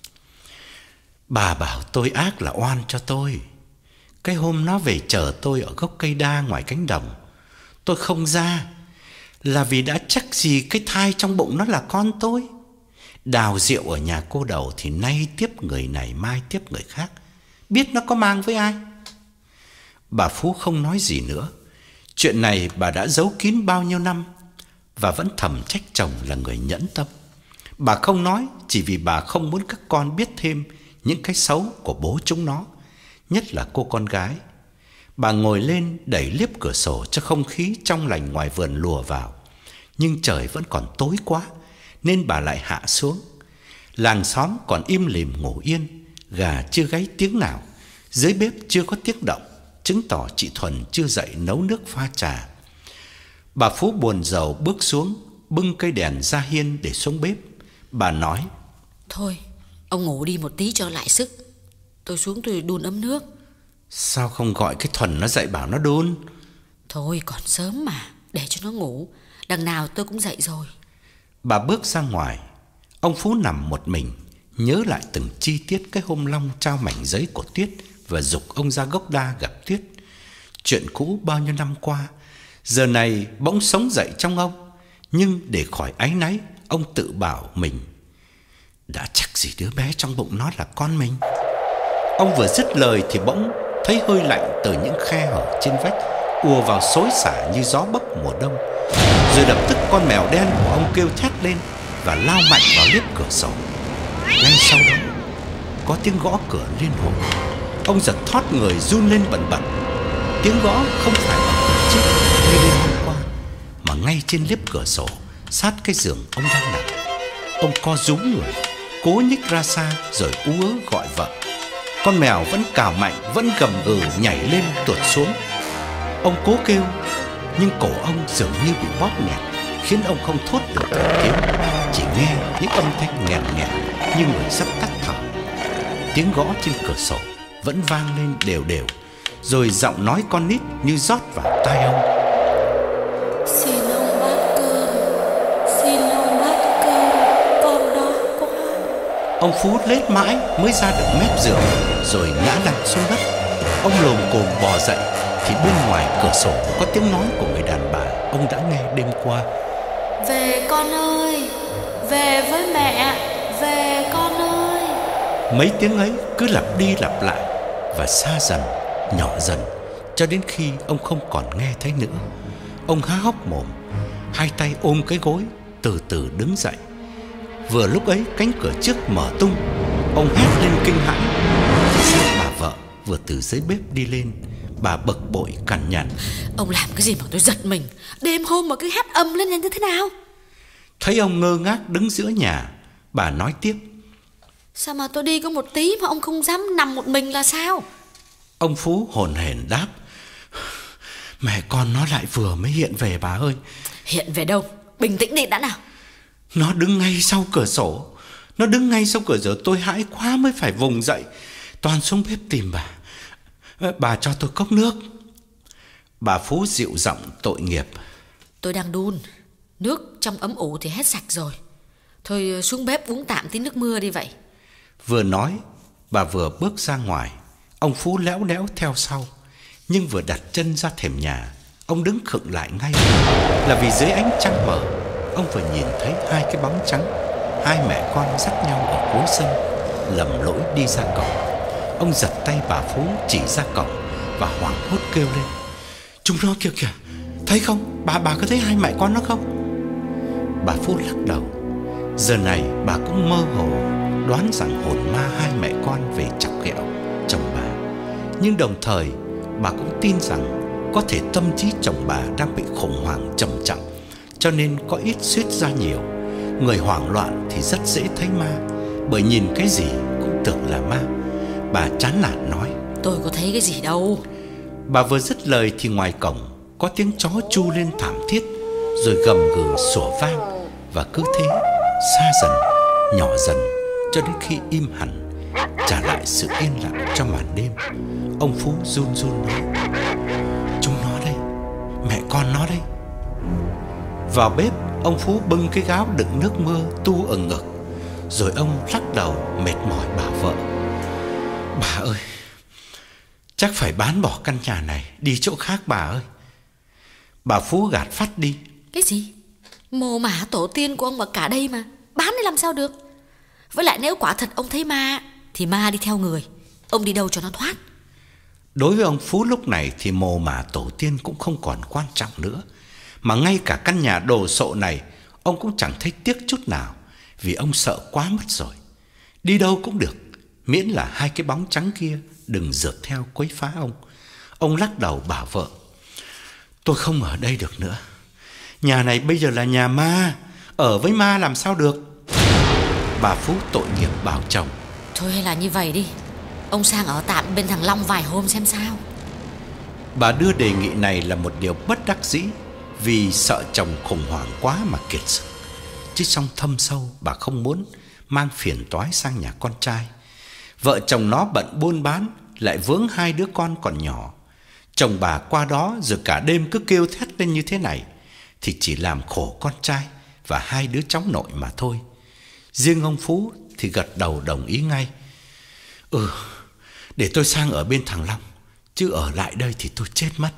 Bà bảo tôi ác là oan cho tôi. Cái hôm nó về chờ tôi ở gốc cây đa ngoài cánh đồng, tôi không ra là vì đã chắc gì cái thai trong bụng nó là con tôi. Đào rượu ở nhà cô đầu thì nay tiếp người này mai tiếp người khác, biết nó có mang với ai. Bà Phú không nói gì nữa. Chuyện này bà đã giấu kín bao nhiêu năm, và vẫn thầm trách chồng là người nhẫn tâm. Bà không nói chỉ vì bà không muốn các con biết thêm những cái xấu của bố chúng nó, nhất là cô con gái. Bà ngồi lên đẩy liếp cửa sổ cho không khí trong lành ngoài vườn lùa vào. Nhưng trời vẫn còn tối quá nên bà lại hạ xuống. Làng xóm còn im lìm ngủ yên, gà chưa gáy tiếng nào, dưới bếp chưa có tiếng động, chứng tỏ chị Thuần chưa dậy nấu nước pha trà. Bà Phú buồn rầu bước xuống, bưng cây đèn ra hiên để xuống bếp. Bà nói: Thôi, ông ngủ đi một tí cho lại sức. Tôi xuống tôi đun ấm nước. Sao không gọi cái Thuần nó dậy bảo nó đun? Thôi còn sớm mà, để cho nó ngủ. Đằng nào tôi cũng dậy rồi. Bà bước ra ngoài. Ông Phú nằm một mình, nhớ lại từng chi tiết cái hôm Long trao mảnh giấy của Tuyết và giục ông ra gốc đa gặp Tuyết. Chuyện cũ bao nhiêu năm qua giờ này bỗng sống dậy trong ông. Nhưng để khỏi áy náy, ông tự bảo mình đã chắc gì đứa bé trong bụng nó là con mình. Ông vừa dứt lời thì bỗng thấy hơi lạnh từ những khe hở trên vách ùa vào xối xả như gió bấc mùa đông. Rồi lập tức con mèo đen của ông kêu thét lên và lao mạnh vào liếp cửa sổ. Ngay sau đó có tiếng gõ cửa liên hồi. Ông giật thót người run lên bần bật. Tiếng gõ không phải là cửa trước như đêm hôm qua, mà ở ngay trên liếp cửa sổ, sát cái giường ông đang nằm. Ông co rúm người, cố nhích ra xa rồi ú ớ gọi vợ. Con mèo vẫn cào mạnh, vẫn gầm gừ nhảy lên tuột xuống. Ông cố kêu, nhưng cổ ông dường như bị bóp nghẹt, khiến ông không thốt được thành tiếng, chỉ nghe những âm thanh nghẹn nghẹn như người sắp tắt thở. Tiếng gõ trên cửa sổ vẫn vang lên đều đều, rồi giọng nói con nít như rót vào tai ông. Xin ông bát cơm, xin ông bát cơm, con đói quá. Ông Phú lết mãi mới ra được mép giường, rồi ngã lăn xuống đất. Ông lồm cồm bò dậy thì bên ngoài cửa sổ có tiếng nói của người đàn bà ông đã nghe đêm qua. Về con ơi, về với mẹ, về con ơi. Mấy tiếng ấy cứ lặp đi lặp lại và xa dần, nhỏ dần, cho đến khi ông không còn nghe thấy nữa. Ông há hốc mồm, hai tay ôm cái gối, từ từ đứng dậy. Vừa lúc ấy cánh cửa trước mở tung, ông hét lên kinh hãi. Thì bà vợ vừa từ dưới bếp đi lên. Bà bực bội cằn nhằn: Ông làm cái gì mà tôi giật mình? Đêm hôm mà cứ hét ầm lên như thế nào? Thấy ông ngơ ngác đứng giữa nhà, bà nói tiếp: Sao mà tôi đi có một tí mà ông không dám nằm một mình là sao? Ông Phú hồn hển đáp: Mẹ con nó lại vừa mới hiện về bà ơi. Hiện về đâu? Bình tĩnh đi đã nào. Nó đứng ngay sau cửa sổ. Nó đứng ngay sau cửa sổ. Tôi hãi quá mới phải vùng dậy, toàn xuống bếp tìm bà. Bà cho tôi cốc nước. Bà Phú dịu giọng tội nghiệp: Tôi đang đun, nước trong ấm ủ thì hết sạch rồi. Thôi xuống bếp uống tạm tí nước mưa đi vậy. Vừa nói, bà vừa bước ra ngoài. Ông Phú léo đéo theo sau. Nhưng vừa đặt chân ra thềm nhà, ông đứng khựng lại ngay. Là vì dưới ánh trăng mờ, ông vừa nhìn thấy hai cái bóng trắng, hai mẹ con dắt nhau ở cuối sân, lầm lỗi đi ra cổng. Ông giật tay bà Phú chỉ ra cổng và hoảng hốt kêu lên: Chúng nó kìa kìa, thấy không? Bà bà có thấy hai mẹ con nó không? Bà Phú lắc đầu. Giờ này bà cũng mơ hồ đoán rằng hồn ma hai mẹ con về chọc ghẹo chồng bà. Nhưng đồng thời bà cũng tin rằng có thể tâm trí chồng bà đang bị khủng hoảng trầm trọng, cho nên có ít suýt ra nhiều. Người hoảng loạn thì rất dễ thấy ma, bởi nhìn cái gì cũng tưởng là ma. Bà chán nản nói: Tôi có thấy cái gì đâu. Bà vừa dứt lời thì ngoài cổng có tiếng chó chu lên thảm thiết, rồi gầm gừ sủa vang. Và cứ thế xa dần, nhỏ dần, cho đến khi im hẳn, trả lại sự yên lặng cho màn đêm. Ông Phú run run nói: Chúng nó đây, mẹ con nó đây. Vào bếp, ông Phú bưng cái gáo đựng nước mưa tu ở ngực. Rồi ông lắc đầu mệt mỏi bảo vợ: Bà ơi, chắc phải bán bỏ căn nhà này, đi chỗ khác bà ơi. Bà Phú gạt phắt đi: Cái gì? Mồ mả tổ tiên của ông ở cả đây mà, bán đi làm sao được? Với lại nếu quả thật ông thấy ma thì ma đi theo người, ông đi đâu cho nó thoát. Đối với ông Phú lúc này thì mồ mả tổ tiên cũng không còn quan trọng nữa. Mà ngay cả căn nhà đồ sộ này ông cũng chẳng thấy tiếc chút nào, vì ông sợ quá mất rồi. Đi đâu cũng được, miễn là hai cái bóng trắng kia đừng rượt theo quấy phá ông. Ông lắc đầu bảo vợ: Tôi không ở đây được nữa. Nhà này bây giờ là nhà ma, ở với ma làm sao được. Bà Phú tội nghiệp bảo chồng: Thôi hay là như vậy đi, ông sang ở tạm bên thằng Long vài hôm xem sao. Bà đưa đề nghị này là một điều bất đắc dĩ, vì sợ chồng khủng hoảng quá mà kiệt sức. Chứ trong thâm sâu bà không muốn mang phiền toái sang nhà con trai. Vợ chồng nó bận buôn bán, lại vướng hai đứa con còn nhỏ. Chồng bà qua đó rồi cả đêm cứ kêu thét lên như thế này thì chỉ làm khổ con trai và hai đứa cháu nội mà thôi. Riêng ông Phú thì gật đầu đồng ý ngay: Ừ, để tôi sang ở bên thằng Long, chứ ở lại đây thì tôi chết mất.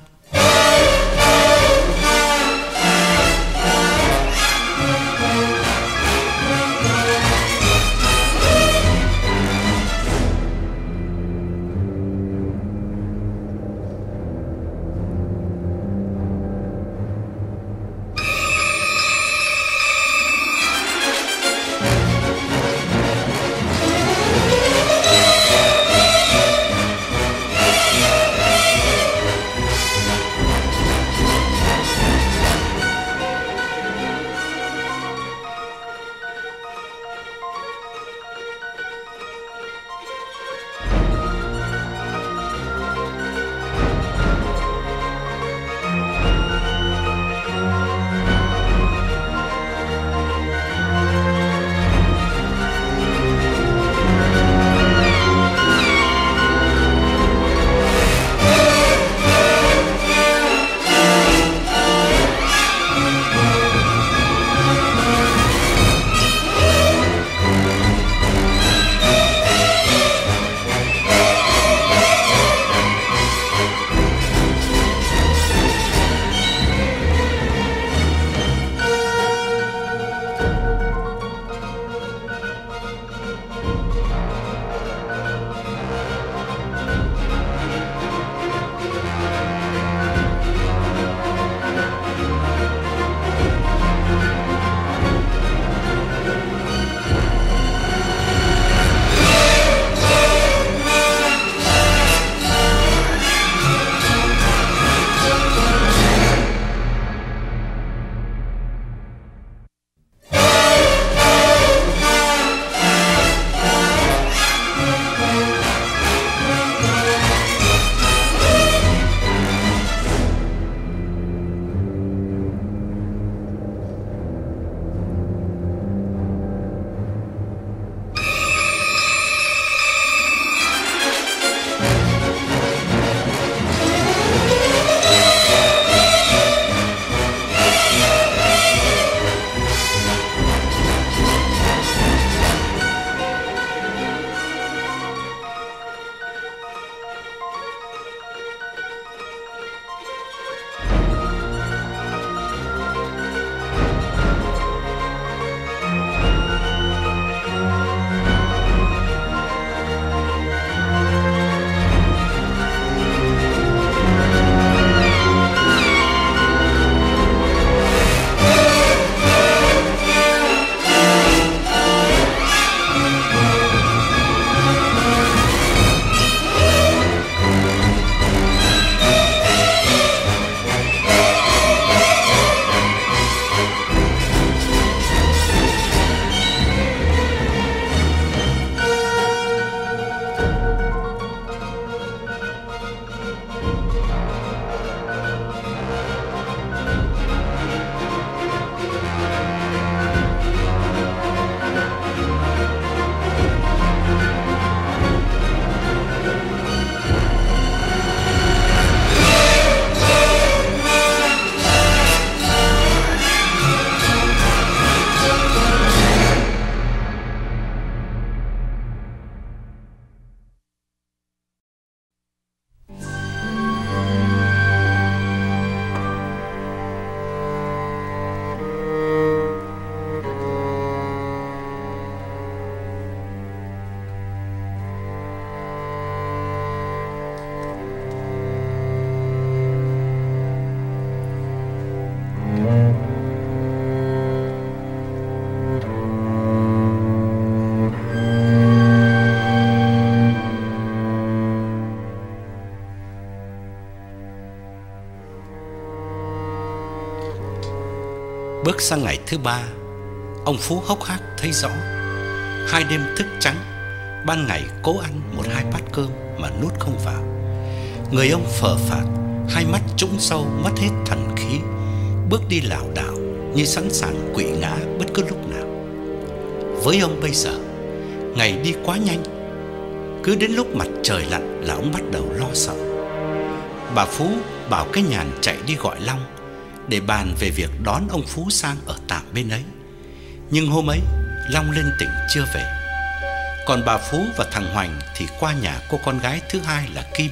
Bước sang ngày thứ ba, ông Phú hốc hác thấy rõ. Hai đêm thức trắng, ban ngày cố ăn một hai bát cơm mà nuốt không vào. Người ông phờ phạc, hai mắt trũng sâu mất hết thần khí, bước đi lảo đảo như sẵn sàng quỵ ngã bất cứ lúc nào. Với ông bây giờ, ngày đi quá nhanh. Cứ đến lúc mặt trời lặn là ông bắt đầu lo sợ. Bà Phú bảo cái nhàn chạy đi gọi Long để bàn về việc đón ông Phú sang ở tạm bên ấy. Nhưng hôm ấy Long lên tỉnh chưa về. Còn bà Phú và thằng Hoành thì qua nhà cô con gái thứ hai là Kim.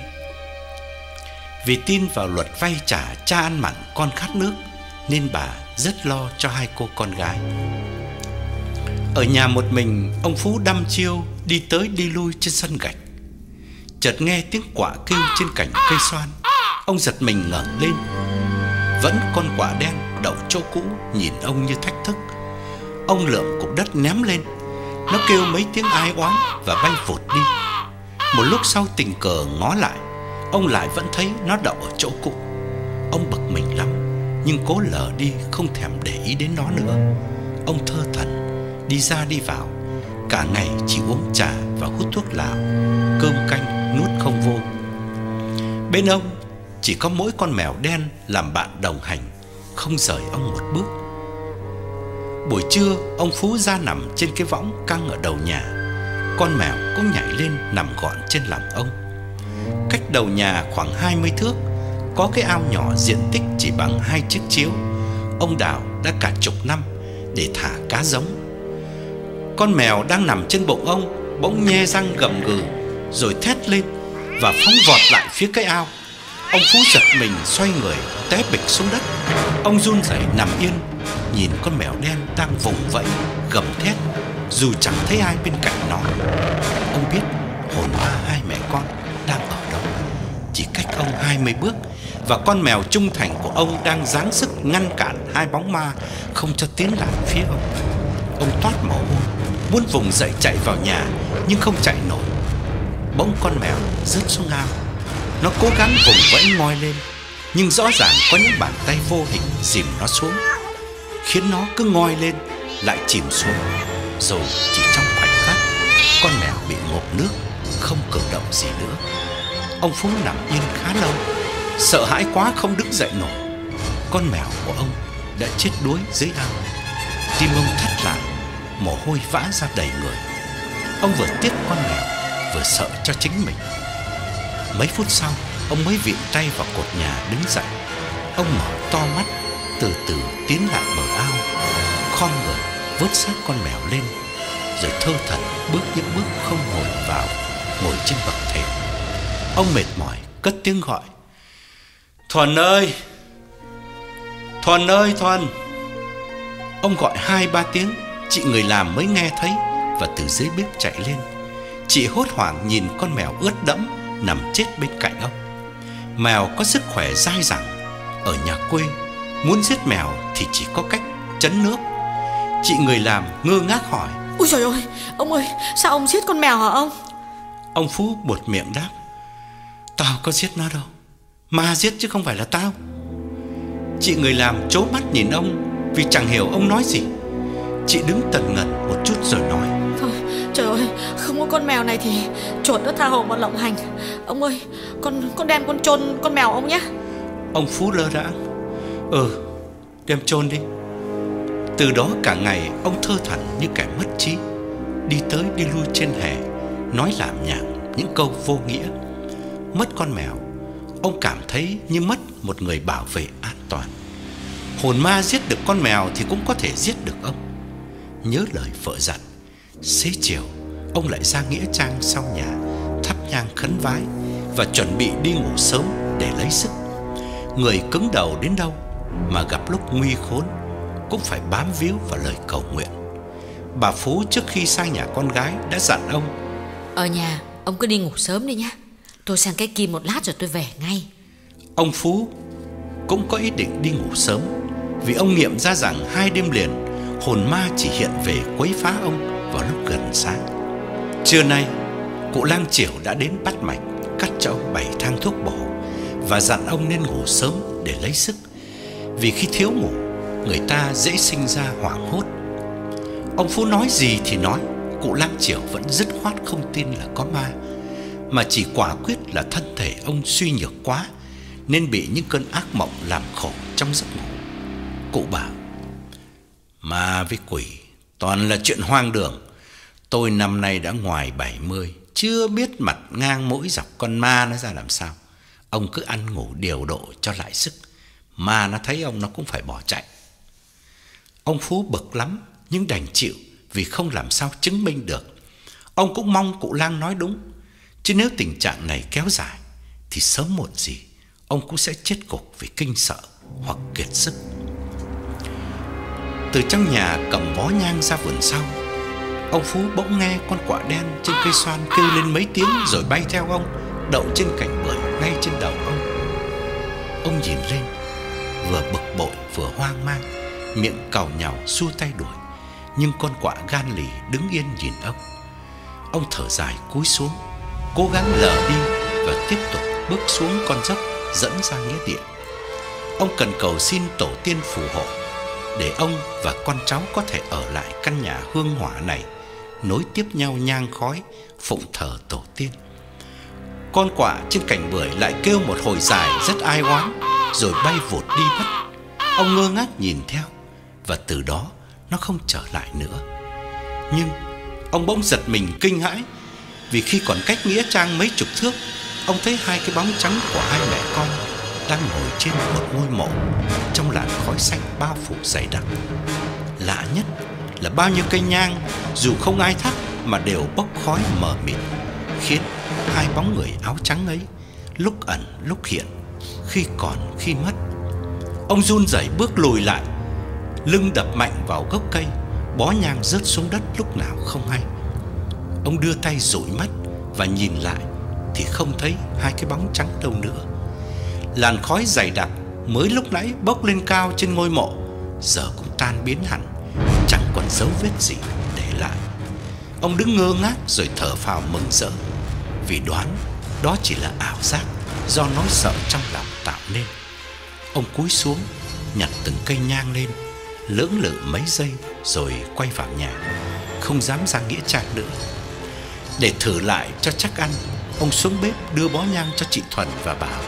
Vì tin vào luật vay trả cha ăn mặn con khát nước, nên bà rất lo cho hai cô con gái. Ở nhà một mình, ông Phú đăm chiêu đi tới đi lui trên sân gạch. Chợt nghe tiếng quạ kêu trên cành cây xoan. Ông giật mình ngẩng lên. Vẫn con quạ đen đậu chỗ cũ nhìn ông như thách thức. Ông lượm cục đất ném lên. Nó kêu mấy tiếng ai oán và bay vụt đi. Một lúc sau tình cờ ngó lại, ông lại vẫn thấy nó đậu ở chỗ cũ. Ông bực mình lắm, nhưng cố lờ đi, không thèm để ý đến nó nữa. Ông thơ thẩn đi ra đi vào, cả ngày chỉ uống trà và hút thuốc lào, cơm canh nuốt không vô. Bên ông chỉ có mỗi con mèo đen làm bạn đồng hành, không rời ông một bước. Buổi trưa, ông Phú ra nằm trên cái võng căng ở đầu nhà. Con mèo cũng nhảy lên nằm gọn trên lòng ông. Cách đầu nhà khoảng hai mươi thước có cái ao nhỏ diện tích chỉ bằng hai chiếc chiếu. Ông đào đã cả chục năm để thả cá giống. Con mèo đang nằm trên bụng ông bỗng nhe răng gầm gừ, rồi thét lên và phóng vọt lại phía cái ao. Ông Phú giật mình xoay người té bịch xuống đất. Ông run rẩy nằm yên, nhìn con mèo đen đang vùng vẫy gầm thét dù chẳng thấy ai bên cạnh nó. Ông biết hồn ma hai mẹ con đang ở đâu, chỉ cách ông hai mươi bước, và con mèo trung thành của ông đang giáng sức ngăn cản hai bóng ma không cho tiến lại phía ông. Ông toát mồ hôi, muốn vùng dậy chạy vào nhà nhưng không chạy nổi. Bỗng con mèo rớt xuống ao. Nó cố gắng vùng vẫy ngoi lên, nhưng rõ ràng có những bàn tay vô hình dìm nó xuống, khiến nó cứ ngoi lên lại chìm xuống. Rồi chỉ trong khoảnh khắc, con mèo bị ngộp nước, không cử động gì nữa. Ông Phú nằm yên khá lâu, sợ hãi quá không đứng dậy nổi. Con mèo của ông đã chết đuối dưới ao. Tim ông thắt lại, mồ hôi vã ra đầy người. Ông vừa tiếc con mèo, vừa sợ cho chính mình. Mấy phút sau, ông mới viện tay vào cột nhà đứng dậy. Ông mở to mắt, từ từ tiến lại bờ ao, khom người vớt xác con mèo lên, rồi thơ thẩn bước những bước không hồn vào, ngồi trên bậc thềm. Ông mệt mỏi cất tiếng gọi: "Thuần ơi! Thuần ơi, Thuần!" Ông gọi hai ba tiếng, chị người làm mới nghe thấy và từ dưới bếp chạy lên. Chị hốt hoảng nhìn con mèo ướt đẫm nằm chết bên cạnh ông. Mèo có sức khỏe dai dẳng. Ở nhà quê, muốn giết mèo thì chỉ có cách chấn nước. Chị người làm ngơ ngác hỏi: "Ôi trời ơi, ông ơi, sao ông giết con mèo hả ông?" Ông Phú buột miệng đáp: "Tao có giết nó đâu, ma giết chứ không phải là tao." Chị người làm trố mắt nhìn ông vì chẳng hiểu ông nói gì. Chị đứng tần ngần một chút rồi nói: "Thôi, trời ơi, không có con mèo này thì chuột nó tha hồ mà lộng hành. Ông ơi, con con đem con chôn con mèo ông nhé." Ông Phú lơ đãng: "Ừ, đem chôn đi." Từ đó cả ngày ông thơ thẩn như kẻ mất trí, đi tới đi lui trên hè, nói lảm nhảm những câu vô nghĩa. Mất con mèo, ông cảm thấy như mất một người bảo vệ an toàn. Hồn ma giết được con mèo thì cũng có thể giết được ông. Nhớ lời vợ dặn, xế chiều ông lại ra nghĩa trang sau nhà thắp nhang khấn vái và chuẩn bị đi ngủ sớm để lấy sức. Người cứng đầu đến đâu mà gặp lúc nguy khốn cũng phải bám víu vào lời cầu nguyện. Bà Phú trước khi sang nhà con gái đã dặn ông: "Ở nhà ông cứ đi ngủ sớm đi nhé, tôi sang cái Kim một lát rồi tôi về ngay." Ông Phú cũng có ý định đi ngủ sớm, vì ông nghiệm ra rằng hai đêm liền hồn ma chỉ hiện về quấy phá ông vào lúc gần sáng. Trưa nay, cụ lang Chiểu đã đến bắt mạch, cắt cho ông bảy thang thuốc bổ và dặn ông nên ngủ sớm để lấy sức. Vì khi thiếu ngủ, người ta dễ sinh ra hoảng hốt. Ông Phú nói gì thì nói, cụ Lang Chiểu vẫn dứt khoát không tin là có ma, mà chỉ quả quyết là thân thể ông suy nhược quá nên bị những cơn ác mộng làm khổ trong giấc ngủ. Cụ bảo: ma với quỷ toàn là chuyện hoang đường. Tôi năm nay đã ngoài bảy mươi, chưa biết mặt ngang mũi dọc con ma nó ra làm sao. Ông cứ ăn ngủ điều độ cho lại sức, ma nó thấy ông nó cũng phải bỏ chạy. Ông Phú bực lắm nhưng đành chịu, vì không làm sao chứng minh được. Ông cũng mong cụ Lang nói đúng, chứ nếu tình trạng này kéo dài thì sớm muộn gì ông cũng sẽ chết cục vì kinh sợ hoặc kiệt sức. Từ trong nhà cầm bó nhang ra vườn sau, ông Phú bỗng nghe con quạ đen trên cây xoan kêu lên mấy tiếng rồi bay theo ông, đậu trên cành bưởi ngay trên đầu ông. Ông nhìn lên, vừa bực bội vừa hoang mang, miệng càu nhàu xua tay đuổi, nhưng con quạ gan lì đứng yên nhìn ông. Ông thở dài cúi xuống, cố gắng lờ đi và tiếp tục bước xuống con dốc dẫn ra nghĩa địa. Ông cần cầu xin tổ tiên phù hộ để ông và con cháu có thể ở lại căn nhà hương hỏa này, nối tiếp nhau nhang khói phụng thờ tổ tiên. Con quạ trên cành bưởi lại kêu một hồi dài rất ai oán, rồi bay vụt đi mất. Ông ngơ ngác nhìn theo, và từ đó nó không trở lại nữa. Nhưng ông bỗng giật mình kinh hãi, vì khi còn cách nghĩa trang mấy chục thước, ông thấy hai cái bóng trắng của hai mẹ con đang ngồi trên một ngôi mộ trong làn khói xanh bao phủ dày đặc. Lạ nhất là bao nhiêu cây nhang dù không ai thắp mà đều bốc khói mờ mịt, khiến hai bóng người áo trắng ấy lúc ẩn lúc hiện, khi còn khi mất. Ông run rẩy bước lùi lại, lưng đập mạnh vào gốc cây, bó nhang rớt xuống đất lúc nào không hay. Ông đưa tay dụi mắt và nhìn lại thì không thấy hai cái bóng trắng đâu nữa. Làn khói dày đặc mới lúc nãy bốc lên cao trên ngôi mộ giờ cũng tan biến hẳn, chẳng còn dấu vết gì để lại. Ông đứng ngơ ngác rồi thở phào mừng rỡ, vì đoán đó chỉ là ảo giác do nỗi sợ trong lòng tạo nên. Ông cúi xuống nhặt từng cây nhang lên, lưỡng lự mấy giây rồi quay vào nhà, không dám ra nghĩa trang nữa. Để thử lại cho chắc ăn, ông xuống bếp đưa bó nhang cho chị Thuần và bảo: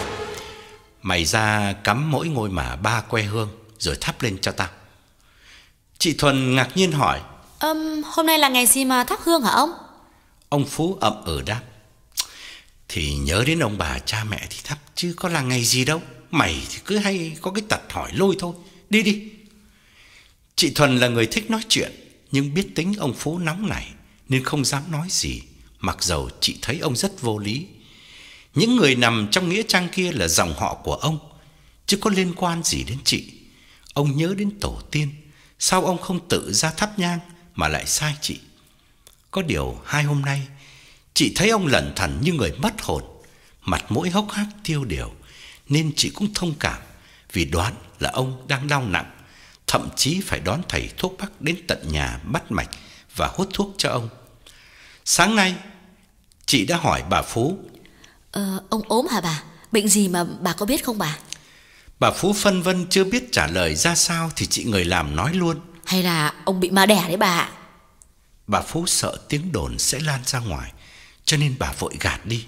mày ra cắm mỗi ngôi mà ba que hương rồi thắp lên cho tao. Chị Thuần ngạc nhiên hỏi: um, Hôm nay là ngày gì mà thắp hương hả ông? Ông Phú ậm ừ đáp: thì nhớ đến ông bà cha mẹ thì thắp, chứ có là ngày gì đâu. Mày thì cứ hay có cái tật hỏi lôi thôi. Đi đi. Chị Thuần là người thích nói chuyện, nhưng biết tính ông Phú nóng nảy nên không dám nói gì, mặc dầu chị thấy ông rất vô lý. Những người nằm trong nghĩa trang kia là dòng họ của ông, chứ có liên quan gì đến chị. Ông nhớ đến tổ tiên, sao ông không tự ra thắp nhang mà lại sai chị? Có điều hai hôm nay chị thấy ông lẩn thẩn như người mất hồn, mặt mũi hốc hác tiêu điều, nên chị cũng thông cảm, vì đoán là ông đang đau nặng, thậm chí phải đón thầy thuốc bắc đến tận nhà bắt mạch và hút thuốc cho ông. Sáng nay chị đã hỏi bà Phú: Ờ, ông ốm hả bà? Bệnh gì mà bà có biết không bà? Bà Phú phân vân chưa biết trả lời ra sao thì chị người làm nói luôn: hay là ông bị ma đẻ đấy bà ạ? Bà Phú sợ tiếng đồn sẽ lan ra ngoài, cho nên bà vội gạt đi: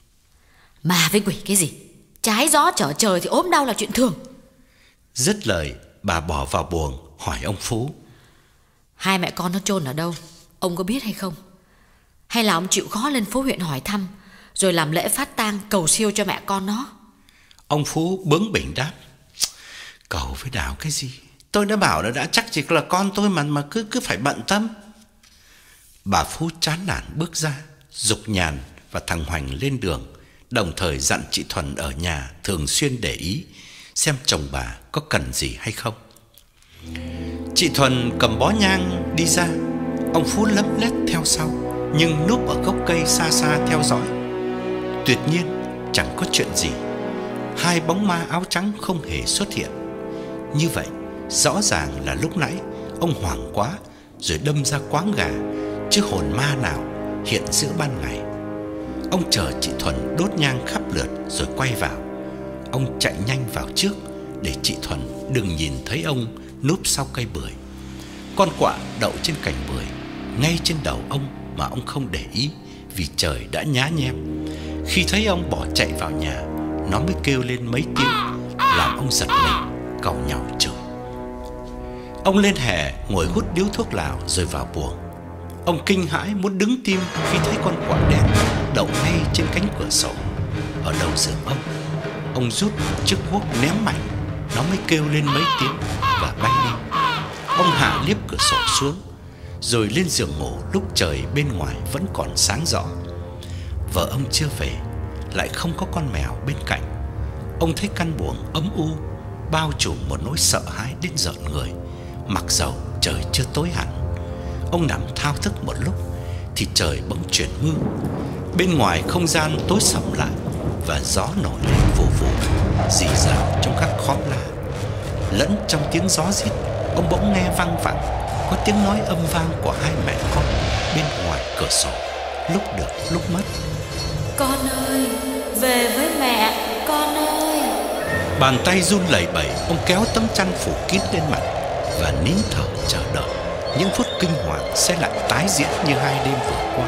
ma với quỷ cái gì? Trái gió trở trời thì ốm đau là chuyện thường. Dứt lời, bà bỏ vào buồng hỏi ông Phú: hai mẹ con nó chôn ở đâu, ông có biết hay không? Hay là ông chịu khó lên phố huyện hỏi thăm, rồi làm lễ phát tang cầu siêu cho mẹ con nó? Ông Phú bướng bỉnh đáp: cầu với đào cái gì? Tôi đã bảo là đã chắc chỉ là con tôi mà mà cứ cứ phải bận tâm. Bà Phú chán nản bước ra, giục Nhàn và thằng Hoành lên đường, đồng thời dặn chị Thuần ở nhà thường xuyên để ý xem chồng bà có cần gì hay không. Chị Thuần cầm bó nhang đi ra, ông Phú lấm lét theo sau, nhưng núp ở gốc cây xa xa theo dõi. Tuyệt nhiên chẳng có chuyện gì, hai bóng ma áo trắng không hề xuất hiện. Như vậy rõ ràng là lúc nãy ông hoảng quá rồi đâm ra quáng gà, chứ hồn ma nào hiện giữa ban ngày. Ông chờ chị Thuần đốt nhang khắp lượt rồi quay vào. Ông chạy nhanh vào trước để chị Thuần đừng nhìn thấy ông núp sau cây bưởi. Con quạ đậu trên cành bưởi ngay trên đầu ông mà ông không để ý vì trời đã nhá nhem. Khi thấy ông bỏ chạy vào nhà, nó mới kêu lên mấy tiếng làm ông giật mình, cau nhàu chửi. Ông lên hè ngồi hút điếu thuốc lào rồi vào buồng. Ông kinh hãi muốn đứng tim khi thấy con quạ đen đậu ngay trên cánh cửa sổ ở đầu giường ông. Ông rút chiếc cuốc ném mạnh, nó mới kêu lên mấy tiếng và bay đi. Ông hạ liếp cửa sổ xuống rồi lên giường ngủ lúc trời bên ngoài vẫn còn sáng rõ. Vợ ông chưa về, lại không có con mèo bên cạnh. Ông thấy căn buồng ấm u, bao trùm một nỗi sợ hãi đến rợn người, mặc dầu trời chưa tối hẳn. Ông nằm thao thức một lúc thì trời bỗng chuyển mưa. Bên ngoài không gian tối sầm lại và gió nổi lên vù vù, rì rào trong các khóm lá. Lẫn trong tiếng gió rít, ông bỗng nghe văng vẳng có tiếng nói âm vang của hai mẹ con bên ngoài cửa sổ, lúc được lúc mất. Con ơi, về với mẹ, con ơi. Bàn tay run lẩy bẩy, ông kéo tấm chăn phủ kín lên mặt và nín thở chờ đợi những phút kinh hoàng sẽ lại tái diễn như hai đêm vừa qua.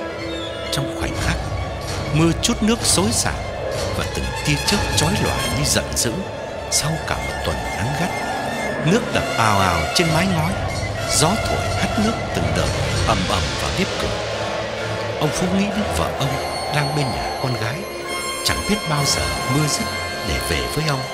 Trong khoảnh khắc, mưa chút nước xối xả và từng tia chớp chói lòa như giận dữ sau cả một tuần nắng gắt. Nước đập ào ào trên mái ngói, gió thổi hắt nước từng đợt ầm ầm vào liếp cửa. Ông Phú nghĩ đến vợ ông đang bên nhà con gái, chẳng biết bao giờ mưa dứt để về với ông.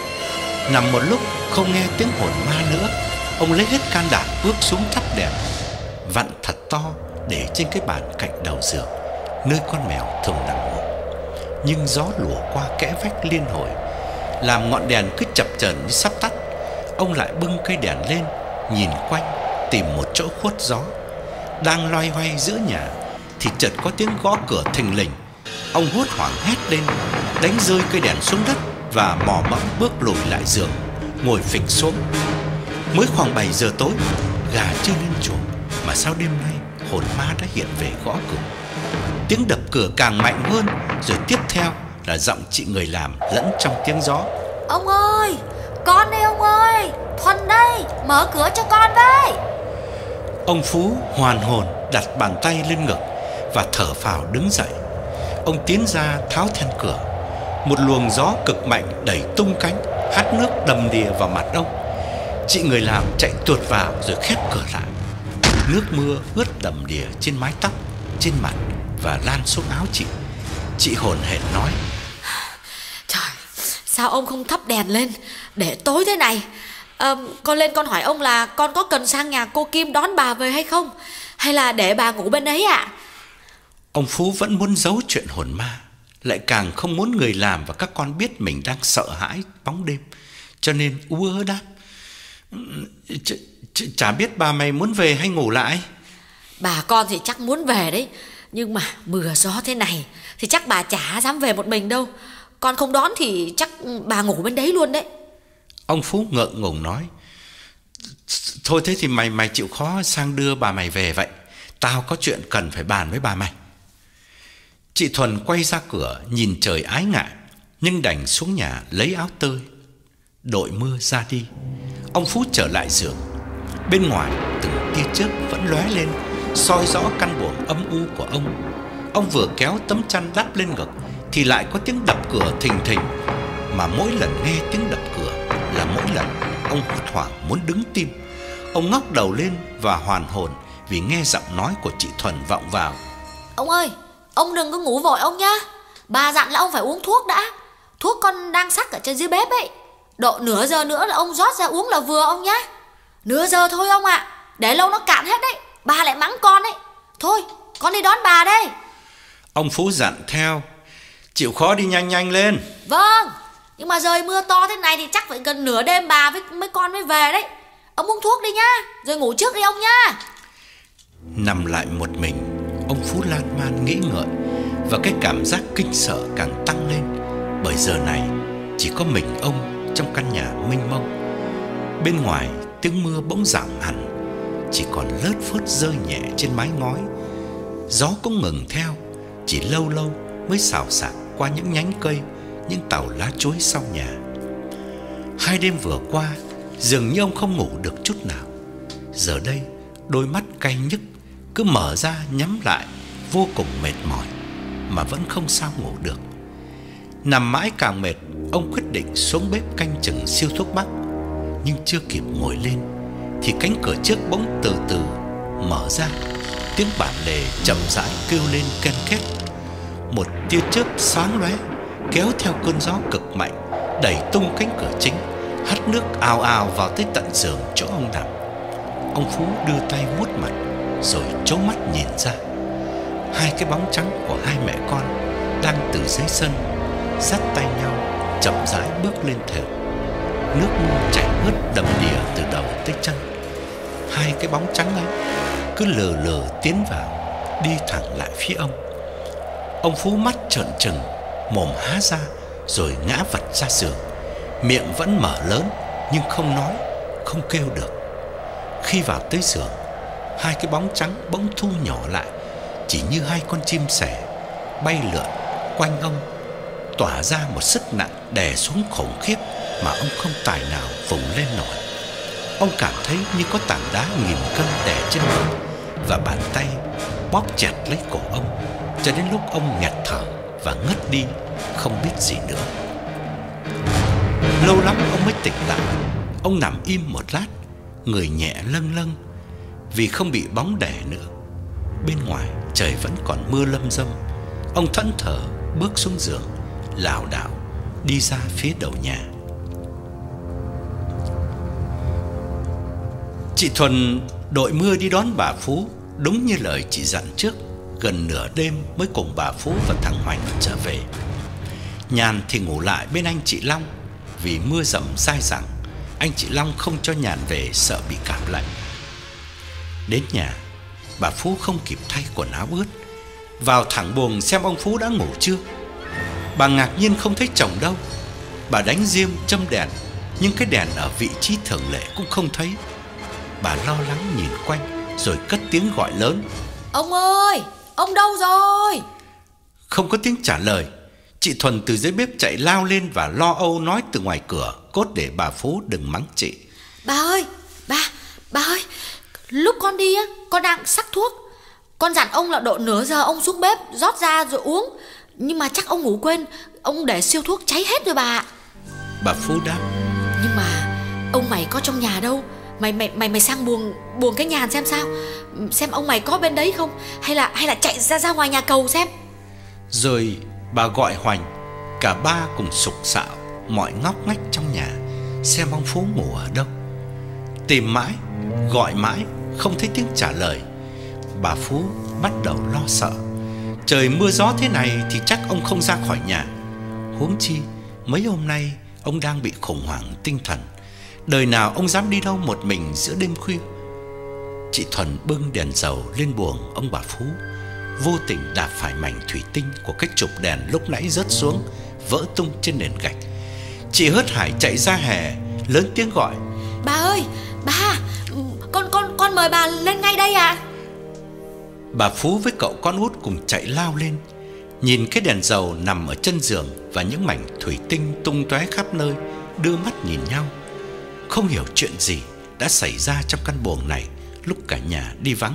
Nằm một lúc không nghe tiếng hồn ma nữa, ông lấy hết can đảm bước xuống thắp đèn, vặn thật to để trên cái bàn cạnh đầu giường, nơi con mèo thường nằm ngủ. Nhưng gió lùa qua kẽ vách liên hồi, làm ngọn đèn cứ chập chờn như sắp tắt. Ông lại bưng cây đèn lên, nhìn quanh tìm một chỗ khuất gió. Đang loay hoay giữa nhà thì chợt có tiếng gõ cửa thình lình. Ông hốt hoảng hét lên, đánh rơi cây đèn xuống đất và mò mẫm bước lùi lại giường, ngồi phịch xuống. Mới khoảng bảy giờ tối, gà chưa lên chuồng mà sao đêm nay hồn ma đã hiện về gõ cửa. Tiếng đập cửa càng mạnh hơn, rồi tiếp theo là giọng chị người làm lẫn trong tiếng gió. Ông ơi, con đây ông ơi, Thuần đây, mở cửa cho con với. Ông Phú hoàn hồn đặt bàn tay lên ngực và thở phào đứng dậy. Ông tiến ra tháo then cửa. Một luồng gió cực mạnh đẩy tung cánh, hắt nước đầm đìa vào mặt ông. Chị người làm chạy tuột vào rồi khép cửa lại. Nước mưa ướt đầm đìa trên mái tóc, trên mặt và lan xuống áo chị. Chị hồn hển nói: Trời, sao ông không thắp đèn lên để tối thế này? à, Con lên con hỏi ông là con có cần sang nhà cô Kim đón bà về hay không, hay là để bà ngủ bên ấy ạ? À? Ông Phú vẫn muốn giấu chuyện hồn ma, lại càng không muốn người làm và các con biết mình đang sợ hãi bóng đêm, cho nên ú ớ đáp: Ch ch chả biết bà mày muốn về hay ngủ lại. Bà con thì chắc muốn về đấy, nhưng mà mưa gió thế này thì chắc bà chả dám về một mình đâu. Con không đón thì chắc bà ngủ bên đấy luôn đấy. Ông Phú ngượng ngùng nói: Thôi thế thì mày mày chịu khó sang đưa bà mày về vậy. Tao có chuyện cần phải bàn với bà mày. Chị Thuần quay ra cửa nhìn trời ái ngại, nhưng đành xuống nhà lấy áo tơi, đội mưa ra đi. Ông Phú trở lại giường. Bên ngoài từng tia chớp vẫn lóe lên, soi rõ căn buồng âm u của ông. Ông vừa kéo tấm chăn đắp lên ngực thì lại có tiếng đập cửa thình thình. Mà mỗi lần nghe tiếng đập cửa là mỗi lần ông hốt hoảng muốn đứng tim. Ông ngóc đầu lên và hoàn hồn vì nghe giọng nói của chị Thuần vọng vào: Ông ơi, ông đừng có ngủ vội ông nhá. Bà dặn là ông phải uống thuốc đã. Thuốc con đang sắc ở trên dưới bếp ấy. Độ nửa giờ nữa là ông rót ra uống là vừa ông nhá. Nửa giờ thôi ông ạ, à. Để lâu nó cạn hết đấy, bà lại mắng con ấy. Thôi, con đi đón bà đây. Ông Phú dặn theo: Chịu khó đi nhanh nhanh lên. Vâng, nhưng mà trời mưa to thế này thì chắc phải gần nửa đêm bà với mấy con mới về đấy. Ông uống thuốc đi nhá, rồi ngủ trước đi ông nhá. Nằm lại một mình, ông Phú lan man nghĩ ngợi, và cái cảm giác kinh sợ càng tăng lên. Bởi giờ này chỉ có mình ông trong căn nhà mênh mông. Bên ngoài tiếng mưa bỗng giảm hẳn, chỉ còn lớt phớt rơi nhẹ trên mái ngói. Gió cũng ngừng theo, chỉ lâu lâu mới xào xạc qua những nhánh cây, những tàu lá chuối sau nhà. Hai đêm vừa qua, Dường như ông không ngủ được chút nào. Giờ đây đôi mắt cay nhức cứ mở ra nhắm lại, vô cùng mệt mỏi mà vẫn không sao ngủ được. Nằm mãi càng mệt, ông quyết định xuống bếp canh chừng siêu thuốc bắc. Nhưng chưa kịp ngồi lên thì cánh cửa trước bỗng từ từ mở ra. Tiếng bản lề chậm rãi kêu lên ken két. Một tia chớp sáng lóe kéo theo cơn gió cực mạnh, đẩy tung cánh cửa chính, hắt nước ào ào vào tới tận giường chỗ ông nằm. Ông Phú đưa tay vuốt mặt rồi chố mắt nhìn ra. Hai cái bóng trắng của hai mẹ con đang từ dưới sân dắt tay nhau chậm rãi bước lên thềm. Nước mưa chảy ướt đầm đìa từ đầu tới chân. Hai cái bóng trắng ấy cứ lờ lờ tiến vào, đi thẳng lại phía ông. Ông Phú mắt trợn trừng, mồm há ra rồi ngã vật ra giường. Miệng vẫn mở lớn nhưng không nói, không kêu được. Khi vào tới giường, hai cái bóng trắng bỗng thu nhỏ lại, chỉ như hai con chim sẻ bay lượn quanh ông, tỏa ra một sức nặng đè xuống khủng khiếp mà ông không tài nào vùng lên nổi. Ông cảm thấy như có tảng đá nghìn cân đè trên mình, và bàn tay bóp chặt lấy cổ ông cho đến lúc ông nghẹt thở và ngất đi, không biết gì nữa. Lâu lắm ông mới tỉnh lại. Ông nằm im một lát, người nhẹ lâng lâng vì không bị bóng đè nữa. Bên ngoài trời vẫn còn mưa lâm râm. Ông thẫn thờ bước xuống giường, lảo đảo đi ra phía đầu nhà. Chị Thuần đội mưa đi đón bà Phú, đúng như lời chị dặn trước. Gần nửa đêm mới cùng bà Phú và thằng Hoành trở về. Nhàn thì ngủ lại bên anh chị Long. Vì mưa dầm dai dẳng, anh chị Long không cho Nhàn về, sợ bị cảm lạnh. Đến nhà, bà Phú không kịp thay quần áo ướt, vào thẳng buồng xem ông Phú đã ngủ chưa. Bà ngạc nhiên không thấy chồng đâu. Bà đánh diêm châm đèn, nhưng cái đèn ở vị trí thường lệ cũng không thấy. Bà lo lắng nhìn quanh rồi cất tiếng gọi lớn: Ông ơi, ông đâu rồi? Không có tiếng trả lời. Chị Thuần từ dưới bếp chạy lao lên và lo âu nói từ ngoài cửa, cốt để bà Phú đừng mắng chị. Bà ơi, bà, bà ơi, lúc con đi á, con đang sắc thuốc. Con dặn ông là độ nửa giờ ông xuống bếp rót ra rồi uống, nhưng mà chắc ông ngủ quên, ông để siêu thuốc cháy hết rồi bà. Bà Phú đáp: Nhưng mà ông mày có trong nhà đâu. Mày mày mày mày sang buồng buồng cái Nhàn xem sao, xem ông mày có bên đấy không, hay là hay là chạy ra ra ngoài nhà cầu xem. Rồi bà gọi Hoành. Cả ba cùng sục sạo mọi ngóc ngách trong nhà xem ông Phú ngủ ở đâu. Tìm mãi, gọi mãi không thấy tiếng trả lời. Bà Phú bắt đầu lo sợ. Trời mưa gió thế này thì chắc ông không ra khỏi nhà. Huống chi mấy hôm nay ông đang bị khủng hoảng tinh thần. Đời nào ông dám đi đâu một mình giữa đêm khuya. Chị Thuần bưng đèn dầu lên buồng ông bà Phú, vô tình đạp phải mảnh thủy tinh của cái chụp đèn lúc nãy rớt xuống, vỡ tung trên nền gạch. Chị hớt hải chạy ra hè, lớn tiếng gọi: Bà ơi, bà, con con con mời bà lên ngay đây ạ. Bà Phú với cậu con út cùng chạy lao lên, nhìn cái đèn dầu nằm ở chân giường và những mảnh thủy tinh tung tóe khắp nơi, đưa mắt nhìn nhau. Không hiểu chuyện gì đã xảy ra trong căn buồng này lúc cả nhà đi vắng.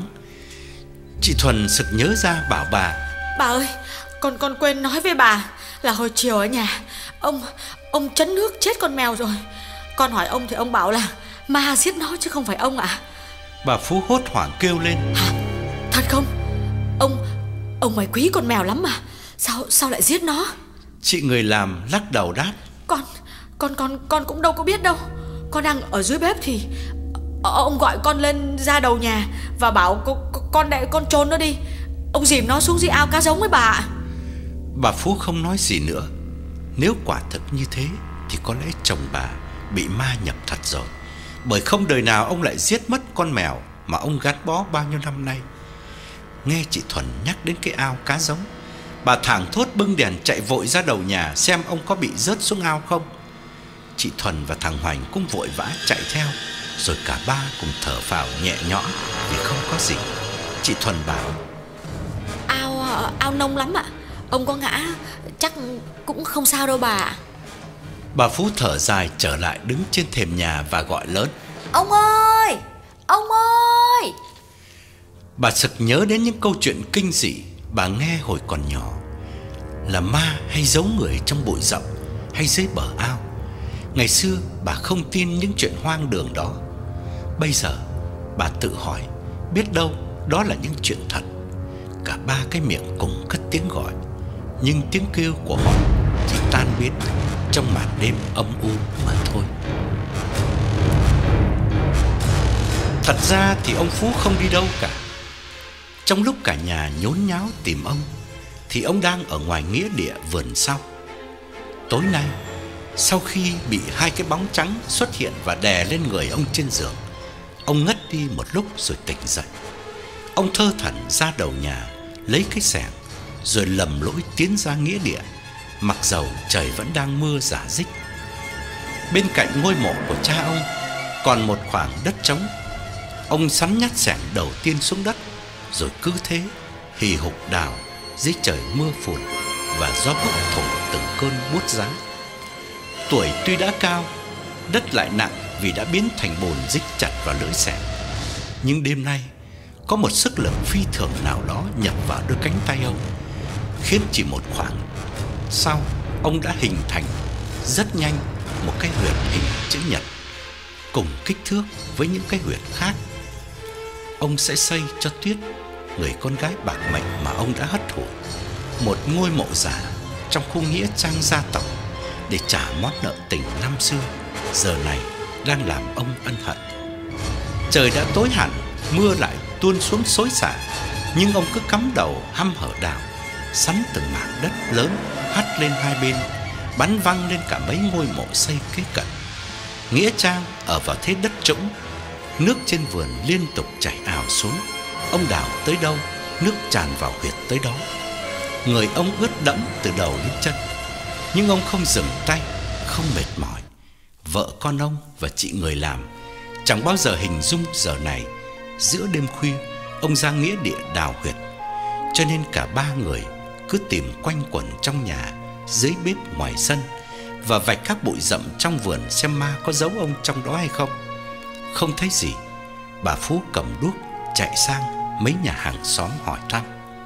Chị Thuần sực nhớ ra bảo bà: Bà ơi, con con quên nói với bà là hồi chiều ở nhà Ông Ông chấn nước chết con mèo rồi. Con hỏi ông thì ông bảo là ma giết nó chứ không phải ông ạ. Bà Phú hốt hoảng kêu lên: Hả? Thật không? Ông Ông mày quý con mèo lắm mà, Sao sao lại giết nó? Chị người làm lắc đầu đáp: Con Con con con cũng đâu có biết đâu. Con đang ở dưới bếp thì ông gọi con lên ra đầu nhà và bảo con con để con chôn nó đi. Ông dìm nó xuống dưới ao cá giống với bà. Bà Phú không nói gì nữa. Nếu quả thực như thế thì có lẽ chồng bà bị ma nhập thật rồi, bởi không đời nào ông lại giết mất con mèo mà ông gắn bó bao nhiêu năm nay. Nghe chị Thuần nhắc đến cái ao cá giống, bà thảng thốt bưng đèn chạy vội ra đầu nhà xem ông có bị rớt xuống ao không. Chị Thuần và thằng Hoành cũng vội vã chạy theo, rồi cả ba cùng thở phào nhẹ nhõm vì không có gì. Chị Thuần bảo: Ao ao nông lắm ạ. Ông có ngã chắc cũng không sao đâu bà. Bà Phú thở dài trở lại đứng trên thềm nhà và gọi lớn: Ông ơi! Ông ơi! Bà sực nhớ đến những câu chuyện kinh dị bà nghe hồi còn nhỏ, là ma hay giấu người trong bụi rậm hay dưới bờ ao. Ngày xưa bà không tin những chuyện hoang đường đó. Bây giờ bà tự hỏi, biết đâu đó là những chuyện thật. Cả ba cái miệng cùng cất tiếng gọi, nhưng tiếng kêu của họ chỉ tan biến trong màn đêm âm u mà thôi. Thật ra thì ông Phú không đi đâu cả. Trong lúc cả nhà nhốn nháo tìm ông, thì ông đang ở ngoài nghĩa địa vườn sau. Tối nay, sau khi bị hai cái bóng trắng xuất hiện và đè lên người ông trên giường, ông ngất đi một lúc rồi tỉnh dậy. Ông thơ thẩn ra đầu nhà lấy cái xẻng, rồi lầm lỗi tiến ra nghĩa địa, mặc dầu trời vẫn đang mưa rả rích. Bên cạnh ngôi mộ của cha ông còn một khoảng đất trống. Ông sắn nhát xẻng đầu tiên xuống đất, rồi cứ thế hì hục đào dưới trời mưa phùn và gió bấc thổi từng cơn buốt giá. Tuổi tuy đã cao, đất lại nặng vì đã biến thành bùn dính chặt vào lưỡi xẻng. Nhưng đêm nay có một sức lực phi thường nào đó nhập vào đôi cánh tay ông, khiến chỉ một khoảng sau ông đã hình thành rất nhanh một cái huyệt hình chữ nhật, cùng kích thước với những cái huyệt khác. Ông sẽ xây cho Tuyết, người con gái bạc mệnh mà ông đã hất hủi, một ngôi mộ giả trong khu nghĩa trang gia tộc để trả món nợ tình năm xưa, giờ này đang làm ông ân hận. Trời đã tối hẳn, mưa lại tuôn xuống xối xả, nhưng ông cứ cắm đầu hăm hở đào, sắn từng mảng đất lớn hắt lên hai bên, bắn văng lên cả mấy ngôi mộ xây kế cận. Nghĩa trang ở vào thế đất trũng, nước trên vườn liên tục chảy ào xuống. Ông đào tới đâu, nước tràn vào huyệt tới đó. Người ông ướt đẫm từ đầu đến chân, nhưng ông không dừng tay, không mệt mỏi. Vợ con ông và chị người làm chẳng bao giờ hình dung giờ này giữa đêm khuya ông ra nghĩa địa đào huyệt. Cho nên cả ba người cứ tìm quanh quẩn trong nhà, dưới bếp, ngoài sân, và vạch các bụi rậm trong vườn xem ma có giấu ông trong đó hay không. Không thấy gì, bà Phú cầm đuốc chạy sang mấy nhà hàng xóm hỏi thăm.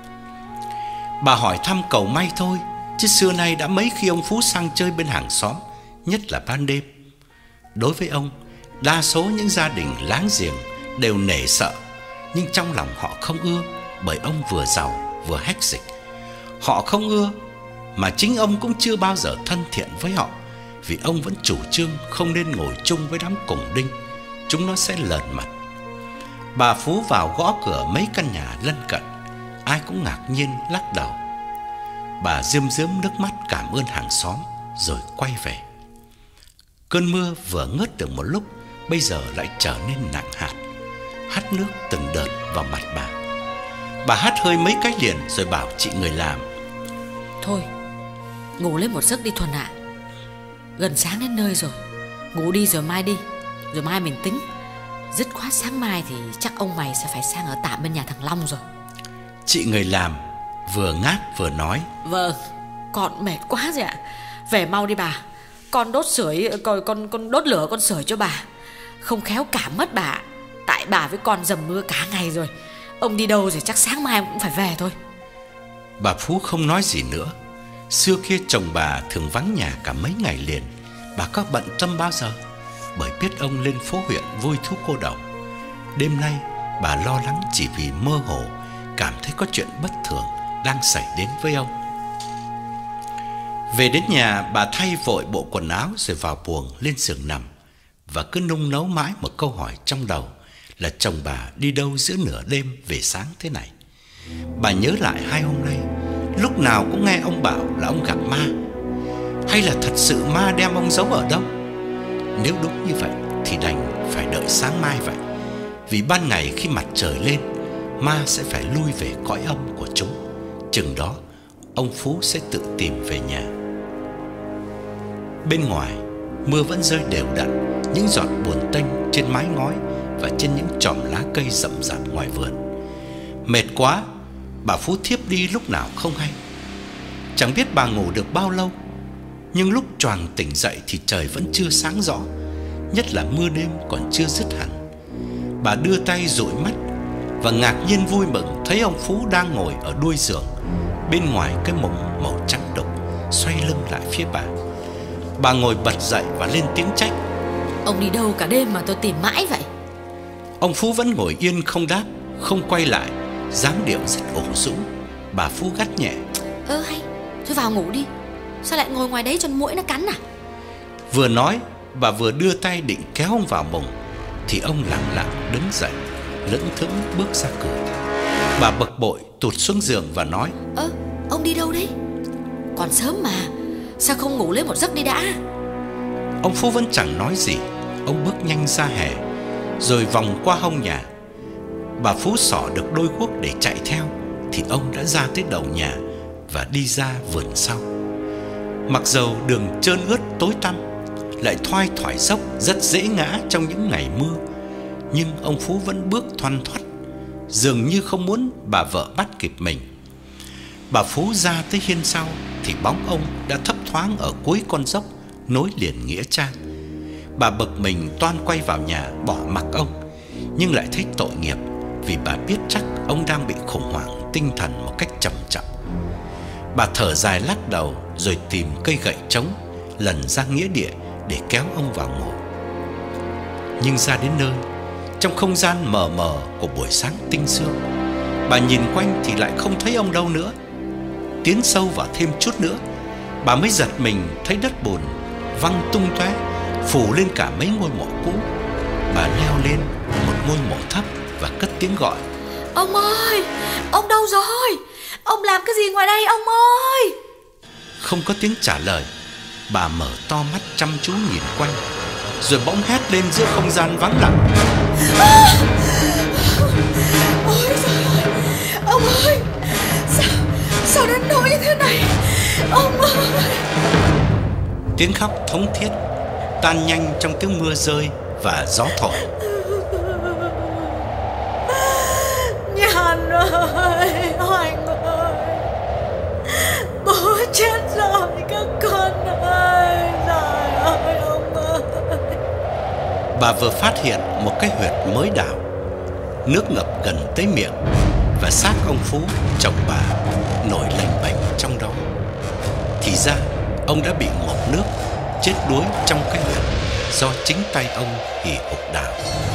Bà hỏi thăm cầu may thôi, chứ xưa nay đã mấy khi ông Phú sang chơi bên hàng xóm, nhất là ban đêm. Đối với ông, đa số những gia đình láng giềng đều nể sợ, nhưng trong lòng họ không ưa, bởi ông vừa giàu vừa hách dịch. Họ không ưa, mà chính ông cũng chưa bao giờ thân thiện với họ, vì ông vẫn chủ trương không nên ngồi chung với đám cùng đinh, chúng nó sẽ lờn mặt. Bà Phú vào gõ cửa mấy căn nhà lân cận, ai cũng ngạc nhiên lắc đầu. Bà rơm rớm nước mắt cảm ơn hàng xóm rồi quay về. Cơn mưa vừa ngớt được một lúc, bây giờ lại trở nên nặng hạt, hắt nước từng đợt vào mặt bà. Bà hắt hơi mấy cái liền rồi bảo chị người làm: Thôi, ngủ lên một giấc đi Thuần ạ. Gần sáng đến nơi rồi, ngủ đi rồi mai đi, rồi mai mình tính. Dứt khoát sáng mai thì chắc ông mày sẽ phải sang ở tạm bên nhà thằng Long rồi. Chị người làm vừa ngáp vừa nói: Vâng, con mệt quá rồi ạ. Về mau đi bà. Con đốt sưởi, con, con, con đốt lửa con sưởi cho bà. Không khéo cảm mất bà. Tại bà với con dầm mưa cả ngày rồi. Ông đi đâu rồi chắc sáng mai cũng phải về thôi. Bà Phú không nói gì nữa. Xưa kia chồng bà thường vắng nhà cả mấy ngày liền. Bà có bận tâm bao giờ, bởi biết ông lên phố huyện vui thú cô độc. Đêm nay bà lo lắng chỉ vì mơ hồ cảm thấy có chuyện bất thường đang xảy đến với ông. Về đến nhà, bà thay vội bộ quần áo rồi vào buồng lên giường nằm, và cứ nung nấu mãi một câu hỏi trong đầu là chồng bà đi đâu giữa nửa đêm về sáng thế này. Bà nhớ lại hai hôm nay, lúc nào cũng nghe ông bảo là ông gặp ma. Hay là thật sự ma đem ông giấu ở đâu? Nếu đúng như vậy thì đành phải đợi sáng mai vậy, vì ban ngày khi mặt trời lên, ma sẽ phải lui về cõi âm của chúng. Chừng đó ông Phú sẽ tự tìm về nhà. Bên ngoài mưa vẫn rơi đều đặn, những giọt buồn tênh trên mái ngói và trên những chòm lá cây rậm rạp ngoài vườn. Mệt quá, bà Phú thiếp đi lúc nào không hay. Chẳng biết bà ngủ được bao lâu. Nhưng lúc choàng tỉnh dậy thì trời vẫn chưa sáng rõ, nhất là mưa đêm còn chưa dứt hẳn. Bà đưa tay dụi mắt và ngạc nhiên vui mừng thấy ông Phú đang ngồi ở đuôi giường, bên ngoài cái mùng màu trắng đục, xoay lưng lại phía bà. Bà ngồi bật dậy và lên tiếng trách: Ông đi đâu cả đêm mà tôi tìm mãi vậy? Ông Phú vẫn ngồi yên không đáp, không quay lại, dáng điệu rất ủ rũ. Bà Phú gắt nhẹ: Ơ hay, thôi vào ngủ đi. Sao lại ngồi ngoài đấy cho muỗi nó cắn à? Vừa nói, bà vừa đưa tay định kéo ông vào mùng, thì ông lặng lặng đứng dậy, lững thững bước ra cửa. Bà bực bội tụt xuống giường và nói: Ơ, ông đi đâu đấy? Còn sớm mà, sao không ngủ lấy một giấc đi đã? Ông Phú vẫn chẳng nói gì. Ông bước nhanh ra hè, rồi vòng qua hông nhà. Bà Phú xỏ được đôi guốc để chạy theo, thì ông đã ra tới đầu nhà và đi ra vườn sau. Mặc dầu đường trơn ướt tối tăm, lại thoai thoải dốc, rất dễ ngã trong những ngày mưa, nhưng ông Phú vẫn bước thoăn thoắt, dường như không muốn bà vợ bắt kịp mình. Bà Phú ra tới hiên sau thì bóng ông đã thấp thoáng ở cuối con dốc nối liền nghĩa trang. Bà bực mình toan quay vào nhà bỏ mặc ông, nhưng lại thấy tội nghiệp, vì bà biết chắc ông đang bị khủng hoảng tinh thần một cách trầm trọng. Bà thở dài lắc đầu, rồi tìm cây gậy trống lần ra nghĩa địa để kéo ông vào ngủ. Nhưng ra đến nơi, trong không gian mờ mờ của buổi sáng tinh sương, bà nhìn quanh thì lại không thấy ông đâu nữa. Tiến sâu vào thêm chút nữa, bà mới giật mình thấy đất bùn văng tung tóe, phủ lên cả mấy ngôi mộ cũ. Bà leo lên một ngôi mộ thấp và cất tiếng gọi: Ông ơi, ông đâu rồi? Ông làm cái gì ngoài đây ông ơi? Không có tiếng trả lời. Bà mở to mắt chăm chú nhìn quanh, rồi bỗng hét lên giữa không gian vắng lặng: À! Ôi trời ơi, ông ơi, sao, sao đến nỗi như thế này? Ông ơi! Tiếng khóc thống thiết tan nhanh trong tiếng mưa rơi và gió thổi. Nhàn ơi, Hoành ơi, bố chết rồi các con ơi. Trời ơi ông ơi! Bà vừa phát hiện một cái huyệt mới đào, nước ngập gần tới miệng, và xác ông Phú, chồng bà, nổi lềnh bềnh trong đó. Thì ra ông đã bị ngộp nước, chết đuối trong cái huyệt do chính tay ông hì hục đào.